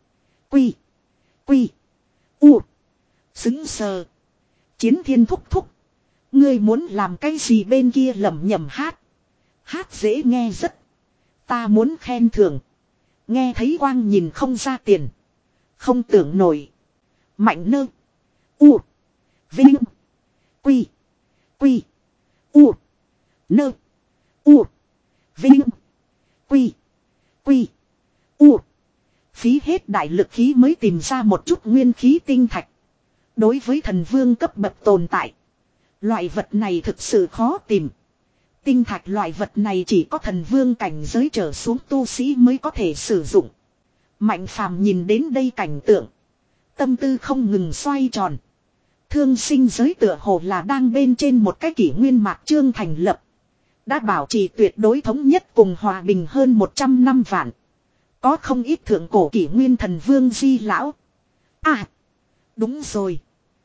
Quy. Quy. U. Xứng sờ. Chiến thiên thúc thúc. Ngươi muốn làm cái gì bên kia lẩm nhẩm hát. Hát dễ nghe rất. Ta muốn khen thưởng. Nghe thấy quang nhìn không ra tiền. Không tưởng nổi. Mạnh Nơ. U. Vinh. Quy. Quy. U. Nơ. U. Vinh. Quy. Quy. U. Phí hết đại lực khí mới tìm ra một chút nguyên khí tinh thạch. Đối với thần vương cấp bậc tồn tại. Loại vật này thực sự khó tìm. Tinh thạch loại vật này chỉ có thần vương cảnh giới trở xuống tu sĩ mới có thể sử dụng. Mạnh Phàm nhìn đến đây cảnh tượng. Tâm tư không ngừng xoay tròn. Thương sinh giới tựa hồ là đang bên trên một cái kỷ nguyên mạc trương thành lập. Đã bảo trì tuyệt đối thống nhất cùng hòa bình hơn một trăm năm vạn. Có không ít thượng cổ kỷ nguyên thần vương di lão. À. Đúng rồi.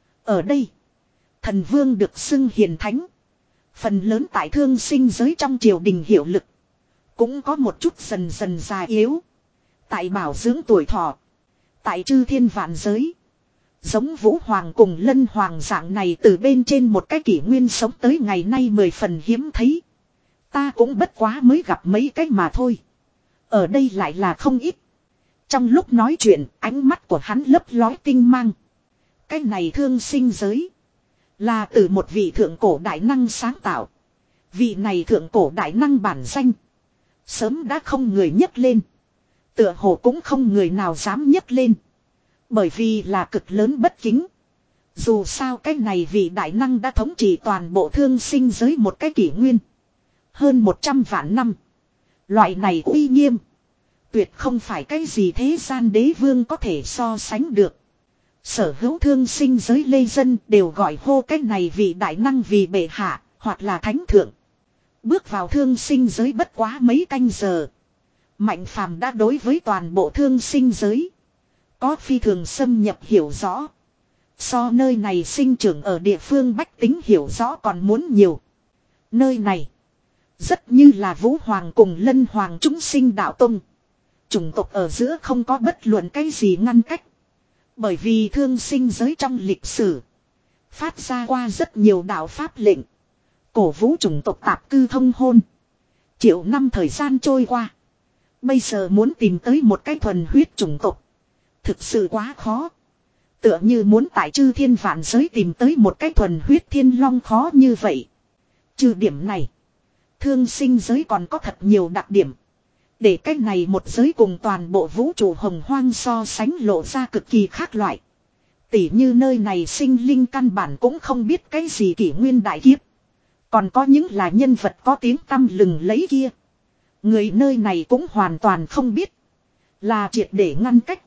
Ở đây. Thần vương được xưng hiền thánh. Phần lớn tại thương sinh giới trong triều đình hiệu lực. Cũng có một chút dần dần già yếu. Tại bảo dưỡng tuổi thọ. Tại chư thiên vạn giới. Giống Vũ Hoàng cùng Lân Hoàng dạng này từ bên trên một cái kỷ nguyên sống tới ngày nay mười phần hiếm thấy. Ta cũng bất quá mới gặp mấy cái mà thôi. Ở đây lại là không ít. Trong lúc nói chuyện, ánh mắt của hắn lấp lói tinh mang. Cái này thương sinh giới. Là từ một vị thượng cổ đại năng sáng tạo. Vị này thượng cổ đại năng bản danh. Sớm đã không người nhấc lên. Tựa hồ cũng không người nào dám nhấc lên. Bởi vì là cực lớn bất kính. Dù sao cái này vị đại năng đã thống trị toàn bộ thương sinh giới một cái kỷ nguyên. Hơn một trăm vạn năm. Loại này uy nghiêm. Tuyệt không phải cái gì thế gian đế vương có thể so sánh được. Sở hữu thương sinh giới lê dân đều gọi hô cái này vì đại năng vì bệ hạ, hoặc là thánh thượng. Bước vào thương sinh giới bất quá mấy canh giờ. Mạnh phàm đã đối với toàn bộ thương sinh giới. Có phi thường xâm nhập hiểu rõ. So nơi này sinh trưởng ở địa phương bách tính hiểu rõ còn muốn nhiều. Nơi này. Rất như là Vũ Hoàng cùng Lân Hoàng chúng sinh đạo tông. Chủng tộc ở giữa không có bất luận cái gì ngăn cách. Bởi vì thương sinh giới trong lịch sử. Phát ra qua rất nhiều đạo pháp lệnh. Cổ vũ chủng tộc tạp cư thông hôn. Triệu năm thời gian trôi qua. Bây giờ muốn tìm tới một cái thuần huyết chủng tộc. Thực sự quá khó. Tựa như muốn tại chư thiên vạn giới tìm tới một cái thuần huyết thiên long khó như vậy. Trừ điểm này. Thương sinh giới còn có thật nhiều đặc điểm. Để cái này một giới cùng toàn bộ vũ trụ hồng hoang so sánh lộ ra cực kỳ khác loại. Tỉ như nơi này sinh linh căn bản cũng không biết cái gì kỷ nguyên đại kiếp. Còn có những là nhân vật có tiếng tăm lừng lấy kia. Người nơi này cũng hoàn toàn không biết. Là triệt để ngăn cách.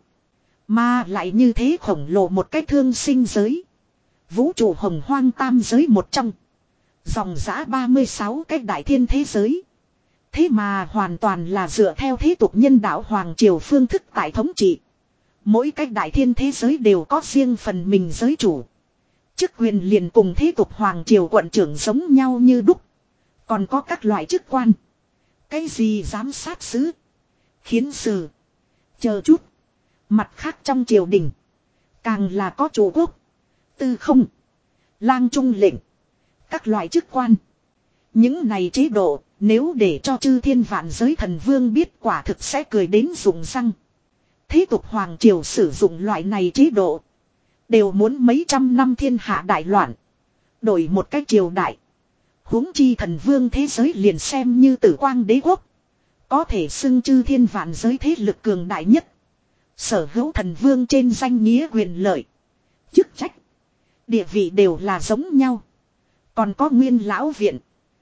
Mà lại như thế khổng lồ một cái thương sinh giới. Vũ trụ hồng hoang tam giới một trong. Dòng giã ba mươi sáu cái đại thiên thế giới. Thế mà hoàn toàn là dựa theo thế tục nhân đạo Hoàng Triều phương thức tại thống trị. Mỗi cái đại thiên thế giới đều có riêng phần mình giới chủ. Chức quyền liền cùng thế tục Hoàng Triều quận trưởng giống nhau như đúc. Còn có các loại chức quan. Cái gì giám sát sứ. Khiến sử. Chờ chút. Mặt khác trong triều đình. Càng là có chủ quốc. Tư không. Lang trung lệnh. Các loại chức quan. Những này chế độ. Nếu để cho chư thiên vạn giới thần vương biết quả thực sẽ cười đến rụng răng. Thế tục Hoàng Triều sử dụng loại này chế độ. Đều muốn mấy trăm năm thiên hạ đại loạn. Đổi một cách triều đại. Huống chi thần vương thế giới liền xem như tử quang đế quốc. Có thể xưng chư thiên vạn giới thế lực cường đại nhất. Sở hữu thần vương trên danh nghĩa quyền lợi. Chức trách. Địa vị đều là giống nhau. Còn có nguyên lão viện.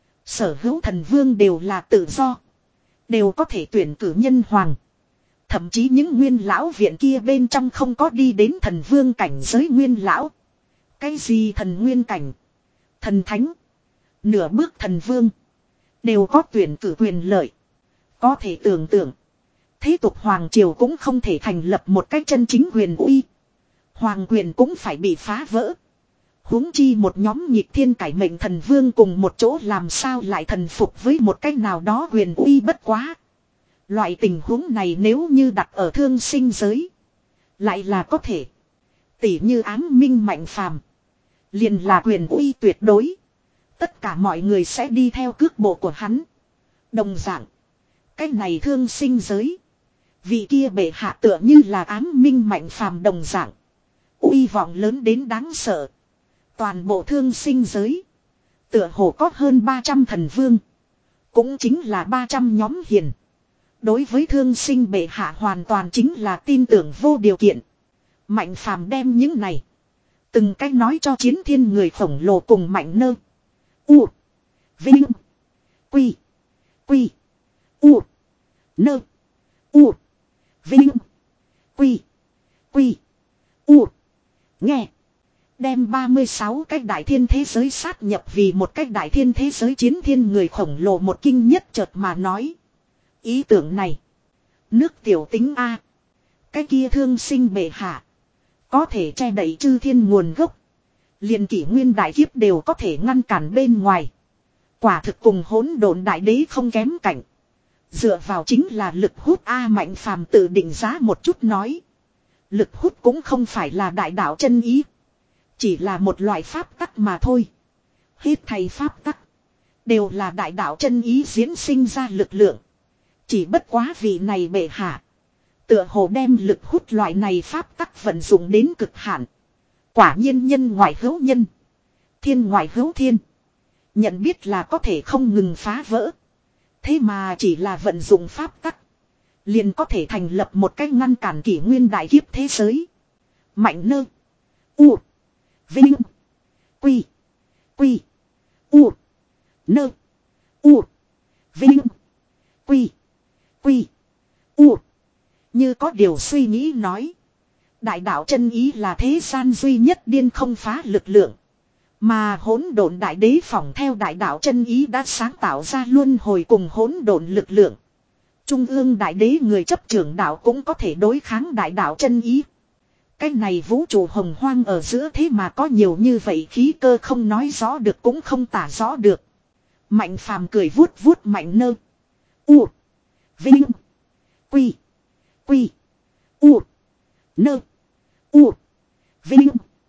Sở hữu thần vương đều là tự do. Đều có thể tuyển cử nhân hoàng. Thậm chí những nguyên lão viện kia bên trong không có đi đến thần vương cảnh giới nguyên lão. Cái gì thần nguyên cảnh. Thần thánh. Nửa bước thần vương. Đều có tuyển cử quyền lợi. Có thể tưởng tượng. Thế tục Hoàng Triều cũng không thể thành lập một cách chân chính quyền uy. Hoàng quyền cũng phải bị phá vỡ. Huống chi một nhóm nhịp thiên cải mệnh thần vương cùng một chỗ làm sao lại thần phục với một cách nào đó quyền uy bất quá. Loại tình huống này nếu như đặt ở thương sinh giới. Lại là có thể. Tỉ như ám minh mạnh phàm. Liền là quyền uy tuyệt đối. Tất cả mọi người sẽ đi theo cước bộ của hắn. Đồng dạng. Cách này thương sinh giới. Vị kia bệ hạ tựa như là ám minh mạnh phàm đồng dạng. Uy vọng lớn đến đáng sợ. Toàn bộ thương sinh giới. Tựa hồ có hơn ba trăm thần vương. Cũng chính là ba trăm nhóm hiền. Đối với thương sinh bệ hạ hoàn toàn chính là tin tưởng vô điều kiện. Mạnh phàm đem những này. Từng cách nói cho chiến thiên người khổng lồ cùng mạnh nơ. U. Vinh. Quy. Quy. U. Nơ. U. Vinh. Quy. Quy. U. Nghe. Đem ba mươi sáu cách đại thiên thế giới sát nhập vì một cách đại thiên thế giới chiến thiên người khổng lồ một kinh nhất chợt mà nói. Ý tưởng này. Nước tiểu tính A. Cái kia thương sinh bệ hạ. Có thể che đậy chư thiên nguồn gốc. Liền kỷ nguyên đại kiếp đều có thể ngăn cản bên ngoài. Quả thực cùng hỗn độn đại đế không kém cạnh. Dựa vào chính là lực hút A mạnh phàm tự định giá một chút nói. Lực hút cũng không phải là đại đạo chân ý. Chỉ là một loại pháp tắc mà thôi. Hết thầy pháp tắc. Đều là đại đạo chân ý diễn sinh ra lực lượng. Chỉ bất quá vị này bệ hạ. Tựa hồ đem lực hút loại này pháp tắc vận dụng đến cực hạn. Quả nhiên nhân ngoại hữu nhân. Thiên ngoại hữu thiên. Nhận biết là có thể không ngừng phá vỡ. Thế mà chỉ là vận dụng pháp tắc. Liền có thể thành lập một cách ngăn cản kỷ nguyên đại kiếp thế giới. Mạnh nơ. U. Vinh. Quy. Quy. U. Nơ. U. Vinh. Quy. Quy. U. Như có điều suy nghĩ nói. Đại đạo chân ý là thế gian duy nhất điên không phá lực lượng. Mà hỗn độn đại đế phỏng theo đại đạo chân ý đã sáng tạo ra luân hồi cùng hỗn độn lực lượng. Trung ương đại đế người chấp trưởng đạo cũng có thể đối kháng đại đạo chân ý. Cái này vũ trụ hồng hoang ở giữa thế mà có nhiều như vậy khí cơ không nói rõ được cũng không tả rõ được. Mạnh phàm cười vuốt vuốt mạnh nơ. U. Vinh. Quy. Quy. U. Nơ. U. Vinh.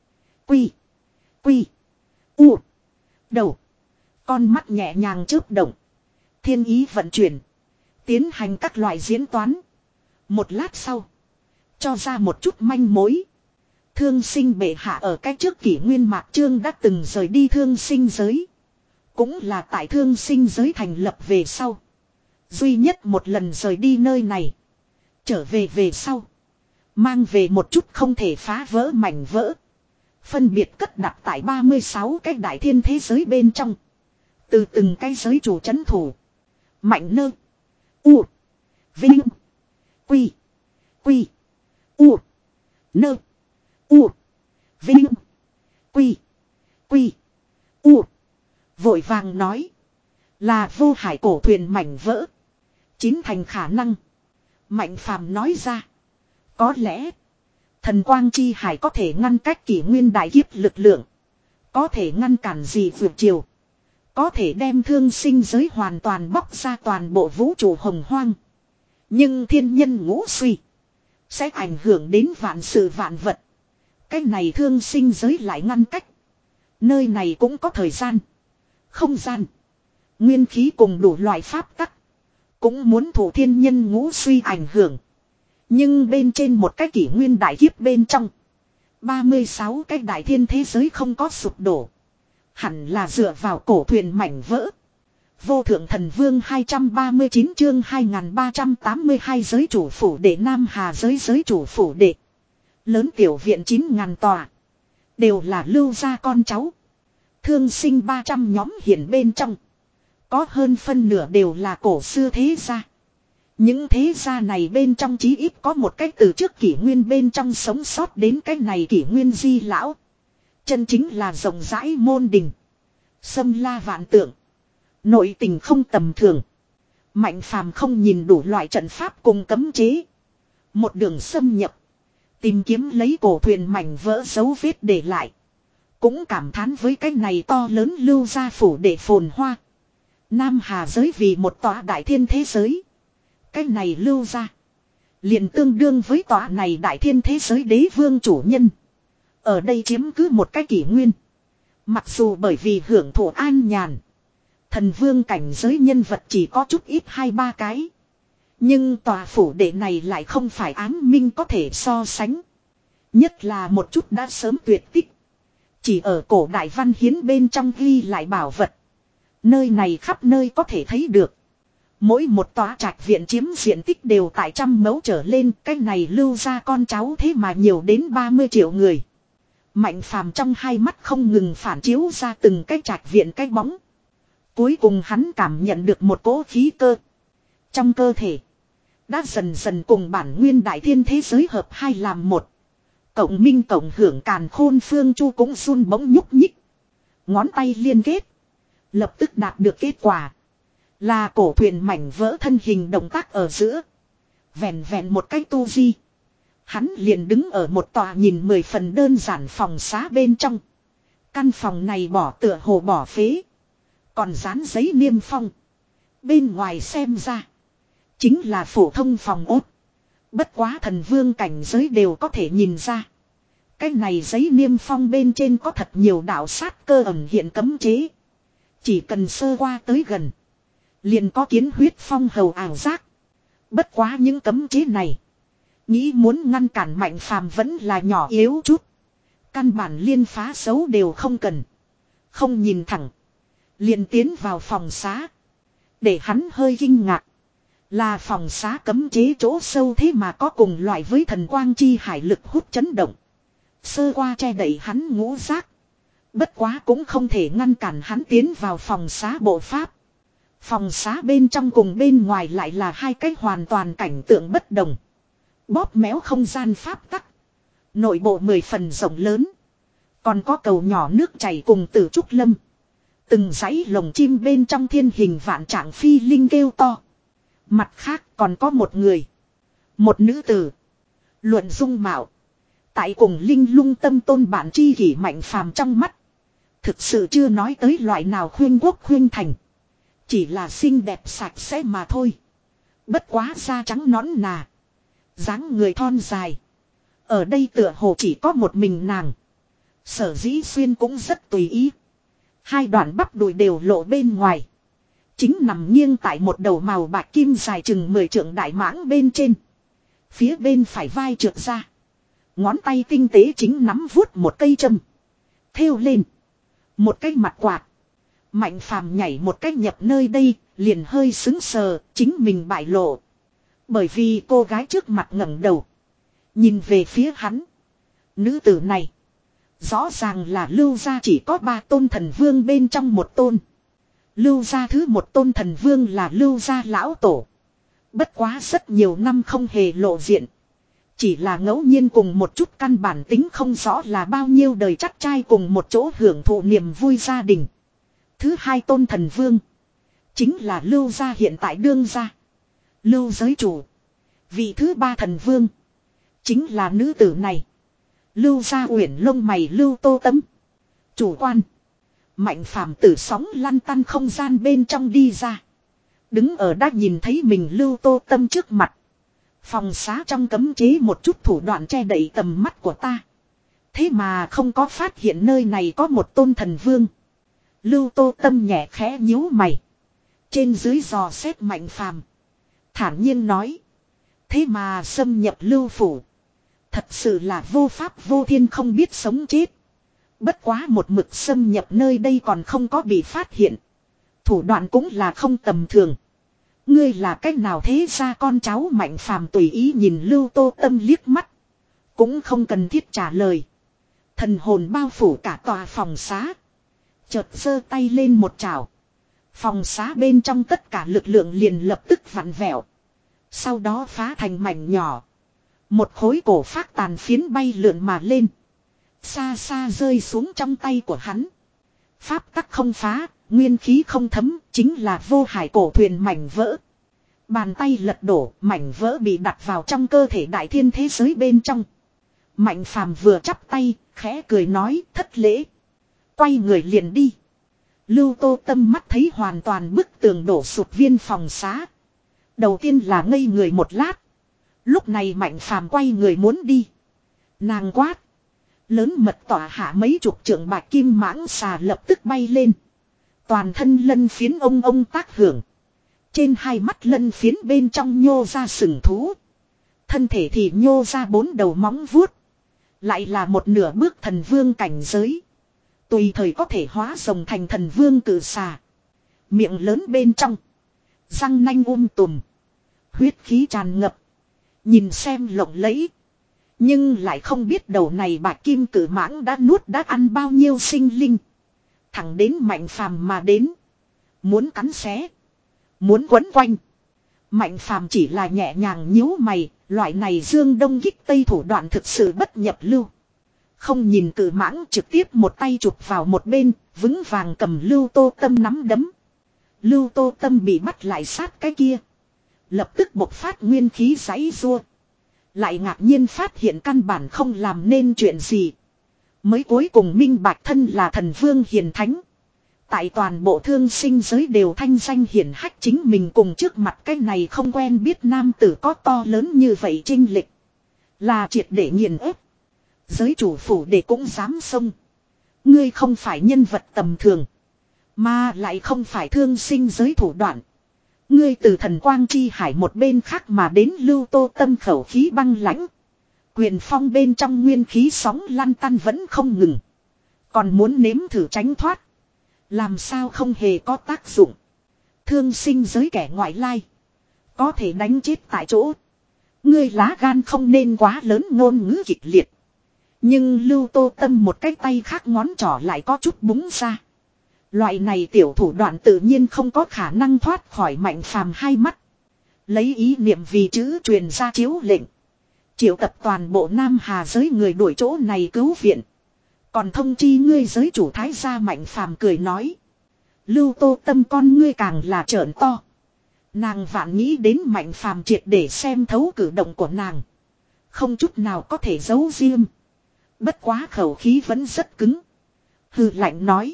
Quy. Quy. U. Đầu. Con mắt nhẹ nhàng chớp động. Thiên ý vận chuyển. Tiến hành các loại diễn toán. Một lát sau. Cho ra một chút manh mối. Thương sinh bệ hạ ở cái trước kỷ nguyên mạc trương đã từng rời đi thương sinh giới. Cũng là tại thương sinh giới thành lập về sau. Duy nhất một lần rời đi nơi này. Trở về về sau. Mang về một chút không thể phá vỡ mảnh vỡ. Phân biệt cất đặt tại ba mươi sáu cái đại thiên thế giới bên trong. Từ từng cái giới chủ chấn thủ. Mạnh nơ. U. Vinh. Quy. Quy. U. Nơ. U. Vinh. Quy. Quy. U. Vội vàng nói. Là vô hải cổ thuyền mảnh vỡ. Chín thành khả năng. Mạnh phàm nói ra. Có lẽ. Thần quang chi hải có thể ngăn cách kỷ nguyên đại kiếp lực lượng. Có thể ngăn cản gì vượt chiều. Có thể đem thương sinh giới hoàn toàn bóc ra toàn bộ vũ trụ hồng hoang. Nhưng thiên nhân ngũ suy. Sẽ ảnh hưởng đến vạn sự vạn vật. Cái này thương sinh giới lại ngăn cách. Nơi này cũng có thời gian. Không gian. Nguyên khí cùng đủ loại pháp tắc. Cũng muốn thủ thiên nhân ngũ suy ảnh hưởng. Nhưng bên trên một cái kỷ nguyên đại kiếp bên trong. ba mươi sáu cái đại thiên thế giới không có sụp đổ. Hẳn là dựa vào cổ thuyền mảnh vỡ. Vô thượng thần vương hai trăm ba mươi chín chương hai nghìn ba trăm tám mươi hai giới chủ phủ đệ Nam Hà giới giới chủ phủ đệ. Lớn tiểu viện chín ngàn tòa. Đều là lưu gia con cháu. Thương sinh ba trăm nhóm hiện bên trong. Có hơn phân nửa đều là cổ xưa thế gia. Những thế gia này bên trong chí ít có một cách từ trước kỷ nguyên bên trong sống sót đến cái này kỷ nguyên di lão. Chân chính là rộng rãi môn đình. Xâm la vạn tượng. Nội tình không tầm thường. Mạnh phàm không nhìn đủ loại trận pháp cùng cấm chế. Một đường xâm nhập. Tìm kiếm lấy cổ thuyền mảnh vỡ dấu vết để lại. Cũng cảm thán với cái này to lớn lưu gia phủ để phồn hoa. Nam Hà giới vì một tòa đại thiên thế giới. Cái này lưu gia. Liền tương đương với tòa này đại thiên thế giới đế vương chủ nhân. Ở đây chiếm cứ một cái kỷ nguyên. Mặc dù bởi vì hưởng thụ an nhàn. Thần vương cảnh giới nhân vật chỉ có chút ít hai ba cái. Nhưng tòa phủ đệ này lại không phải ám minh có thể so sánh. Nhất là một chút đã sớm tuyệt tích. Chỉ ở cổ đại văn hiến bên trong ghi lại bảo vật. Nơi này khắp nơi có thể thấy được. Mỗi một tòa trạch viện chiếm diện tích đều tại trăm mẫu trở lên. Cái này lưu ra con cháu thế mà nhiều đến ba mươi triệu người. Mạnh phàm trong hai mắt không ngừng phản chiếu ra từng cái trạch viện cái bóng. Cuối cùng hắn cảm nhận được một cỗ khí cơ. Trong cơ thể. Đã dần dần cùng bản nguyên đại thiên thế giới hợp hai làm một. Cộng minh cộng hưởng càn khôn phương chu cũng run bỗng nhúc nhích. Ngón tay liên kết. Lập tức đạt được kết quả. Là cổ thuyền mảnh vỡ thân hình động tác ở giữa. Vẹn vẹn một cái tu vi. Hắn liền đứng ở một tòa nhìn mười phần đơn giản phòng xá bên trong. Căn phòng này bỏ tựa hồ bỏ phế. Còn dán giấy niêm phong. Bên ngoài xem ra. Chính là phổ thông phòng ốt. Bất quá thần vương cảnh giới đều có thể nhìn ra. Cái này giấy niêm phong bên trên có thật nhiều đạo sát cơ ẩn hiện cấm chế. Chỉ cần sơ qua tới gần. Liền có kiến huyết phong hầu ảo giác. Bất quá những cấm chế này. Nghĩ muốn ngăn cản mạnh phàm vẫn là nhỏ yếu chút. Căn bản liên phá xấu đều không cần. Không nhìn thẳng. Liền tiến vào phòng xá. Để hắn hơi kinh ngạc. Là phòng xá cấm chế chỗ sâu thế mà có cùng loại với thần quang chi hải lực hút chấn động. Sơ qua che đẩy hắn ngũ giác. Bất quá cũng không thể ngăn cản hắn tiến vào phòng xá bộ pháp. Phòng xá bên trong cùng bên ngoài lại là hai cái hoàn toàn cảnh tượng bất đồng. Bóp méo không gian pháp tắc. Nội bộ mười phần rộng lớn. Còn có cầu nhỏ nước chảy cùng tử trúc lâm. Từng dãy lồng chim bên trong thiên hình vạn trạng phi linh kêu to. Mặt khác còn có một người. Một nữ tử. Luận dung mạo. Tại cùng linh lung tâm tôn bản chi kỷ Mạnh Phàm trong mắt. Thực sự chưa nói tới loại nào khuyên quốc khuyên thành. Chỉ là xinh đẹp sạch sẽ mà thôi. Bất quá da trắng nõn nà. Dáng người thon dài. Ở đây tựa hồ chỉ có một mình nàng. Sở dĩ xuyên cũng rất tùy ý. Hai đoạn bắp đùi đều lộ bên ngoài. Chính nằm nghiêng tại một đầu màu bạc kim dài chừng mười trượng đại mãng bên trên. Phía bên phải vai trượt ra. Ngón tay tinh tế chính nắm vuốt một cây châm. Thêu lên. Một cái mặt quạt. Mạnh Phàm nhảy một cách nhập nơi đây, liền hơi sững sờ, chính mình bại lộ. Bởi vì cô gái trước mặt ngẩng đầu. Nhìn về phía hắn. Nữ tử này. Rõ ràng là Lưu gia chỉ có ba tôn thần vương bên trong một tôn. Lưu gia thứ một tôn thần vương là Lưu gia lão tổ. Bất quá rất nhiều năm không hề lộ diện. Chỉ là ngẫu nhiên cùng một chút căn bản tính không rõ là bao nhiêu đời chắc trai cùng một chỗ hưởng thụ niềm vui gia đình. Thứ hai tôn thần vương. Chính là Lưu gia hiện tại đương gia. Lưu giới chủ. Vị thứ ba thần vương. Chính là nữ tử này. Lưu gia uyển lông mày Lưu Tô Tấm. Chủ quan. Mạnh Phàm tử sóng lăn tăn không gian bên trong đi ra. Đứng ở đã nhìn thấy mình Lưu Tô Tâm trước mặt. Phòng xá trong cấm chế một chút thủ đoạn che đậy tầm mắt của ta. Thế mà không có phát hiện nơi này có một tôn thần vương. Lưu Tô Tâm nhẹ khẽ nhíu mày. Trên dưới dò xét Mạnh Phàm, thản nhiên nói. Thế mà xâm nhập Lưu phủ. Thật sự là vô pháp vô thiên không biết sống chết. Bất quá một mực xâm nhập nơi đây còn không có bị phát hiện. Thủ đoạn cũng là không tầm thường. Ngươi là cách nào thế ra con cháu Mạnh Phàm tùy ý nhìn Lưu Tô Tâm liếc mắt. Cũng không cần thiết trả lời. Thần hồn bao phủ cả tòa phòng xá. Chợt giơ tay lên một chảo. Phòng xá bên trong tất cả lực lượng liền lập tức vặn vẹo. Sau đó phá thành mảnh nhỏ. Một khối cổ phát tàn phiến bay lượn mà lên. Xa xa rơi xuống trong tay của hắn. Pháp tắc không phá, nguyên khí không thấm, chính là vô hải cổ thuyền mảnh vỡ. Bàn tay lật đổ, mảnh vỡ bị đặt vào trong cơ thể đại thiên thế giới bên trong. Mạnh Phàm vừa chắp tay, khẽ cười nói thất lễ. Quay người liền đi. Lưu Tô Tâm mắt thấy hoàn toàn bức tường đổ sụt viên phòng xá. Đầu tiên là ngây người một lát. Lúc này Mạnh Phàm quay người muốn đi. Nàng quát. Lớn mật tỏa hạ mấy chục trượng bạch kim mãng xà lập tức bay lên. Toàn thân lân phiến ông ông tác hưởng. Trên hai mắt lân phiến bên trong nhô ra sừng thú. Thân thể thì nhô ra bốn đầu móng vuốt. Lại là một nửa bước thần vương cảnh giới. Tùy thời có thể hóa rồng thành thần vương cử xà. Miệng lớn bên trong. Răng nanh um tùm. Huyết khí tràn ngập. Nhìn xem lộng lẫy. Nhưng lại không biết đầu này bạch kim cử mãng đã nuốt đã ăn bao nhiêu sinh linh. Thẳng đến Mạnh Phàm mà đến. Muốn cắn xé. Muốn quấn quanh. Mạnh Phàm chỉ là nhẹ nhàng nhíu mày. Loại này dương đông kích tây thủ đoạn thực sự bất nhập lưu. Không nhìn cử mãng trực tiếp một tay chụp vào một bên. Vững vàng cầm Lưu Tô Tâm nắm đấm. Lưu Tô Tâm bị bắt lại sát cái kia. Lập tức bộc phát nguyên khí giãy giụa. Lại ngạc nhiên phát hiện căn bản không làm nên chuyện gì. Mới cuối cùng minh bạch thân là thần vương hiền thánh. Tại toàn bộ thương sinh giới đều thanh danh hiển hách chính mình cùng trước mặt cái này không quen biết nam tử có to lớn như vậy chênh lệch. Là triệt để nghiền ép. Giới chủ phủ để cũng dám xông. Ngươi không phải nhân vật tầm thường. Mà lại không phải thương sinh giới thủ đoạn. Ngươi từ thần quang chi hải một bên khác mà đến Lưu Tô Tâm khẩu khí băng lãnh. Quyền phong bên trong nguyên khí sóng lăn tăn vẫn không ngừng. Còn muốn nếm thử tránh thoát. Làm sao không hề có tác dụng. Thương sinh giới kẻ ngoại lai. Có thể đánh chết tại chỗ. Ngươi lá gan không nên quá lớn ngôn ngữ kịch liệt. Nhưng Lưu Tô Tâm một cái tay khác ngón trỏ lại có chút búng ra. Loại này tiểu thủ đoạn tự nhiên không có khả năng thoát khỏi Mạnh Phàm hai mắt. Lấy ý niệm vì chữ truyền ra chiếu lệnh. Triệu tập toàn bộ Nam Hà giới người đuổi chỗ này cứu viện. Còn thông chi ngươi giới chủ thái gia Mạnh Phàm cười nói. Lưu Tô Tâm con ngươi càng là trợn to. Nàng vạn nghĩ đến Mạnh Phàm triệt để xem thấu cử động của nàng. Không chút nào có thể giấu riêng. Bất quá khẩu khí vẫn rất cứng. Hừ lạnh nói.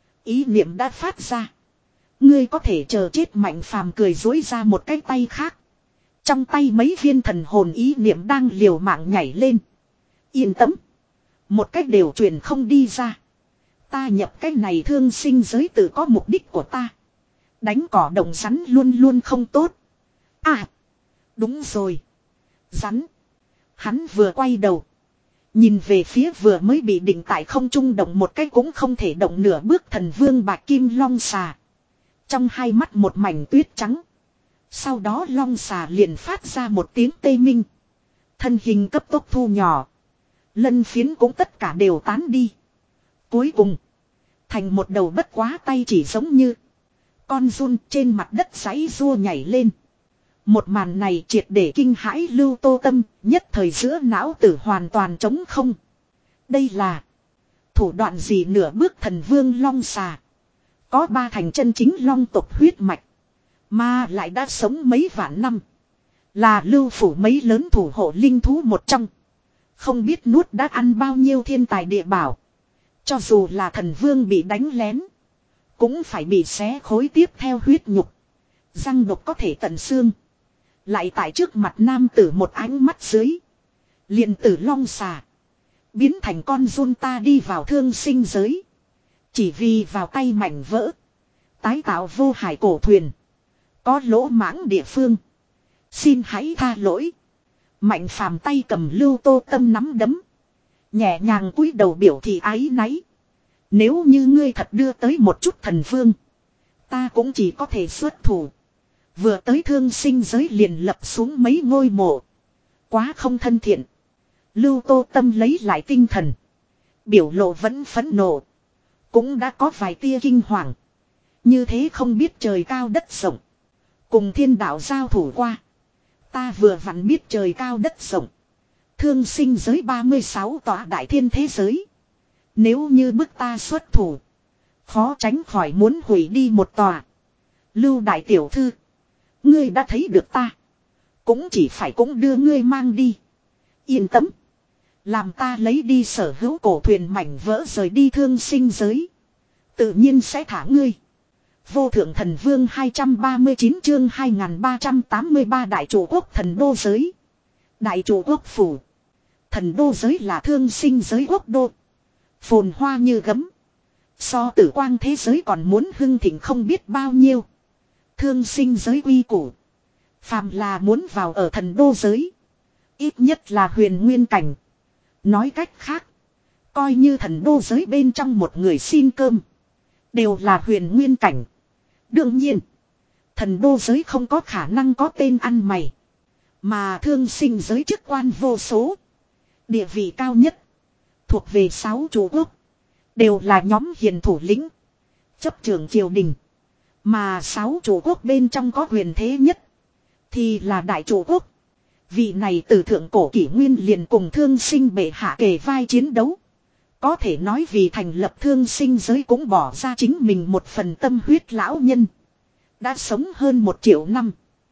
Ý niệm đã phát ra. Ngươi có thể chờ chết. Mạnh Phàm cười dối ra một cái tay khác. Trong tay mấy viên thần hồn ý niệm đang liều mạng nhảy lên. Yên tâm. Một cách đều truyền không đi ra. Ta nhập cái này thương sinh giới tự có mục đích của ta. Đánh cỏ đồng rắn luôn luôn không tốt. À. Đúng rồi. Rắn. Hắn vừa quay đầu. Nhìn về phía vừa mới bị định tại không trung động một cái cũng không thể động nửa bước thần vương bạc kim long xà. Trong hai mắt một mảnh tuyết trắng. Sau đó long xà liền phát ra một tiếng tê minh. Thân hình cấp tốc thu nhỏ. Lân phiến cũng tất cả đều tán đi. Cuối cùng. Thành một đầu bất quá tay chỉ giống như. Con run trên mặt đất giãy rua nhảy lên. Một màn này triệt để kinh hãi Lưu Tô Tâm. Nhất thời giữa não tử hoàn toàn trống không. Đây là. Thủ đoạn gì nửa bước thần vương long xà. Có ba thành chân chính long tộc huyết mạch. Mà lại đã sống mấy vạn năm. Là lưu phủ mấy lớn thủ hộ linh thú một trong. Không biết nuốt đã ăn bao nhiêu thiên tài địa bảo. Cho dù là thần vương bị đánh lén. Cũng phải bị xé khối tiếp theo huyết nhục. Răng độc có thể tận xương. Lại tại trước mặt nam tử một ánh mắt dưới. Liền tử long xà. Biến thành con run ta đi vào thương sinh giới. Chỉ vì vào tay mảnh vỡ. Tái tạo vô hải cổ thuyền. Có lỗ mãng địa phương. Xin hãy tha lỗi. Mạnh Phàm tay cầm Lưu Tô Tâm nắm đấm. Nhẹ nhàng cúi đầu biểu thị ái náy. Nếu như ngươi thật đưa tới một chút thần vương. Ta cũng chỉ có thể xuất thủ. Vừa tới thương sinh giới liền lập xuống mấy ngôi mộ. Quá không thân thiện. Lưu Tô Tâm lấy lại tinh thần. Biểu lộ vẫn phẫn nộ. Cũng đã có vài tia kinh hoàng. Như thế không biết trời cao đất rộng. Cùng thiên đạo giao thủ qua. Ta vừa vặn biết trời cao đất rộng. Thương sinh giới ba mươi sáu tòa đại thiên thế giới. Nếu như bức ta xuất thủ. Khó tránh khỏi muốn hủy đi một tòa. Lưu đại tiểu thư. Ngươi đã thấy được ta. Cũng chỉ phải cũng đưa ngươi mang đi. Yên tâm. Làm ta lấy đi sở hữu cổ thuyền mảnh vỡ rời đi thương sinh giới. Tự nhiên sẽ thả ngươi. Vô thượng thần vương hai trăm ba mươi chín chương hai nghìn ba trăm tám mươi ba đại chủ quốc thần đô giới. Đại chủ quốc phủ. Thần đô giới là thương sinh giới quốc đô. Phồn hoa như gấm. So tử quang thế giới còn muốn hưng thịnh không biết bao nhiêu. Thương sinh giới uy củ. Phàm là muốn vào ở thần đô giới. Ít nhất là huyền nguyên cảnh. Nói cách khác. Coi như thần đô giới bên trong một người xin cơm. Đều là huyền nguyên cảnh. Đương nhiên. Thần đô giới không có khả năng có tên ăn mày. Mà thương sinh giới chức quan vô số. Địa vị cao nhất. Thuộc về sáu chủ quốc. Đều là nhóm hiền thủ lĩnh. Chấp trưởng triều đình. Mà sáu chủ quốc bên trong có quyền thế nhất. Thì là đại chủ quốc. Vị này từ thượng cổ kỷ nguyên liền cùng thương sinh bệ hạ kề vai chiến đấu. Có thể nói vì thành lập thương sinh giới cũng bỏ ra chính mình một phần tâm huyết lão nhân. Đã sống hơn một triệu năm.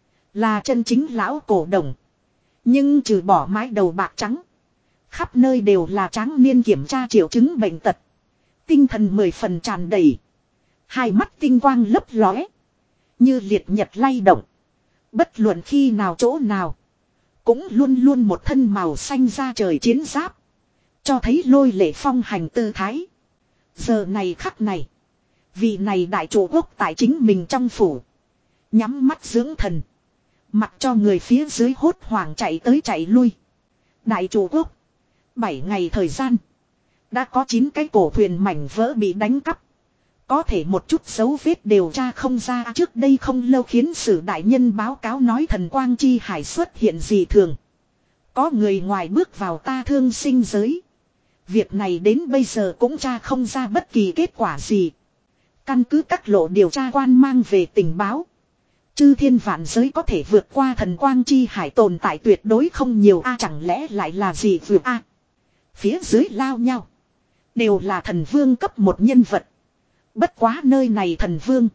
Là chân chính lão cổ đồng. Nhưng trừ bỏ mái đầu bạc trắng. Khắp nơi đều là tráng niên kiểm tra triệu chứng bệnh tật. Tinh thần mười phần tràn đầy. Hai mắt tinh quang lấp lóe. Như liệt nhật lay động. Bất luận khi nào chỗ nào. Cũng luôn luôn một thân màu xanh da trời chiến giáp. Cho thấy lôi lệ phong hành tư thái. Giờ này khắc này. Vị này đại chủ quốc tại chính mình trong phủ. Nhắm mắt dưỡng thần. Mặc cho người phía dưới hốt hoảng chạy tới chạy lui. Đại chủ quốc. Bảy ngày thời gian. Đã có chín cái cổ thuyền mảnh vỡ bị đánh cắp. Có thể một chút dấu vết điều tra không ra. Trước đây không lâu khiến sử đại nhân báo cáo nói thần quang chi hải xuất hiện dị thường. Có người ngoài bước vào ta thương sinh giới. Việc này đến bây giờ cũng tra không ra bất kỳ kết quả gì. Căn cứ các lộ điều tra quan mang về tình báo. Chư thiên vạn giới có thể vượt qua thần quang chi hải tồn tại tuyệt đối không nhiều a, chẳng lẽ lại là gì vượt a. Phía dưới lao nhau. Đều là thần vương cấp một nhân vật. Bất quá nơi này thần vương.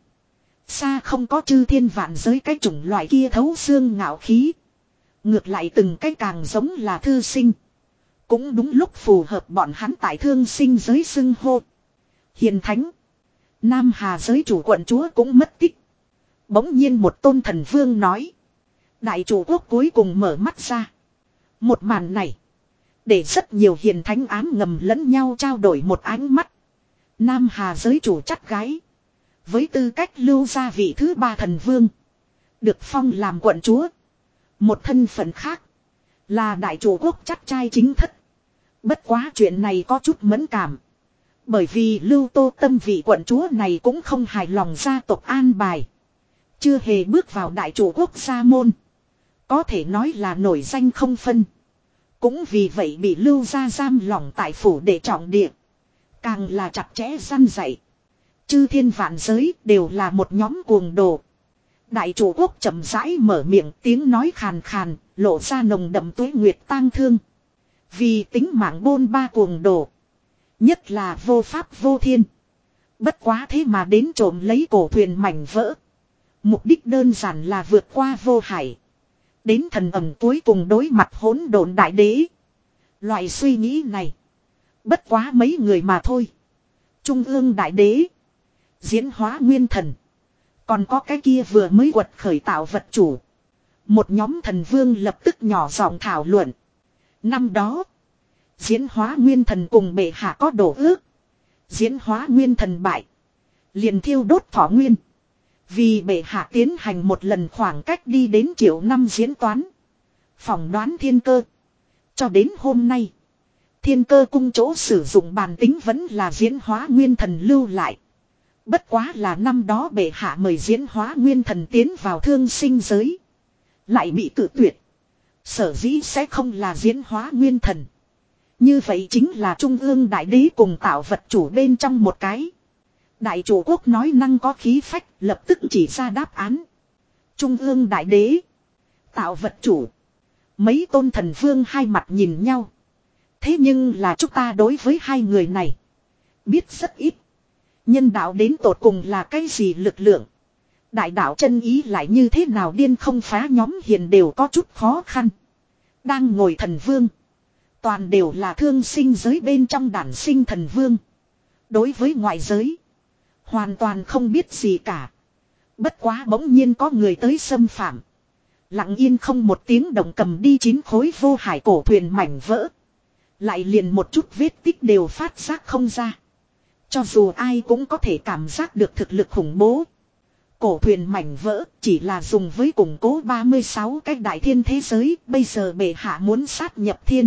Xa không có chư thiên vạn giới cái chủng loại kia thấu xương ngạo khí. Ngược lại từng cái càng giống là thư sinh. Cũng đúng lúc phù hợp bọn hắn tại thương sinh giới xưng hô. Hiền thánh. Nam Hà giới chủ quận chúa cũng mất tích. Bỗng nhiên một tôn thần vương nói. Đại chủ quốc cuối cùng mở mắt ra. Một màn này. Để rất nhiều hiền thánh ám ngầm lẫn nhau trao đổi một ánh mắt. Nam Hà giới chủ chắc gái. Với tư cách lưu gia vị thứ ba thần vương. Được phong làm quận chúa. Một thân phận khác. Là đại chủ quốc chắc trai chính thất. Bất quá chuyện này có chút mẫn cảm. Bởi vì Lưu Tô Tâm vị quận chúa này cũng không hài lòng gia tộc an bài. Chưa hề bước vào đại chủ quốc gia môn. Có thể nói là nổi danh không phân. Cũng vì vậy bị Lưu gia giam lỏng tại phủ để trọng địa. Càng là chặt chẽ răn dạy. Chư thiên vạn giới đều là một nhóm cuồng đồ. Đại chủ quốc chậm rãi mở miệng, tiếng nói khàn khàn, lộ ra nồng đậm tuế nguyệt tang thương. Vì tính mạng bôn ba cuồng đồ. Nhất là vô pháp vô thiên. Bất quá thế mà đến trộm lấy cổ thuyền mảnh vỡ. Mục đích đơn giản là vượt qua vô hải. Đến thần ẩm cuối cùng đối mặt hỗn độn đại đế. Loại suy nghĩ này. Bất quá mấy người mà thôi. Trung ương đại đế. Diễn hóa nguyên thần. Còn có cái kia vừa mới quật khởi tạo vật chủ. Một nhóm thần vương lập tức nhỏ giọng thảo luận. Năm đó. Diễn hóa nguyên thần cùng bệ hạ có đổ ước. Diễn hóa nguyên thần bại. Liền thiêu đốt thọ nguyên. Vì bệ hạ tiến hành một lần khoảng cách đi đến triệu năm diễn toán. Phỏng đoán thiên cơ. Cho đến hôm nay. Thiên cơ cung chỗ sử dụng bàn tính vẫn là diễn hóa nguyên thần lưu lại. Bất quá là năm đó bệ hạ mời diễn hóa nguyên thần tiến vào thương sinh giới. Lại bị cự tuyệt. Sở dĩ sẽ không là diễn hóa nguyên thần. Như vậy chính là trung ương đại đế cùng tạo vật chủ bên trong một cái. Đại chủ quốc nói năng có khí phách, lập tức chỉ ra đáp án. Trung ương đại đế. Tạo vật chủ. Mấy tôn thần vương hai mặt nhìn nhau. Thế nhưng là chúng ta đối với hai người này. Biết rất ít. Nhân đạo đến tột cùng là cái gì lực lượng. Đại đạo chân ý lại như thế nào điên không phá nhóm hiền đều có chút khó khăn. Đang ngồi thần vương. Toàn đều là thương sinh giới bên trong đản sinh thần vương. Đối với ngoại giới. Hoàn toàn không biết gì cả. Bất quá bỗng nhiên có người tới xâm phạm. Lặng yên không một tiếng động cầm đi chín khối vô hải cổ thuyền mảnh vỡ. Lại liền một chút vết tích đều phát giác không ra. Cho dù ai cũng có thể cảm giác được thực lực khủng bố. Cổ thuyền mảnh vỡ chỉ là dùng với củng cố ba mươi sáu cái đại thiên thế giới. Bây giờ bệ hạ muốn sát nhập thiên.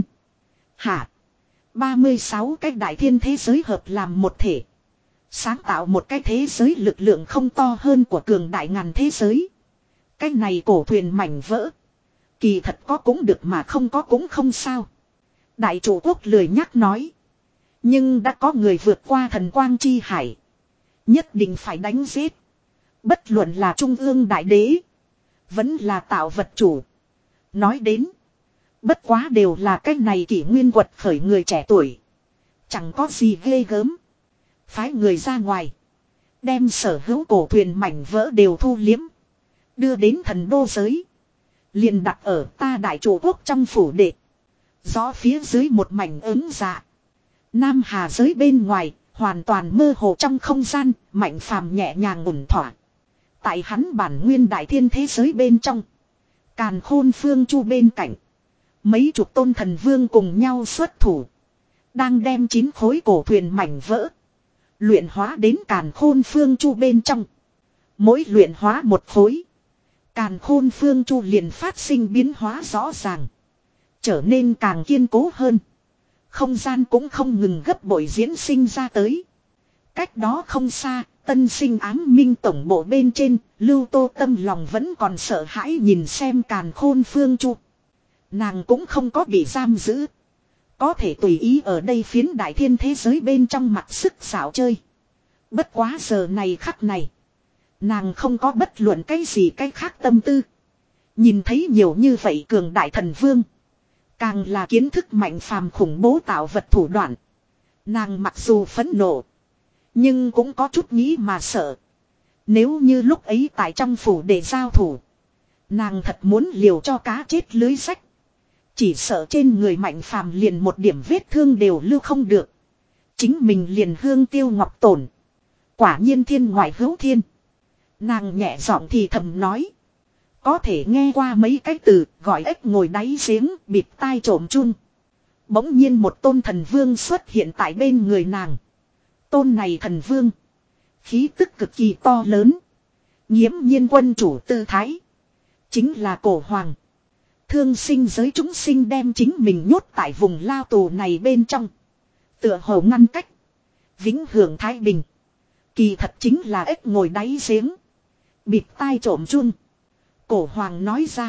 Hạ. ba mươi sáu cái đại thiên thế giới hợp làm một thể. Sáng tạo một cái thế giới lực lượng không to hơn của cường đại ngàn thế giới. Cái này cổ thuyền mảnh vỡ. Kỳ thật có cũng được mà không có cũng không sao. Đại chủ quốc lười nhắc nói. Nhưng đã có người vượt qua thần quang chi hải. Nhất định phải đánh giết. Bất luận là trung ương đại đế. Vẫn là tạo vật chủ. Nói đến. Bất quá đều là cái này kỷ nguyên quật khởi người trẻ tuổi. Chẳng có gì ghê gớm. Phái người ra ngoài. Đem sở hữu cổ thuyền mảnh vỡ đều thu liếm. Đưa đến thần đô giới. Liền đặt ở ta đại chủ quốc trong phủ đệ. Gió phía dưới một mảnh ứng dạ. Nam Hà giới bên ngoài. Hoàn toàn mơ hồ trong không gian. Mạnh phàm nhẹ nhàng ổn thỏa. Tại hắn bản nguyên đại thiên thế giới bên trong. Càn khôn phương chu bên cạnh. Mấy chục tôn thần vương cùng nhau xuất thủ. Đang đem chín khối cổ thuyền mảnh vỡ. Luyện hóa đến càn khôn phương chu bên trong. Mỗi luyện hóa một khối. Càn khôn phương chu liền phát sinh biến hóa rõ ràng. Trở nên càng kiên cố hơn. Không gian cũng không ngừng gấp bội diễn sinh ra tới. Cách đó không xa, tân sinh ám minh tổng bộ bên trên, Lưu Tô Tâm lòng vẫn còn sợ hãi nhìn xem càn khôn phương chu. Nàng cũng không có bị giam giữ. có thể tùy ý ở đây phiến đại thiên thế giới bên trong mặt sức xảo chơi. Bất quá giờ này khắc này. Nàng không có bất luận cái gì cái khác tâm tư. Nhìn thấy nhiều như vậy cường đại thần vương. Càng là kiến thức mạnh phàm khủng bố tạo vật thủ đoạn. Nàng mặc dù phẫn nộ. Nhưng cũng có chút nghĩ mà sợ. Nếu như lúc ấy tại trong phủ để giao thủ. Nàng thật muốn liều cho cá chết lưới rách. Chỉ sợ trên người mạnh phàm liền một điểm vết thương đều lưu không được. Chính mình liền hương tiêu ngọc tổn. Quả nhiên thiên ngoại hữu thiên. Nàng nhẹ giọng thì thầm nói. Có thể nghe qua mấy cái từ gọi ếch ngồi đáy giếng bịt tai trộm chun. Bỗng nhiên một tôn thần vương xuất hiện tại bên người nàng. Tôn này thần vương. Khí tức cực kỳ to lớn. Nghiễm nhiên quân chủ tư thái. Chính là cổ hoàng. Thương sinh giới chúng sinh đem chính mình nhốt tại vùng lao tù này bên trong. Tựa hồ ngăn cách. Vĩnh hưởng thái bình. Kỳ thật chính là ếch ngồi đáy giếng. Bịt tai trộm chun. Cổ hoàng nói ra.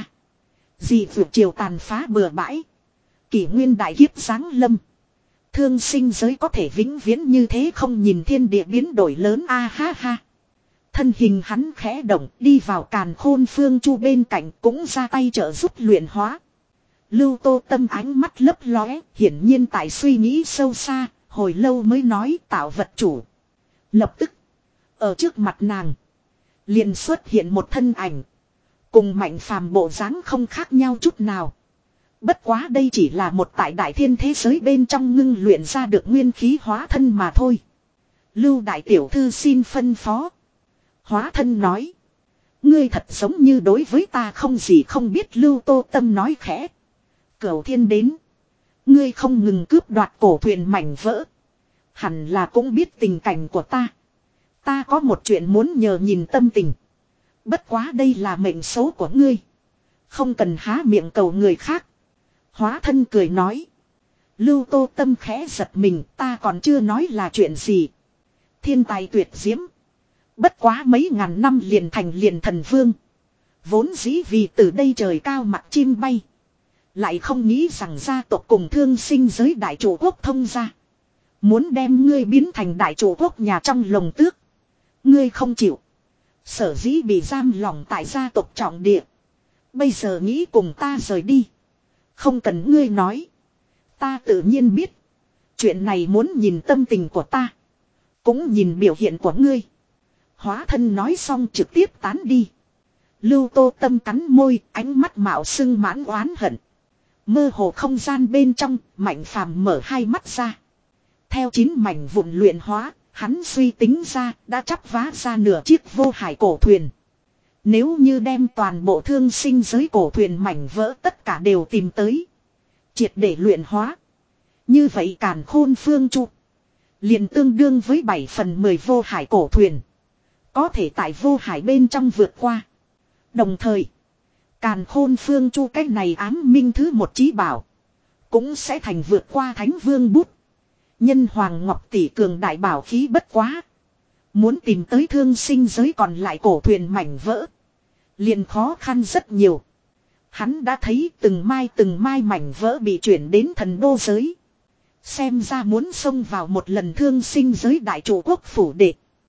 Dị vượt triều tàn phá bừa bãi. Kỷ nguyên đại kiếp giáng lâm. Thương sinh giới có thể vĩnh viễn như thế không nhìn thiên địa biến đổi lớn a ha ha. Thân hình hắn khẽ động đi vào càn khôn phương chu bên cạnh cũng ra tay trợ giúp luyện hóa. Lưu Tô Tâm ánh mắt lấp lóe, hiển nhiên tại suy nghĩ sâu xa, hồi lâu mới nói tạo vật chủ. Lập tức, ở trước mặt nàng, liền xuất hiện một thân ảnh. Cùng mạnh phàm bộ dáng không khác nhau chút nào. Bất quá đây chỉ là một tại đại thiên thế giới bên trong ngưng luyện ra được nguyên khí hóa thân mà thôi. Lưu đại tiểu thư xin phân phó. Hóa thân nói. Ngươi thật giống như đối với ta không gì không biết. Lưu Tô Tâm nói khẽ. Cửu thiên đến. Ngươi không ngừng cướp đoạt cổ thuyền mảnh vỡ. Hẳn là cũng biết tình cảnh của ta. Ta có một chuyện muốn nhờ nhìn tâm tình. Bất quá đây là mệnh số của ngươi. Không cần há miệng cầu người khác. Hóa thân cười nói. Lưu Tô Tâm khẽ giật mình, ta còn chưa nói là chuyện gì. Thiên tài tuyệt diễm. Bất quá mấy ngàn năm liền thành liền thần vương. Vốn dĩ vì từ đây trời cao mặt chim bay. Lại không nghĩ rằng gia tộc cùng thương sinh giới đại chủ quốc thông ra. Muốn đem ngươi biến thành đại chủ quốc nhà trong lồng tước. Ngươi không chịu. Sở dĩ bị giam lỏng tại gia tộc trọng địa. Bây giờ nghĩ cùng ta rời đi. Không cần ngươi nói. Ta tự nhiên biết. Chuyện này muốn nhìn tâm tình của ta. Cũng nhìn biểu hiện của ngươi. Hóa thân nói xong trực tiếp tán đi. Lưu Tô Tâm cắn môi, ánh mắt mạo sưng mãn oán hận. Mơ hồ không gian bên trong, Mạnh Phàm mở hai mắt ra. Theo chín mảnh vụn luyện hóa, hắn suy tính ra, đã chắp vá ra nửa chiếc vô hải cổ thuyền. Nếu như đem toàn bộ thương sinh giới cổ thuyền mảnh vỡ tất cả đều tìm tới. Triệt để luyện hóa. Như vậy càn khôn phương chu. Liền tương đương với bảy phần mười vô hải cổ thuyền. Có thể tại vô hải bên trong vượt qua. Đồng thời. Càn khôn phương chu cách này ám minh thứ một chí bảo. Cũng sẽ thành vượt qua thánh vương bút. Nhân hoàng ngọc tỷ cường đại bảo khí bất quá. Muốn tìm tới thương sinh giới còn lại cổ thuyền mảnh vỡ. Liền khó khăn rất nhiều. Hắn đã thấy từng mai từng mai mảnh vỡ bị chuyển đến thần đô giới. Xem ra muốn xông vào một lần thương sinh giới đại chủ quốc phủ đệ.